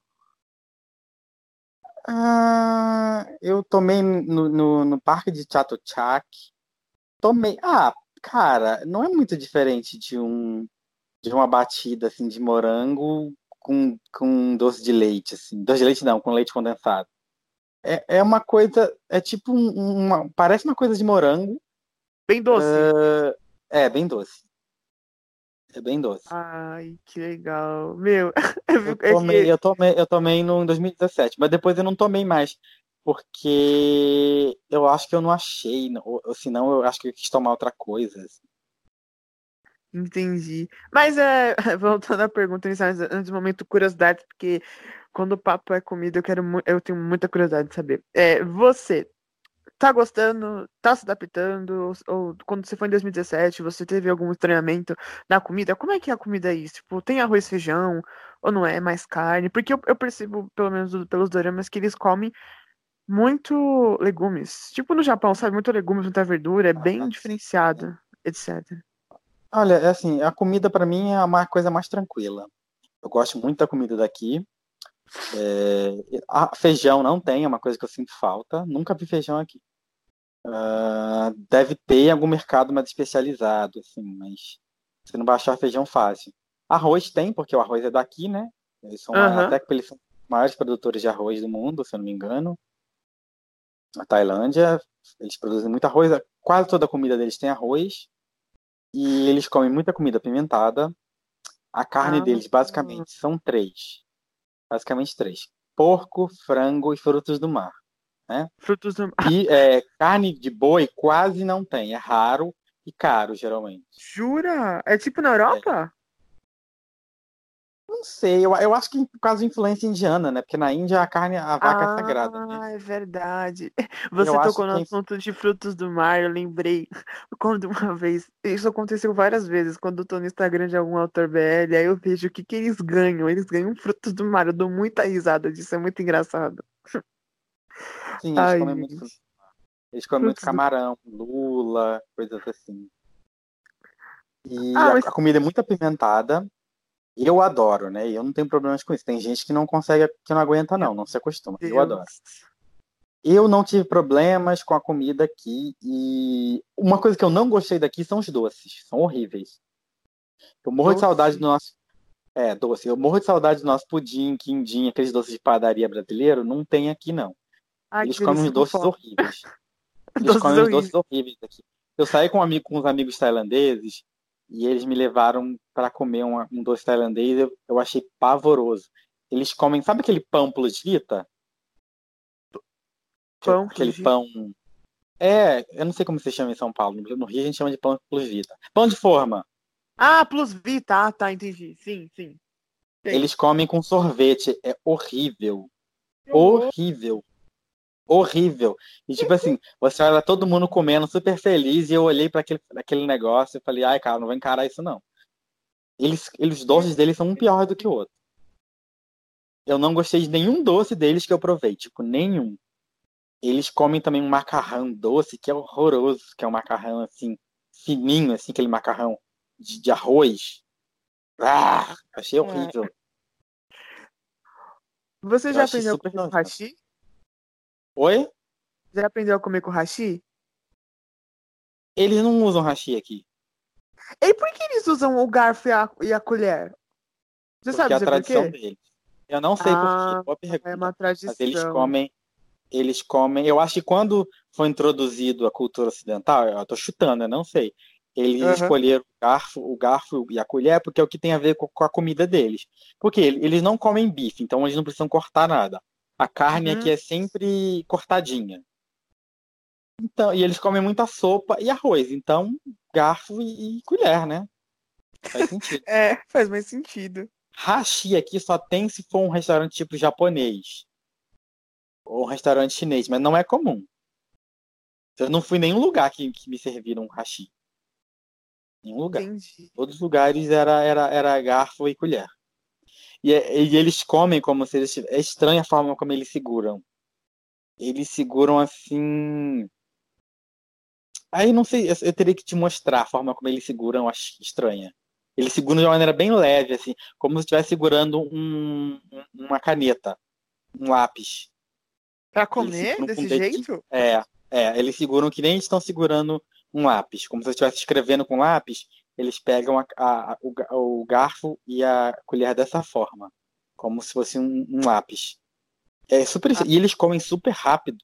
Ah, eu tomei no, no, no parque de Chatuchak. Tomei. Ah, cara, não é muito diferente de um de uma batida assim de morango com, com doce de leite, assim. Doce de leite não, com leite condensado. É, é uma coisa, é tipo um- uma, parece uma coisa de morango. Bem doce. É bem doce. É bem doce. Ai, que legal. Meu, eu Eu fico- é tomei, que eu tomei, eu tomei no em dois mil e dezessete, mas depois eu não tomei mais, porque eu acho que eu não achei, ou, ou senão eu acho que eu quis tomar outra coisa, assim. entendi. Mas é, voltando à pergunta inicial, antes do momento, curiosidade, porque quando o papo é comida, eu quero mu- eu tenho muita curiosidade de saber. É, você tá gostando, tá se adaptando, ou, ou quando você foi em dois mil e dezessete, você teve algum estranhamento na comida? Como é que é a comida aí? Tipo, tem arroz, feijão, ou não é mais carne? Porque eu, eu percebo, pelo menos do- pelos doramas, que eles comem muito legumes. Tipo no Japão, sabe? Muito legumes, muita verdura, é bem diferenciado, etcétera. Olha, é assim, a comida pra mim é uma coisa mais tranquila. Eu gosto muito da comida daqui. É, a- feijão não tem, é uma coisa que eu sinto falta. Nunca vi feijão aqui. Ah, deve ter em algum mercado mais especializado, assim, mas você não vai achar feijão fácil. Arroz tem, porque o arroz é daqui, né? Eles são, a- Aham. até que eles são os maiores produtores de arroz do mundo, se eu não me engano. A Tailândia, eles produzem muito arroz, quase toda a comida deles tem arroz, e eles comem muita comida apimentada. A carne Ah, deles, basicamente, são três. Basicamente três. Porco, frango e frutos do mar, né? frutos do mar. E é, carne de boi quase não tem, é raro e caro, geralmente. Jura? É tipo na É, Europa? não sei, eu, eu acho que por causa da influência indiana, né? Porque na Índia a carne, a vaca é sagrada, né? Ah, é verdade. Eu Você acho tocou no que é assunto de frutos do mar, eu lembrei quando uma vez, isso aconteceu várias vezes, quando eu tô no Instagram de algum autor B L, aí eu vejo o que que eles ganham. Eles ganham frutos do mar, eu dou muita risada disso, é muito engraçado. sim, eles Ai, comem muito fruto. gente, Eles comem muito frutos do... camarão, lula, coisas assim. E Ah, a, mas a comida é muito apimentada. Eu adoro, né? E eu não tenho problemas com isso. Tem gente que não consegue, que não aguenta, meu não, não se acostuma. Eu adoro. Deus. Eu não tive problemas com a comida aqui e uma coisa que eu não gostei daqui são os doces. São horríveis. Eu morro de saudade do Doce. nosso. É, doce. Eu morro de saudade do nosso pudim, quindim, aqueles doces de padaria brasileiro. Não tem aqui, não. Ai, que Eles comem delícia, uns tô com doces fome. horríveis. Eles Doces comem uns horríveis. doces horríveis aqui. Eu saí com, um amigo, com uns amigos tailandeses e eles me levaram para comer um, um doce tailandês. Eu, eu achei pavoroso. Eles comem, sabe aquele pão plus vita? Que- Pão Aquele plus vita. pão. É, eu não sei como se chama em São Paulo. No Rio a gente chama de pão plus vita. Pão de forma. Ah, plus vita, ah, tá, entendi. Sim, sim. Sei. Eles comem com sorvete. É horrível. Que horror. Horrível. Horrível. E tipo assim, você olha todo mundo comendo super feliz e eu olhei para aquele, aquele negócio e falei, ai, cara, não vou encarar isso não. Eles, eles, os doces deles são um pior do que o outro. Eu não gostei de nenhum doce deles que eu provei, tipo, nenhum. Eles comem também um macarrão doce que é horroroso, que é um macarrão assim, fininho, assim, aquele macarrão de, de arroz. Ah, achei É. horrível. Você Eu já achei aprendeu a super comer com nojento. hashi? Oi? Já aprendeu a comer com hashi? Eles não usam hashi aqui, E por que eles usam o garfo e a, e a colher? Você porque sabe é a dizer por tradição quê? deles. Eu não sei por quê, Ah, boa é pergunta. uma Mas eles tradição. comem, eles comem. Eu acho que quando foi introduzido a cultura ocidental, eu tô chutando, eu não sei. Eles Aham. escolheram o garfo, o garfo e a colher porque é o que tem a ver com, com a comida deles. Porque ele- eles não comem bife, então eles não precisam cortar nada. A carne aqui Uhum. é sempre cortadinha. Então, e eles comem muita sopa e arroz. Então, garfo e, e colher, né? Faz sentido. É, faz mais sentido. Hashi aqui só tem se for um restaurante tipo japonês ou um restaurante chinês, mas não é comum. Eu não fui em nenhum lugar que, que me serviram hashi. Nenhum lugar. Entendi. Todos os lugares era, era, era garfo e colher. E, é- e eles comem como se eles. É estranha a forma como eles seguram. Eles seguram assim. Aí não sei, eu, eu teria que te mostrar a forma como eles seguram, eu acho estranha. Eles seguram de uma maneira bem leve, assim, como se estivesse segurando um, um- uma caneta, um lápis. Pra Eles comer seguram com o desse dedinho. jeito? É, é, eles seguram que nem estão segurando um lápis. Como se eu estivesse escrevendo com lápis, eles pegam a- a- o, ga- o garfo e a colher dessa forma. Como se fosse um, um lápis. É super, Ah, e eles comem super rápido.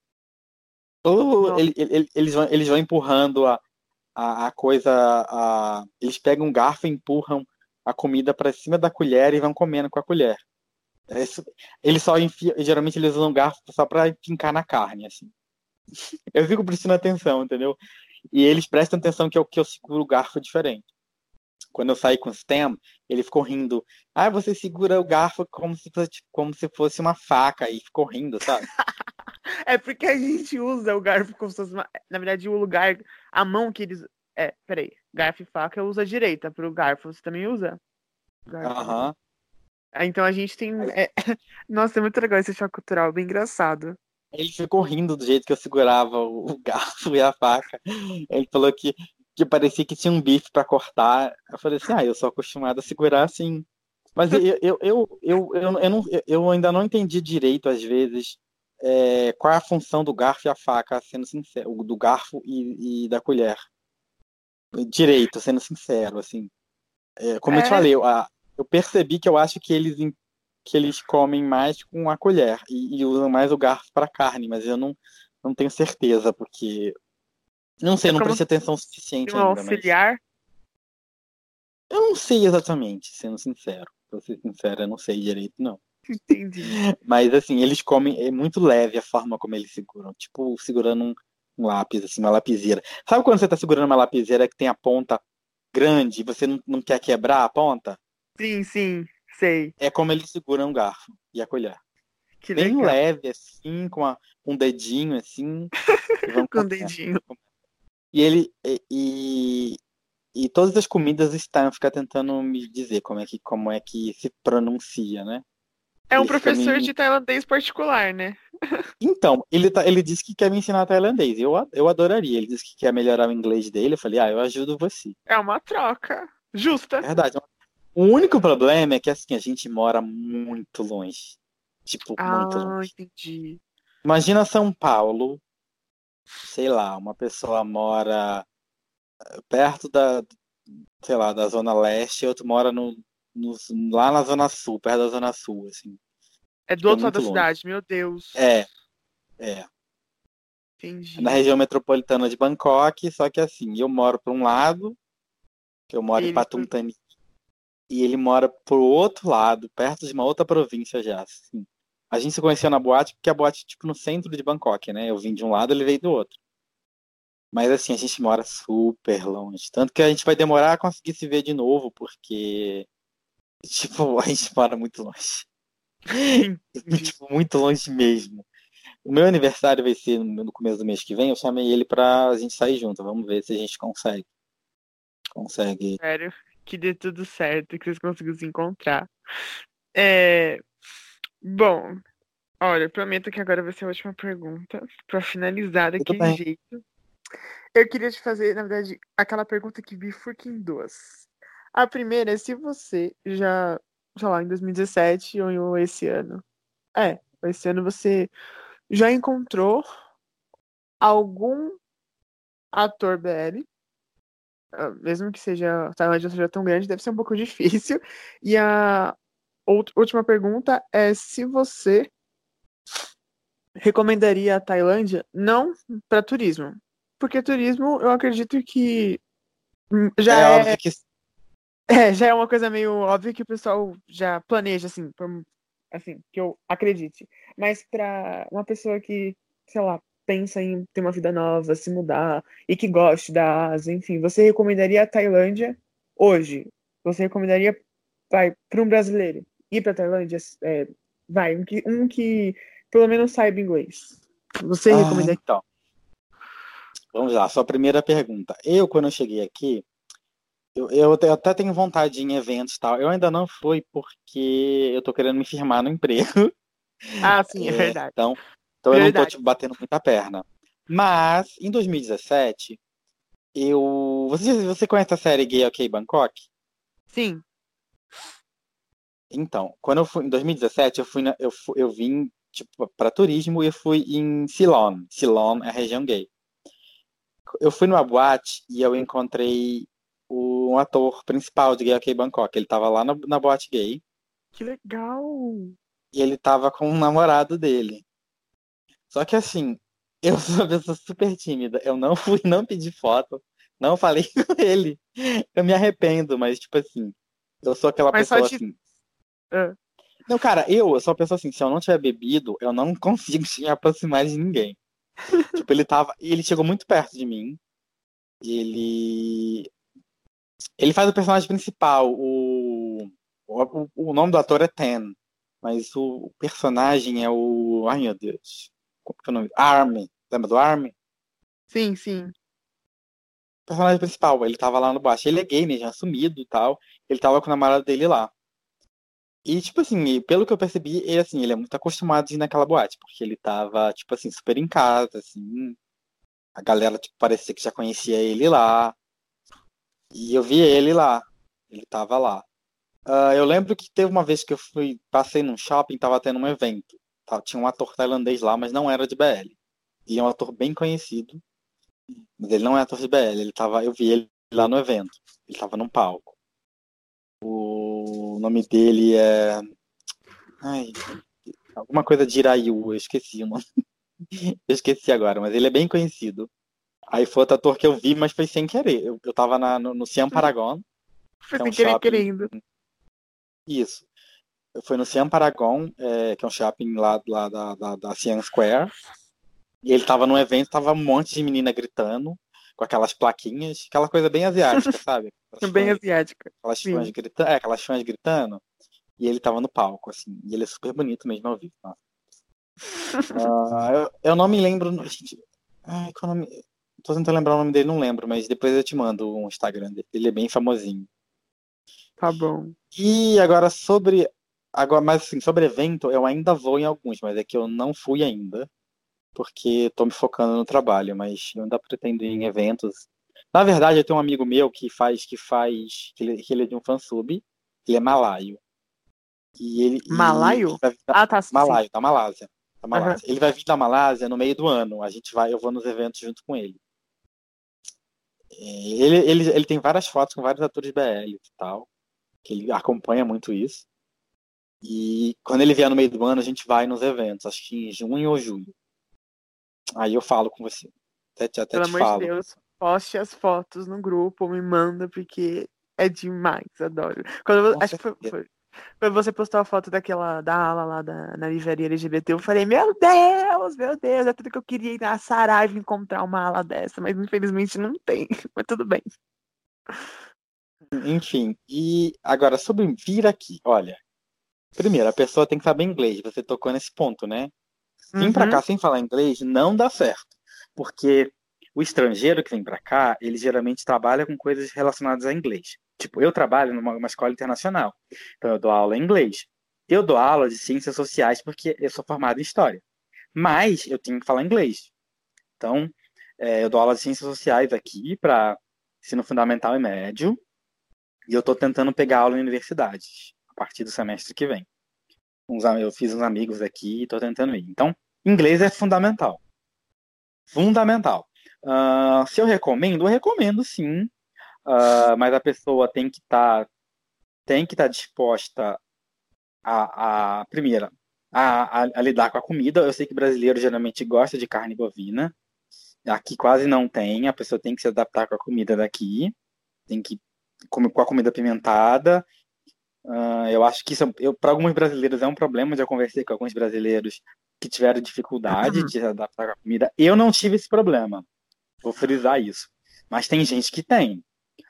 Oh, nossa. ele- ele- eles, vão, eles vão empurrando a, a, a coisa. A, eles pegam um garfo e empurram a comida para cima da colher e vão comendo com a colher. É su- eles só enfiam, geralmente eles usam garfo só para fincar na carne, assim. Eu fico prestando atenção, entendeu? E eles prestam atenção que eu, que eu seguro o garfo diferente. Quando eu saí com o Stem, ele ficou rindo. Ah, você segura o garfo como se fosse, como se fosse uma faca. E ficou rindo, sabe? É porque a gente usa o garfo como se fosse uma... Na verdade, o lugar, a mão que eles. É, peraí. Garfo e faca usa a direita pro garfo. Você também usa? Garfo e direita. Aham. Ah, então a gente tem. é- Nossa, é muito legal esse choque cultural, bem engraçado. Ele ficou rindo do jeito que eu segurava o o garfo e a faca. Ele falou que, que parecia que tinha um bife para cortar. Eu falei assim, ah, eu sou acostumado a segurar assim. Mas eu, eu, eu, eu, eu, eu, não, eu ainda não entendi direito, às vezes, é, qual é a função do garfo e a faca, sendo sincero, do garfo e, e da colher. Direito, sendo sincero, assim. É, como eu te É, falei, eu, a- eu percebi que eu acho que eles, em- que eles comem mais com a colher e, e usam mais o garfo para carne, mas eu não, não tenho certeza, porque. Não sei, é eu não como prestei se atenção o fosse suficiente um ainda, mas. auxiliar. Eu não sei exatamente, sendo sincero. Pra ser sincero, eu não sei direito, não. Entendi. Mas assim, eles comem, é muito leve a forma como eles seguram. Tipo, segurando um, um lápis, assim, uma lapiseira. Sabe quando você tá segurando uma lapiseira que tem a ponta grande e você não, não quer quebrar a ponta? Sim, sim, sei. É como eles seguram o garfo e a colher. Que Bem legal. leve, assim, com a- um dedinho, assim, e vão Com o comendo. dedinho. E ele, e, e, e todas as comidas estão, fica tentando me dizer como é que, como é que se pronuncia, né? É um Ele fica professor me, de tailandês particular, né? Então, ele, tá, ele disse que quer me ensinar tailandês. Eu, a- eu adoraria. Ele disse que quer melhorar o inglês dele. Eu falei, ah, eu ajudo você. É uma troca justa. Verdade. O único problema é que assim, a gente mora muito longe. Tipo, muito Ah, longe. entendi. Imagina São Paulo, sei lá, uma pessoa mora perto da, sei lá, da Zona Leste e outro mora no, no- lá na Zona Sul, perto da Zona Sul, assim. É do Tipo, é outro lado muito da longe. cidade, meu É, Deus. é. É na Entendi. região metropolitana de Bangkok, só que assim, eu moro para um lado, que eu moro em Ele foi. Patumtani, e ele mora pro outro lado, perto de uma outra província já, assim. A gente se conheceu na boate, porque a boate é tipo no centro de Bangkok, né? Eu vim de um lado, ele veio do outro. Mas assim, a gente mora super longe. Tanto que a gente vai demorar a conseguir se ver de novo, porque, tipo, a gente mora muito longe. Entendi. Tipo, muito longe mesmo. O meu aniversário vai ser no no começo do mês que vem, eu chamei ele pra gente sair junto. Vamos ver se a gente consegue. Consegue. Sério, que dê tudo certo, que vocês consigam se encontrar. É. Bom, olha, eu prometo que agora vai ser a última pergunta, pra finalizar Tudo daquele bem. jeito. Eu queria te fazer, na verdade, aquela pergunta que bifurca em duas. A primeira é se você já, sei lá, em dois mil e dezessete ou esse ano. É, esse ano você já encontrou algum ator B L, ah, mesmo que seja, a Tailândia seja tão grande, deve ser um pouco difícil. E a out- última pergunta é se você recomendaria a Tailândia não para turismo. Porque turismo, eu acredito que hum, já É óbvio é, que é, já é uma coisa meio óbvia que o pessoal já planeja, assim, por- assim, que eu acredite. Mas para uma pessoa que, sei lá, pensa em ter uma vida nova, se mudar e que goste da Ásia, enfim, você recomendaria a Tailândia hoje? Você recomendaria para um brasileiro ir para Tailândia? É, vai, um que, um que pelo menos saiba inglês. Você Ah, recomendaria? então, vamos lá. Sua primeira pergunta. Eu, quando eu cheguei aqui, eu, eu até eu até tenho vontade de ir em eventos e tal. Eu ainda não fui porque eu tô querendo me firmar no emprego. Ah, sim, é É, verdade. então, então eu não tô, Prioridade. tipo, batendo muita perna. Mas, em dois mil e dezessete, eu. Você, você conhece a série Gay OK Bangkok? Sim. Então, quando eu fui em dois mil e dezessete, eu fui na- eu, fu- eu vim tipo para turismo e eu fui em Ceylon. Ceylon é a região gay. Eu fui numa boate e eu encontrei o- um ator principal de Gay OK Bangkok. Ele tava lá na, na boate gay Que legal. e ele tava com um namorado dele. Só que assim, eu sou uma pessoa super tímida. Eu não fui, não pedi foto, não falei com ele. Eu me arrependo, mas tipo assim, eu sou aquela Mas só pessoa de. assim. Ah, Não, cara, eu, eu sou uma pessoa assim, se eu não tiver bebido, eu não consigo me aproximar de ninguém. Tipo, ele tava. Ele chegou muito perto de mim. Ele. Ele faz o personagem principal. O, o, o nome do ator é Ten. Mas o, o personagem é o. Ai, meu Deus. Qual que é o nome? Army. Lembra do Army? sim, sim. O personagem principal. Ele tava lá no baixo. Ele é gay mesmo, assumido e tal. Ele tava com o namorado dele lá. E, tipo assim, e pelo que eu percebi, ele, assim, ele é muito acostumado a ir naquela boate, porque ele tava, tipo assim, super em casa, assim. A galera, tipo, parecia que já conhecia ele lá. E eu vi ele lá. Ele tava lá. Uh, eu lembro que teve uma vez que eu fui, passei num shopping, tava tendo um evento. Tá? Tinha um ator tailandês lá, mas não era de B L. E é um ator bem conhecido, mas ele não é ator de B L. Ele tava, eu vi ele lá no evento. Ele tava num palco. O nome dele é. Ai, alguma coisa de Irayu, eu esqueci o nome. Eu esqueci agora, mas ele é bem conhecido. Aí foi outro ator que eu vi, mas foi sem querer. Eu, eu tava na, no, no Siam Paragon, Foi que é um sem querer shopping. querendo. Isso. Eu fui no Siam Paragon, é, que é um shopping lá, lá da, da, da Siam Square. E ele tava num evento, tava um monte de menina gritando, com aquelas plaquinhas, aquela coisa bem asiática, sabe? Aquelas Bem fãs, asiática. aquelas fãs Sim. gritando, é, aquelas fãs gritando. E ele tava no palco, assim. E ele é super bonito mesmo ao vivo. Tá? Uh, eu, eu não me lembro. Gente, ai, qual é o nome? Tô tentando lembrar o nome dele, não lembro, mas depois eu te mando um Instagram dele. Ele é bem famosinho. Tá bom. E agora sobre. Agora, mas assim, sobre evento, eu ainda vou em alguns, mas é que eu não fui ainda, porque tô me focando no trabalho, mas eu ainda pretendo ir em eventos. Na verdade, eu tenho um amigo meu que faz, que faz, que ele, que ele é de um fansub, ele é malaio. E ele, e ele Malaio? vai vir da Ah, tá, sim, sim. Malaio, da Malásia. Da Aham. Malásia. Ele vai vir da Malásia no meio do ano. A gente vai, eu vou nos eventos junto com ele. Ele, ele, ele tem várias fotos com vários atores B L e tal, que ele acompanha muito isso. E quando ele vier no meio do ano, a gente vai nos eventos, acho que em junho ou julho. Aí eu falo com você. Até te, até Pelo te amor de falo. Deus, poste as fotos no grupo, me manda, porque é demais, adoro. Quando eu- Com acho que foi, certeza. foi- quando você postou a foto daquela, da ala lá da, na livraria L G B T, eu falei, meu Deus, meu Deus, é tudo que eu queria ir na Saraiva e encontrar uma ala dessa, mas infelizmente não tem, mas tudo bem. Enfim, e agora sobre vir aqui, olha. Primeiro, a pessoa tem que saber inglês. Você tocou nesse ponto, né? Vir pra Uhum. cá sem falar inglês não dá certo. Porque o estrangeiro que vem pra cá, ele geralmente trabalha com coisas relacionadas a inglês. Tipo, eu trabalho numa uma escola internacional. Então eu dou aula em inglês. Eu dou aula de ciências sociais porque eu sou formado em história. Mas eu tenho que falar inglês. Então, é, eu dou aula de ciências sociais aqui para ensino fundamental e médio. E eu estou tentando pegar aula em universidades a partir do semestre que vem. Uns, eu fiz uns amigos aqui e estou tentando ir. Então, inglês é fundamental. Fundamental. Uh, se eu recomendo, eu recomendo sim. Uh, mas a pessoa tem que estar tá, tem que estar tá disposta a, a primeira a, a, a lidar com a comida. Eu sei que brasileiro geralmente gosta de carne bovina. Aqui quase não tem. A pessoa tem que se adaptar com a comida daqui. Tem que comer com a comida apimentada. Uh, eu acho que isso, para alguns brasileiros é um problema. Já conversei com alguns brasileiros que tiveram dificuldade de se adaptar com a comida. Eu não tive esse problema. Vou frisar isso. Mas tem gente que tem.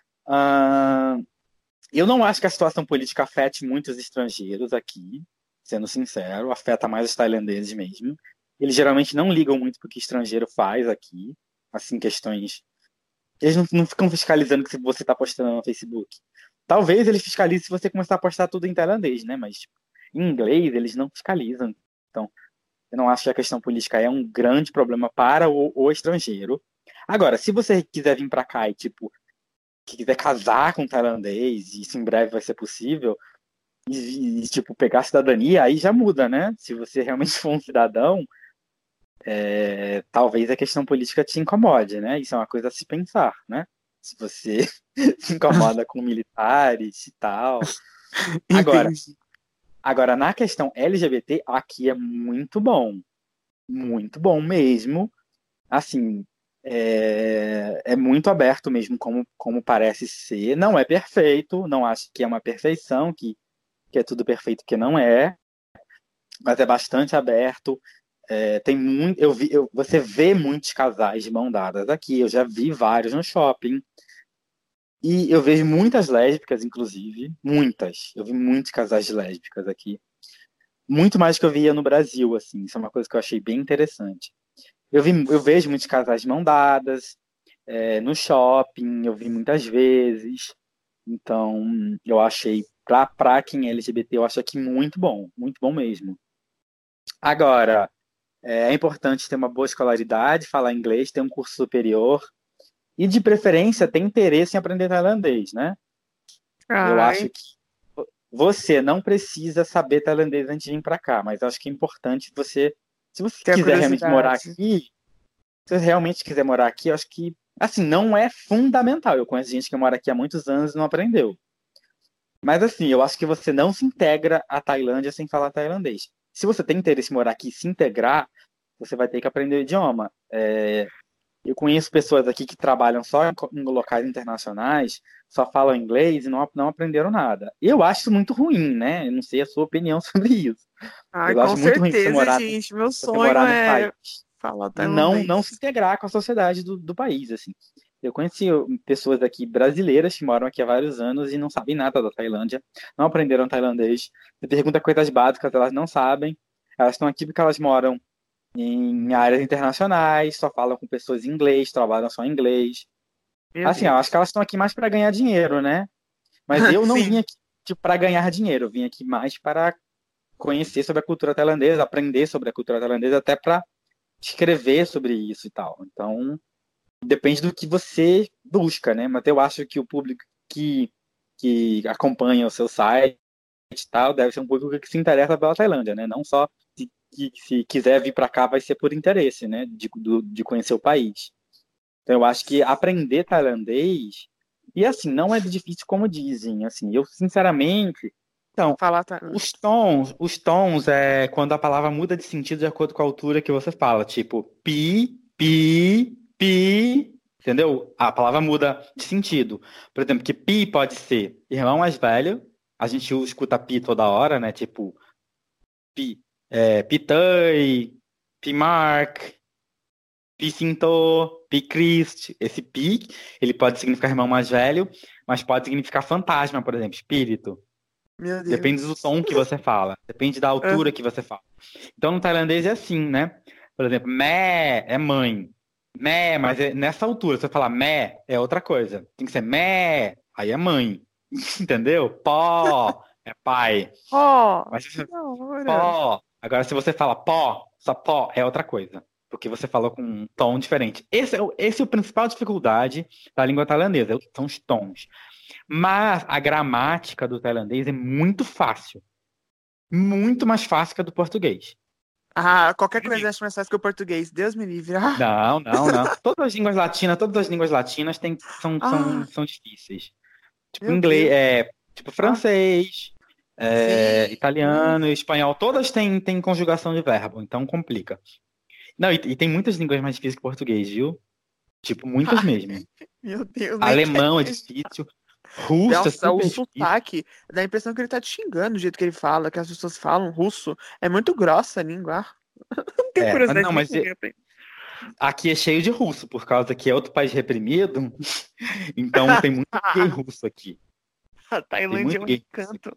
Uh, eu não acho que a situação política afete muitos estrangeiros aqui, sendo sincero. Afeta mais os tailandeses mesmo. Eles geralmente não ligam muito para o que estrangeiro faz aqui. Assim, questões. Eles não, não ficam fiscalizando que você está postando no Facebook. Talvez eles fiscalizem se você começar a postar tudo em tailandês, né? Mas tipo, em inglês eles não fiscalizam. Então, eu não acho que a questão política é um grande problema para o, o estrangeiro. Agora, se você quiser vir para cá e, tipo, que quiser casar com um tailandês, e isso em breve vai ser possível, e, e, tipo, pegar a cidadania, aí já muda, né? Se você realmente for um cidadão, é, talvez a questão política te incomode, né? Isso é uma coisa a se pensar, né? Se você se incomoda com militares e tal. Agora, Entendi. agora, na questão L G B T, aqui é muito bom. Muito bom mesmo. Assim, é, é muito aberto mesmo, como, como parece ser. Não é perfeito, não acho que é uma perfeição, que, que é tudo perfeito, que não é, mas é bastante aberto. É, tem muito, eu vi, eu, você vê muitos casais de mão dadas aqui, eu já vi vários no shopping. E eu vejo muitas lésbicas, inclusive, muitas. Eu vi muitos casais de lésbicas aqui. Muito mais do que eu via no Brasil, assim. Isso é uma coisa que eu achei bem interessante. Eu, vi, eu vejo muitos casais de mão dadas, é, no shopping, eu vi muitas vezes. Então, eu achei, pra, pra quem é L G B T, eu acho aqui muito bom, muito bom mesmo. Agora, é, é importante ter uma boa escolaridade, falar inglês, ter um curso superior e, de preferência, ter interesse em aprender tailandês, né? Eu acho Ai, que você não precisa saber tailandês antes de vir para cá, mas eu acho que é importante você, se você Ter a quiser realmente morar curiosidade. aqui, se você realmente quiser morar aqui, eu acho que, assim, não é fundamental. Eu conheço gente que mora aqui há muitos anos e não aprendeu. Mas, assim, eu acho que você não se integra à Tailândia sem falar tailandês. Se você tem interesse em morar aqui e se integrar, você vai ter que aprender o idioma. É, eu conheço pessoas aqui que trabalham só em, co- em locais internacionais, só falam inglês e não, não aprenderam nada. Eu acho isso muito ruim, né? Eu não sei a sua opinião sobre isso. Ai, Eu com acho muito ruim você certeza, morar, gente. Meu você sonho morar num país é falar e não, não se tailandês. integrar com a sociedade do, do país, assim. Eu conheci pessoas aqui brasileiras que moram aqui há vários anos e não sabem nada da Tailândia, não aprenderam tailandês. Você pergunta coisas básicas, elas não sabem. Elas estão aqui porque elas moram em áreas internacionais, só falam com pessoas em inglês, trabalham só em inglês. Meu Assim, eu acho que Deus. elas estão aqui mais para ganhar dinheiro, né? Mas eu não vim Sim. aqui tipo, para ganhar dinheiro, eu vim aqui mais para conhecer sobre a cultura tailandesa, aprender sobre a cultura tailandesa, até para escrever sobre isso e tal. Então, depende do que você busca, né? Mas eu acho que o público que, que acompanha o seu site e tal deve ser um público que se interessa pela Tailândia, né? Não só se, que, se quiser vir para cá vai ser por interesse, né? De, do, de conhecer o país. Então, eu acho que aprender tailandês e assim não é difícil como dizem. Assim, eu sinceramente, então Falar os tailandês. tons, os tons é quando a palavra muda de sentido de acordo com a altura que você fala, tipo pi, pi, pi, entendeu? A palavra muda de sentido. Por exemplo, que pi pode ser irmão mais velho, a gente escuta pi toda hora, né? Tipo pi, é, pitei, pimark, pi sinto, pi Christ. Esse pi, ele pode significar irmão mais velho, mas pode significar fantasma, por exemplo, espírito. Meu Depende do Deus. tom que você fala. Depende da Ah, altura que você fala. Então, no tailandês é assim, né? Por exemplo, mé é mãe. Mé, mas é nessa altura. Se você falar mé, é outra coisa. Tem que ser mé, aí é mãe. Entendeu? Pó é pai. ó, Mas se que você- da hora. pó. Agora, se você fala pó, só pó é outra coisa. Porque você falou com um tom diferente. Esse é, o- esse é a principal dificuldade da língua tailandesa, são os tons. Mas a gramática do tailandês é muito fácil. Muito mais fácil que a do português. Ah, qualquer coisa acho mais fácil que o português. Deus me livre. Ah, Não, não, não. Todas as línguas latinas, todas as línguas latinas têm, são, são, ah, são difíceis. Tipo meu inglês, Deus. é, tipo Ah, francês, é, sim. Hum. italiano, espanhol, todas têm, têm conjugação de verbo, então complica. Não, e, e tem muitas línguas mais difíceis que o português, viu? Tipo, muitas Ah, mesmo. meu Deus, nem quero Alemão é imaginar. difícil, russo é Nossa, o super difícil. sotaque dá a impressão que ele tá te xingando do jeito que ele fala, que as pessoas falam russo. É muito grossa a língua. Ah, não tenho É, mas curiosidade não, nem mas com quem aprende. aqui é cheio de russo, por causa que é outro país reprimido, então tem muito gay russo aqui. A Tem Tailândia é muito um gay russo. encanto.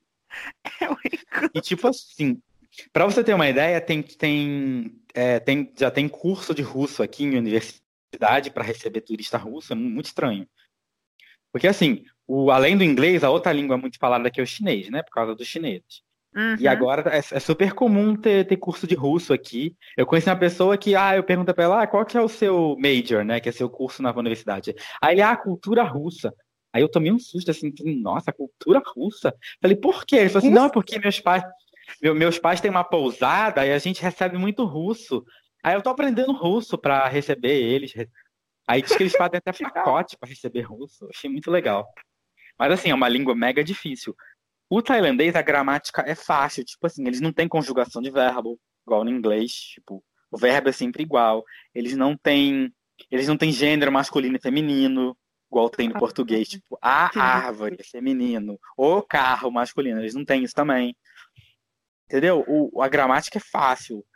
É um E encanto. tipo assim, para você ter uma ideia, tem, tem, é, tem, já tem curso de russo aqui em universidade para receber turista russo, é muito estranho. Porque assim, o, além do inglês, a outra língua muito falada aqui é o chinês, né? Por causa dos chineses. E Uhum. agora é, é super comum ter, ter curso de russo aqui. Eu conheci uma pessoa que, ah, eu pergunto pra ela, ah, qual que é o seu major, né? Que é seu curso na universidade. Aí ele, ah, cultura russa. Aí eu tomei um susto assim, falei, nossa, cultura russa? Falei, por quê? Ele falou assim, não, é Russo? porque meus pais, meu- meus pais têm uma pousada e a gente recebe muito russo. Aí eu tô aprendendo russo para receber eles. Aí diz que eles fazem até Que da hora. pacote para receber russo. Eu achei muito legal. Mas assim, é uma língua mega difícil. O tailandês, a gramática é fácil, tipo assim, eles não têm conjugação de verbo, igual no inglês, tipo, o verbo é sempre igual. Eles não têm, eles não têm gênero masculino e feminino, igual tem no Ah, português, tipo, a que lindo. árvore é feminino, o carro masculino, eles não têm isso também. Entendeu? O, a gramática é fácil.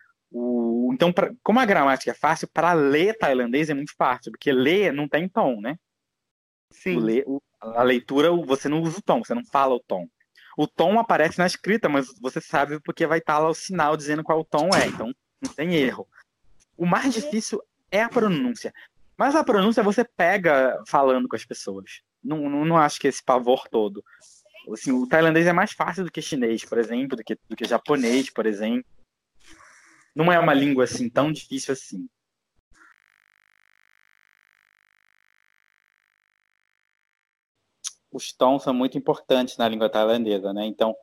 O, então, pra, como a gramática é fácil, para ler tailandês é muito fácil, porque ler não tem tom, né? O Sim. ler, o- a leitura, você não usa o tom, você não fala o tom. O tom aparece na escrita, mas você sabe porque vai estar lá o sinal dizendo qual o tom é, então não tem erro. O mais difícil é a pronúncia. Mas a pronúncia você pega falando com as pessoas. Não, não, não acho que esse pavor todo. Assim, o tailandês é mais fácil do que chinês, por exemplo, do que, do que japonês, por exemplo. Não é uma língua assim tão difícil assim. Os tons são muito importantes na língua tailandesa, né? Então,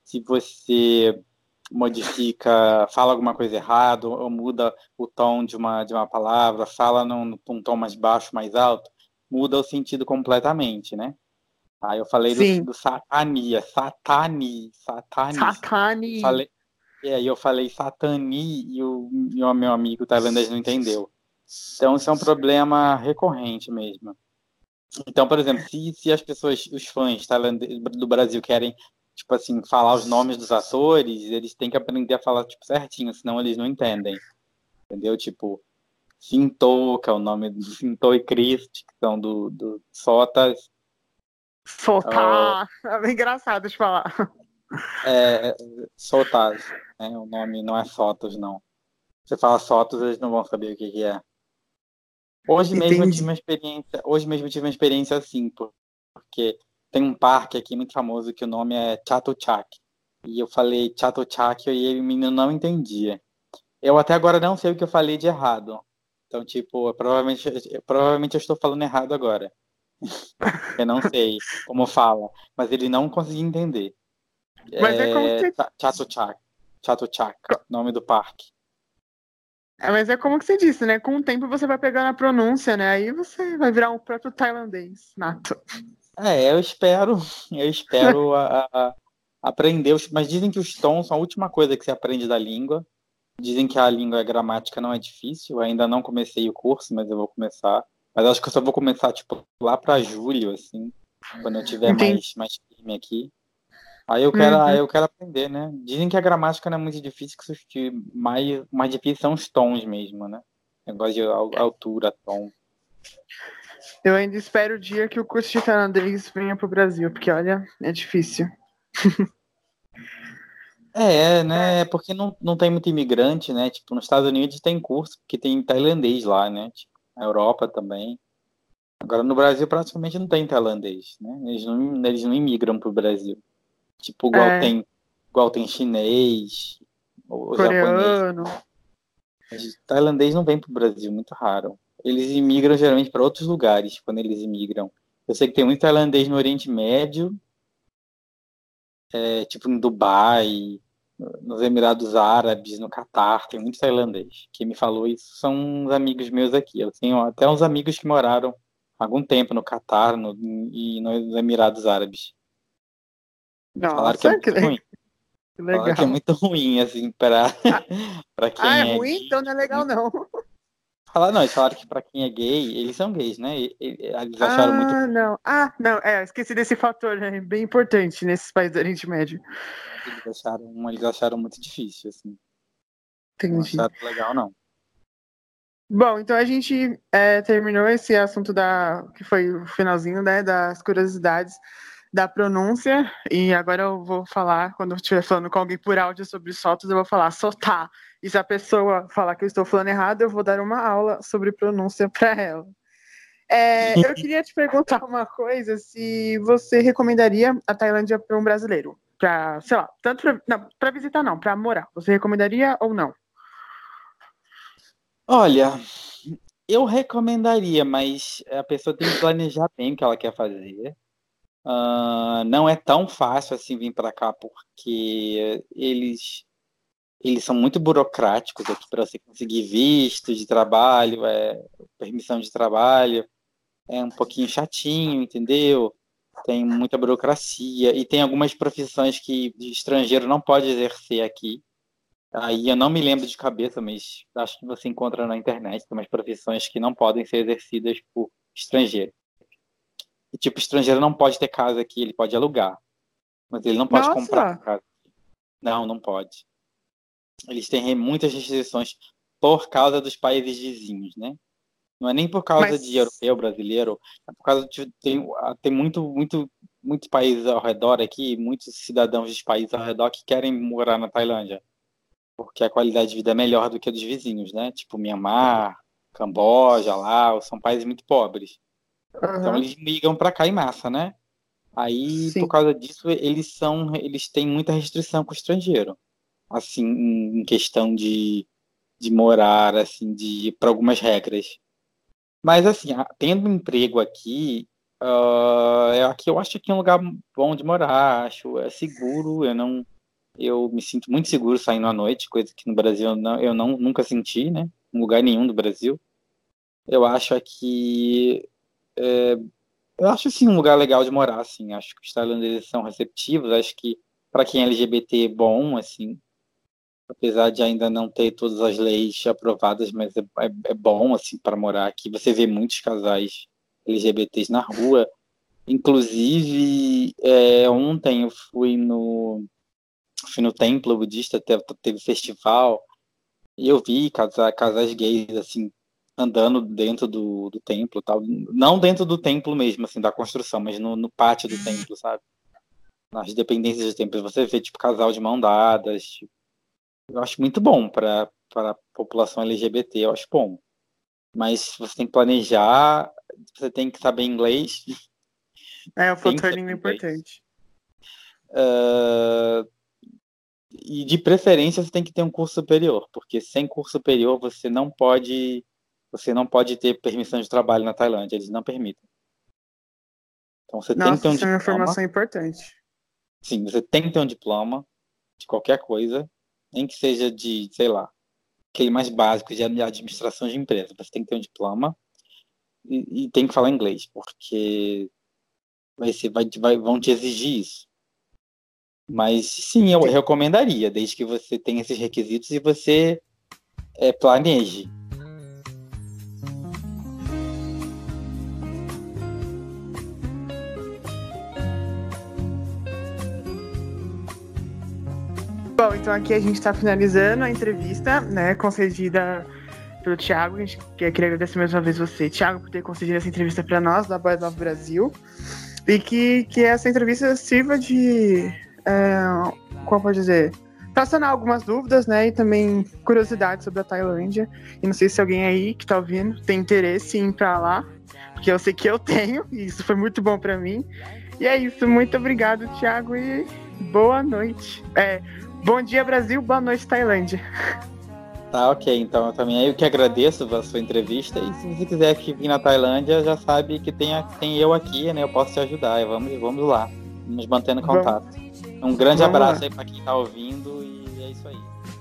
se você modifica, fala alguma coisa errada, ou muda o tom de uma, de uma palavra, fala num, num tom mais baixo, mais alto, muda o sentido completamente, né? Aí eu falei do, Sim. do satania, satani, satani. Satani. Falei, e aí eu falei satani e o, e o meu amigo tailandês não entendeu. Então isso é um problema recorrente mesmo. Então, por exemplo, se, se as pessoas, os fãs tailandeses do Brasil querem, tipo assim, falar os nomes dos atores, eles têm que aprender a falar, tipo, certinho, senão eles não entendem. Entendeu? Tipo, Sinto, que é o nome do Sinto e Christ, que são do, do Sotas. Soltar. É bem engraçado de falar. É, Sotas, né? O nome não é Sotas, não. Você fala Sotas, eles não vão saber o que, que é. Hoje mesmo eu tive Entendi. uma experiência, hoje mesmo eu tive uma experiência assim, porque tem um parque aqui muito famoso que o nome é Chatuchak. E eu falei Chatuchak e o menino não entendia. Eu até agora não sei o que eu falei de errado. Então, tipo, eu provavelmente, eu, provavelmente eu estou falando errado agora. Eu não sei como fala, mas ele não conseguia entender. Mas é como É, que você... Chatuchak, Chatuchak, nome do parque. É, mas é como que você disse, né? Com o tempo você vai pegando a pronúncia, né? Aí você vai virar um próprio tailandês nato. É, eu espero, eu espero a, a, aprender, os- mas dizem que os tons são a última coisa que você aprende da língua. Dizem que a língua a gramática não é difícil. Eu ainda não comecei o curso, mas eu vou começar. Mas acho que eu só vou começar tipo lá para julho, assim, quando eu tiver Entendi. mais mais firme aqui. Aí eu quero, Uhum. aí eu quero aprender, né? Dizem que a gramática não é muito difícil, que os que mais mais difícil são os tons mesmo, né? Negócio de al- altura, tom. Eu ainda espero o dia que o curso de tailandês venha pro Brasil, porque olha, é difícil. É, né? Porque não, não tem muito imigrante, né? Tipo, nos Estados Unidos tem curso, porque tem tailandês lá, né? Tipo, na Europa também. Agora no Brasil praticamente não tem tailandês, né? Eles não, eles não imigram pro Brasil. Tipo, igual É, tem, igual tem chinês, ou japonês. coreano. Mas tailandês não vem pro Brasil, muito raro. Eles imigram geralmente para outros lugares quando eles imigram. Eu sei que tem muito tailandês no Oriente Médio, é, tipo em Dubai, nos Emirados Árabes, no Catar, tem muito tailandês. Quem me falou isso são uns amigos meus aqui. Eu tenho até uns amigos que moraram algum tempo no Catar no, e nos Emirados Árabes. Falaram que é Nossa, que muito le- ruim. que Falaram que é legal. muito ruim, assim, para Ah, para ah, é quem é ruim? gay. Então não é legal, Muito... não. Falaram, não, eles falaram que para quem é gay, eles são gays, né? E- e- Eles acharam muito, Ah, não. Ah, não. É, esqueci desse fator, né? Bem importante nesses países do Oriente Médio. eles acharam, eles acharam muito difícil, assim. Não Entendi. acharam legal, não. Bom, então a gente é, terminou esse assunto da que foi o finalzinho, né, das curiosidades da pronúncia, e agora eu vou falar, quando eu estiver falando com alguém por áudio sobre sotos, eu vou falar sotar. E se a pessoa falar que eu estou falando errado, eu vou dar uma aula sobre pronúncia para ela. É, eu queria te perguntar uma coisa, se você recomendaria a Tailândia para um brasileiro, para, sei lá, tanto para visitar não, para morar. Você recomendaria ou não? Olha, eu recomendaria, mas a pessoa tem que planejar bem o que ela quer fazer. Ah, não é tão fácil assim vir para cá, porque eles, eles são muito burocráticos aqui para você conseguir visto de trabalho, é, permissão de trabalho. É um pouquinho chatinho, entendeu? Tem muita burocracia e tem algumas profissões que de estrangeiro não pode exercer aqui. Aí eu não me lembro de cabeça, mas acho que você encontra na internet, tem umas profissões que não podem ser exercidas por estrangeiro. E tipo, estrangeiro não pode ter casa aqui, ele pode alugar, mas ele não pode comprar Nossa, casa. Não, não pode. Eles têm muitas restrições por causa dos países vizinhos, né? Não é nem por causa de mas europeu, brasileiro, é por causa de tem, tem muito, muito, muitos países ao redor aqui, muitos cidadãos dos países ao redor que querem morar na Tailândia, porque a qualidade de vida é melhor do que a dos vizinhos, né? Tipo Mianmar, Camboja, Laos, são países muito pobres. Então aham, eles migram para cá em massa, né? Aí, por sim. causa disso, eles são, eles têm muita restrição com o estrangeiro, assim, em questão de, de morar, assim, de para algumas regras. Mas assim, a- tendo um emprego aqui, ah, é aqui eu acho que é um lugar bom de morar, acho é seguro, eu não Eu me sinto muito seguro saindo à noite, coisa que no Brasil eu, não, eu não, nunca senti, né? Em lugar nenhum do Brasil. Eu acho aqui... É, eu acho, assim, um lugar legal de morar, assim. Acho que os tailandeses são receptivos. Acho que, para quem é L G B T, é bom, assim. Apesar de ainda não ter todas as leis aprovadas, mas é, é, é bom, assim, para morar aqui. Você vê muitos casais L G B Ts na rua. Inclusive, é, ontem eu fui no... fui no templo budista, teve, teve festival, e eu vi casais, casais gays, assim, andando dentro do, do templo, tal. Não dentro do templo mesmo, assim, da construção, mas no, no pátio do templo, sabe? Nas dependências do templo. Você vê, tipo, casal de mão dadas. Tipo, eu acho muito bom para a população L G B T, eu acho bom. Mas você tem que planejar, você tem que saber inglês. É, o fator língua é importante. Uh, e de preferência você tem que ter um curso superior, porque sem curso superior você não pode você não pode ter permissão de trabalho na Tailândia, eles não permitem. Então você Nossa, tem que ter um isso é uma diploma. informação importante. Sim, você tem que ter um diploma de qualquer coisa, nem que seja de, sei lá, aquele mais básico de administração de empresa. Você tem que ter um diploma e, e tem que falar inglês, porque vai ser, vai, vai, vão te exigir isso. Mas sim, eu recomendaria, desde que você tenha esses requisitos e você é, planeje. Bom, então aqui a gente está finalizando a entrevista, né, concedida pelo Thiago. A gente queria agradecer mais uma vez você, Thiago, por ter concedido essa entrevista para nós, da Boys Love Brasil. E que, que essa entrevista sirva de... É, como pode dizer? Para sanar algumas dúvidas, né? E também curiosidades sobre a Tailândia. E não sei se alguém aí que tá ouvindo tem interesse em ir para lá, porque eu sei que eu tenho, e isso foi muito bom para mim. E é isso, muito obrigado, Thiago, e boa noite. É, bom dia, Brasil, boa noite, Tailândia. Tá, ok. Então eu também eu que agradeço a sua entrevista. E se você quiser aqui vir na Tailândia, já sabe que tem, tem eu aqui, né? Eu posso te ajudar. E vamos, vamos lá, nos mantendo em contato. Um grande Vamos abraço lá. aí para quem tá ouvindo e é isso aí.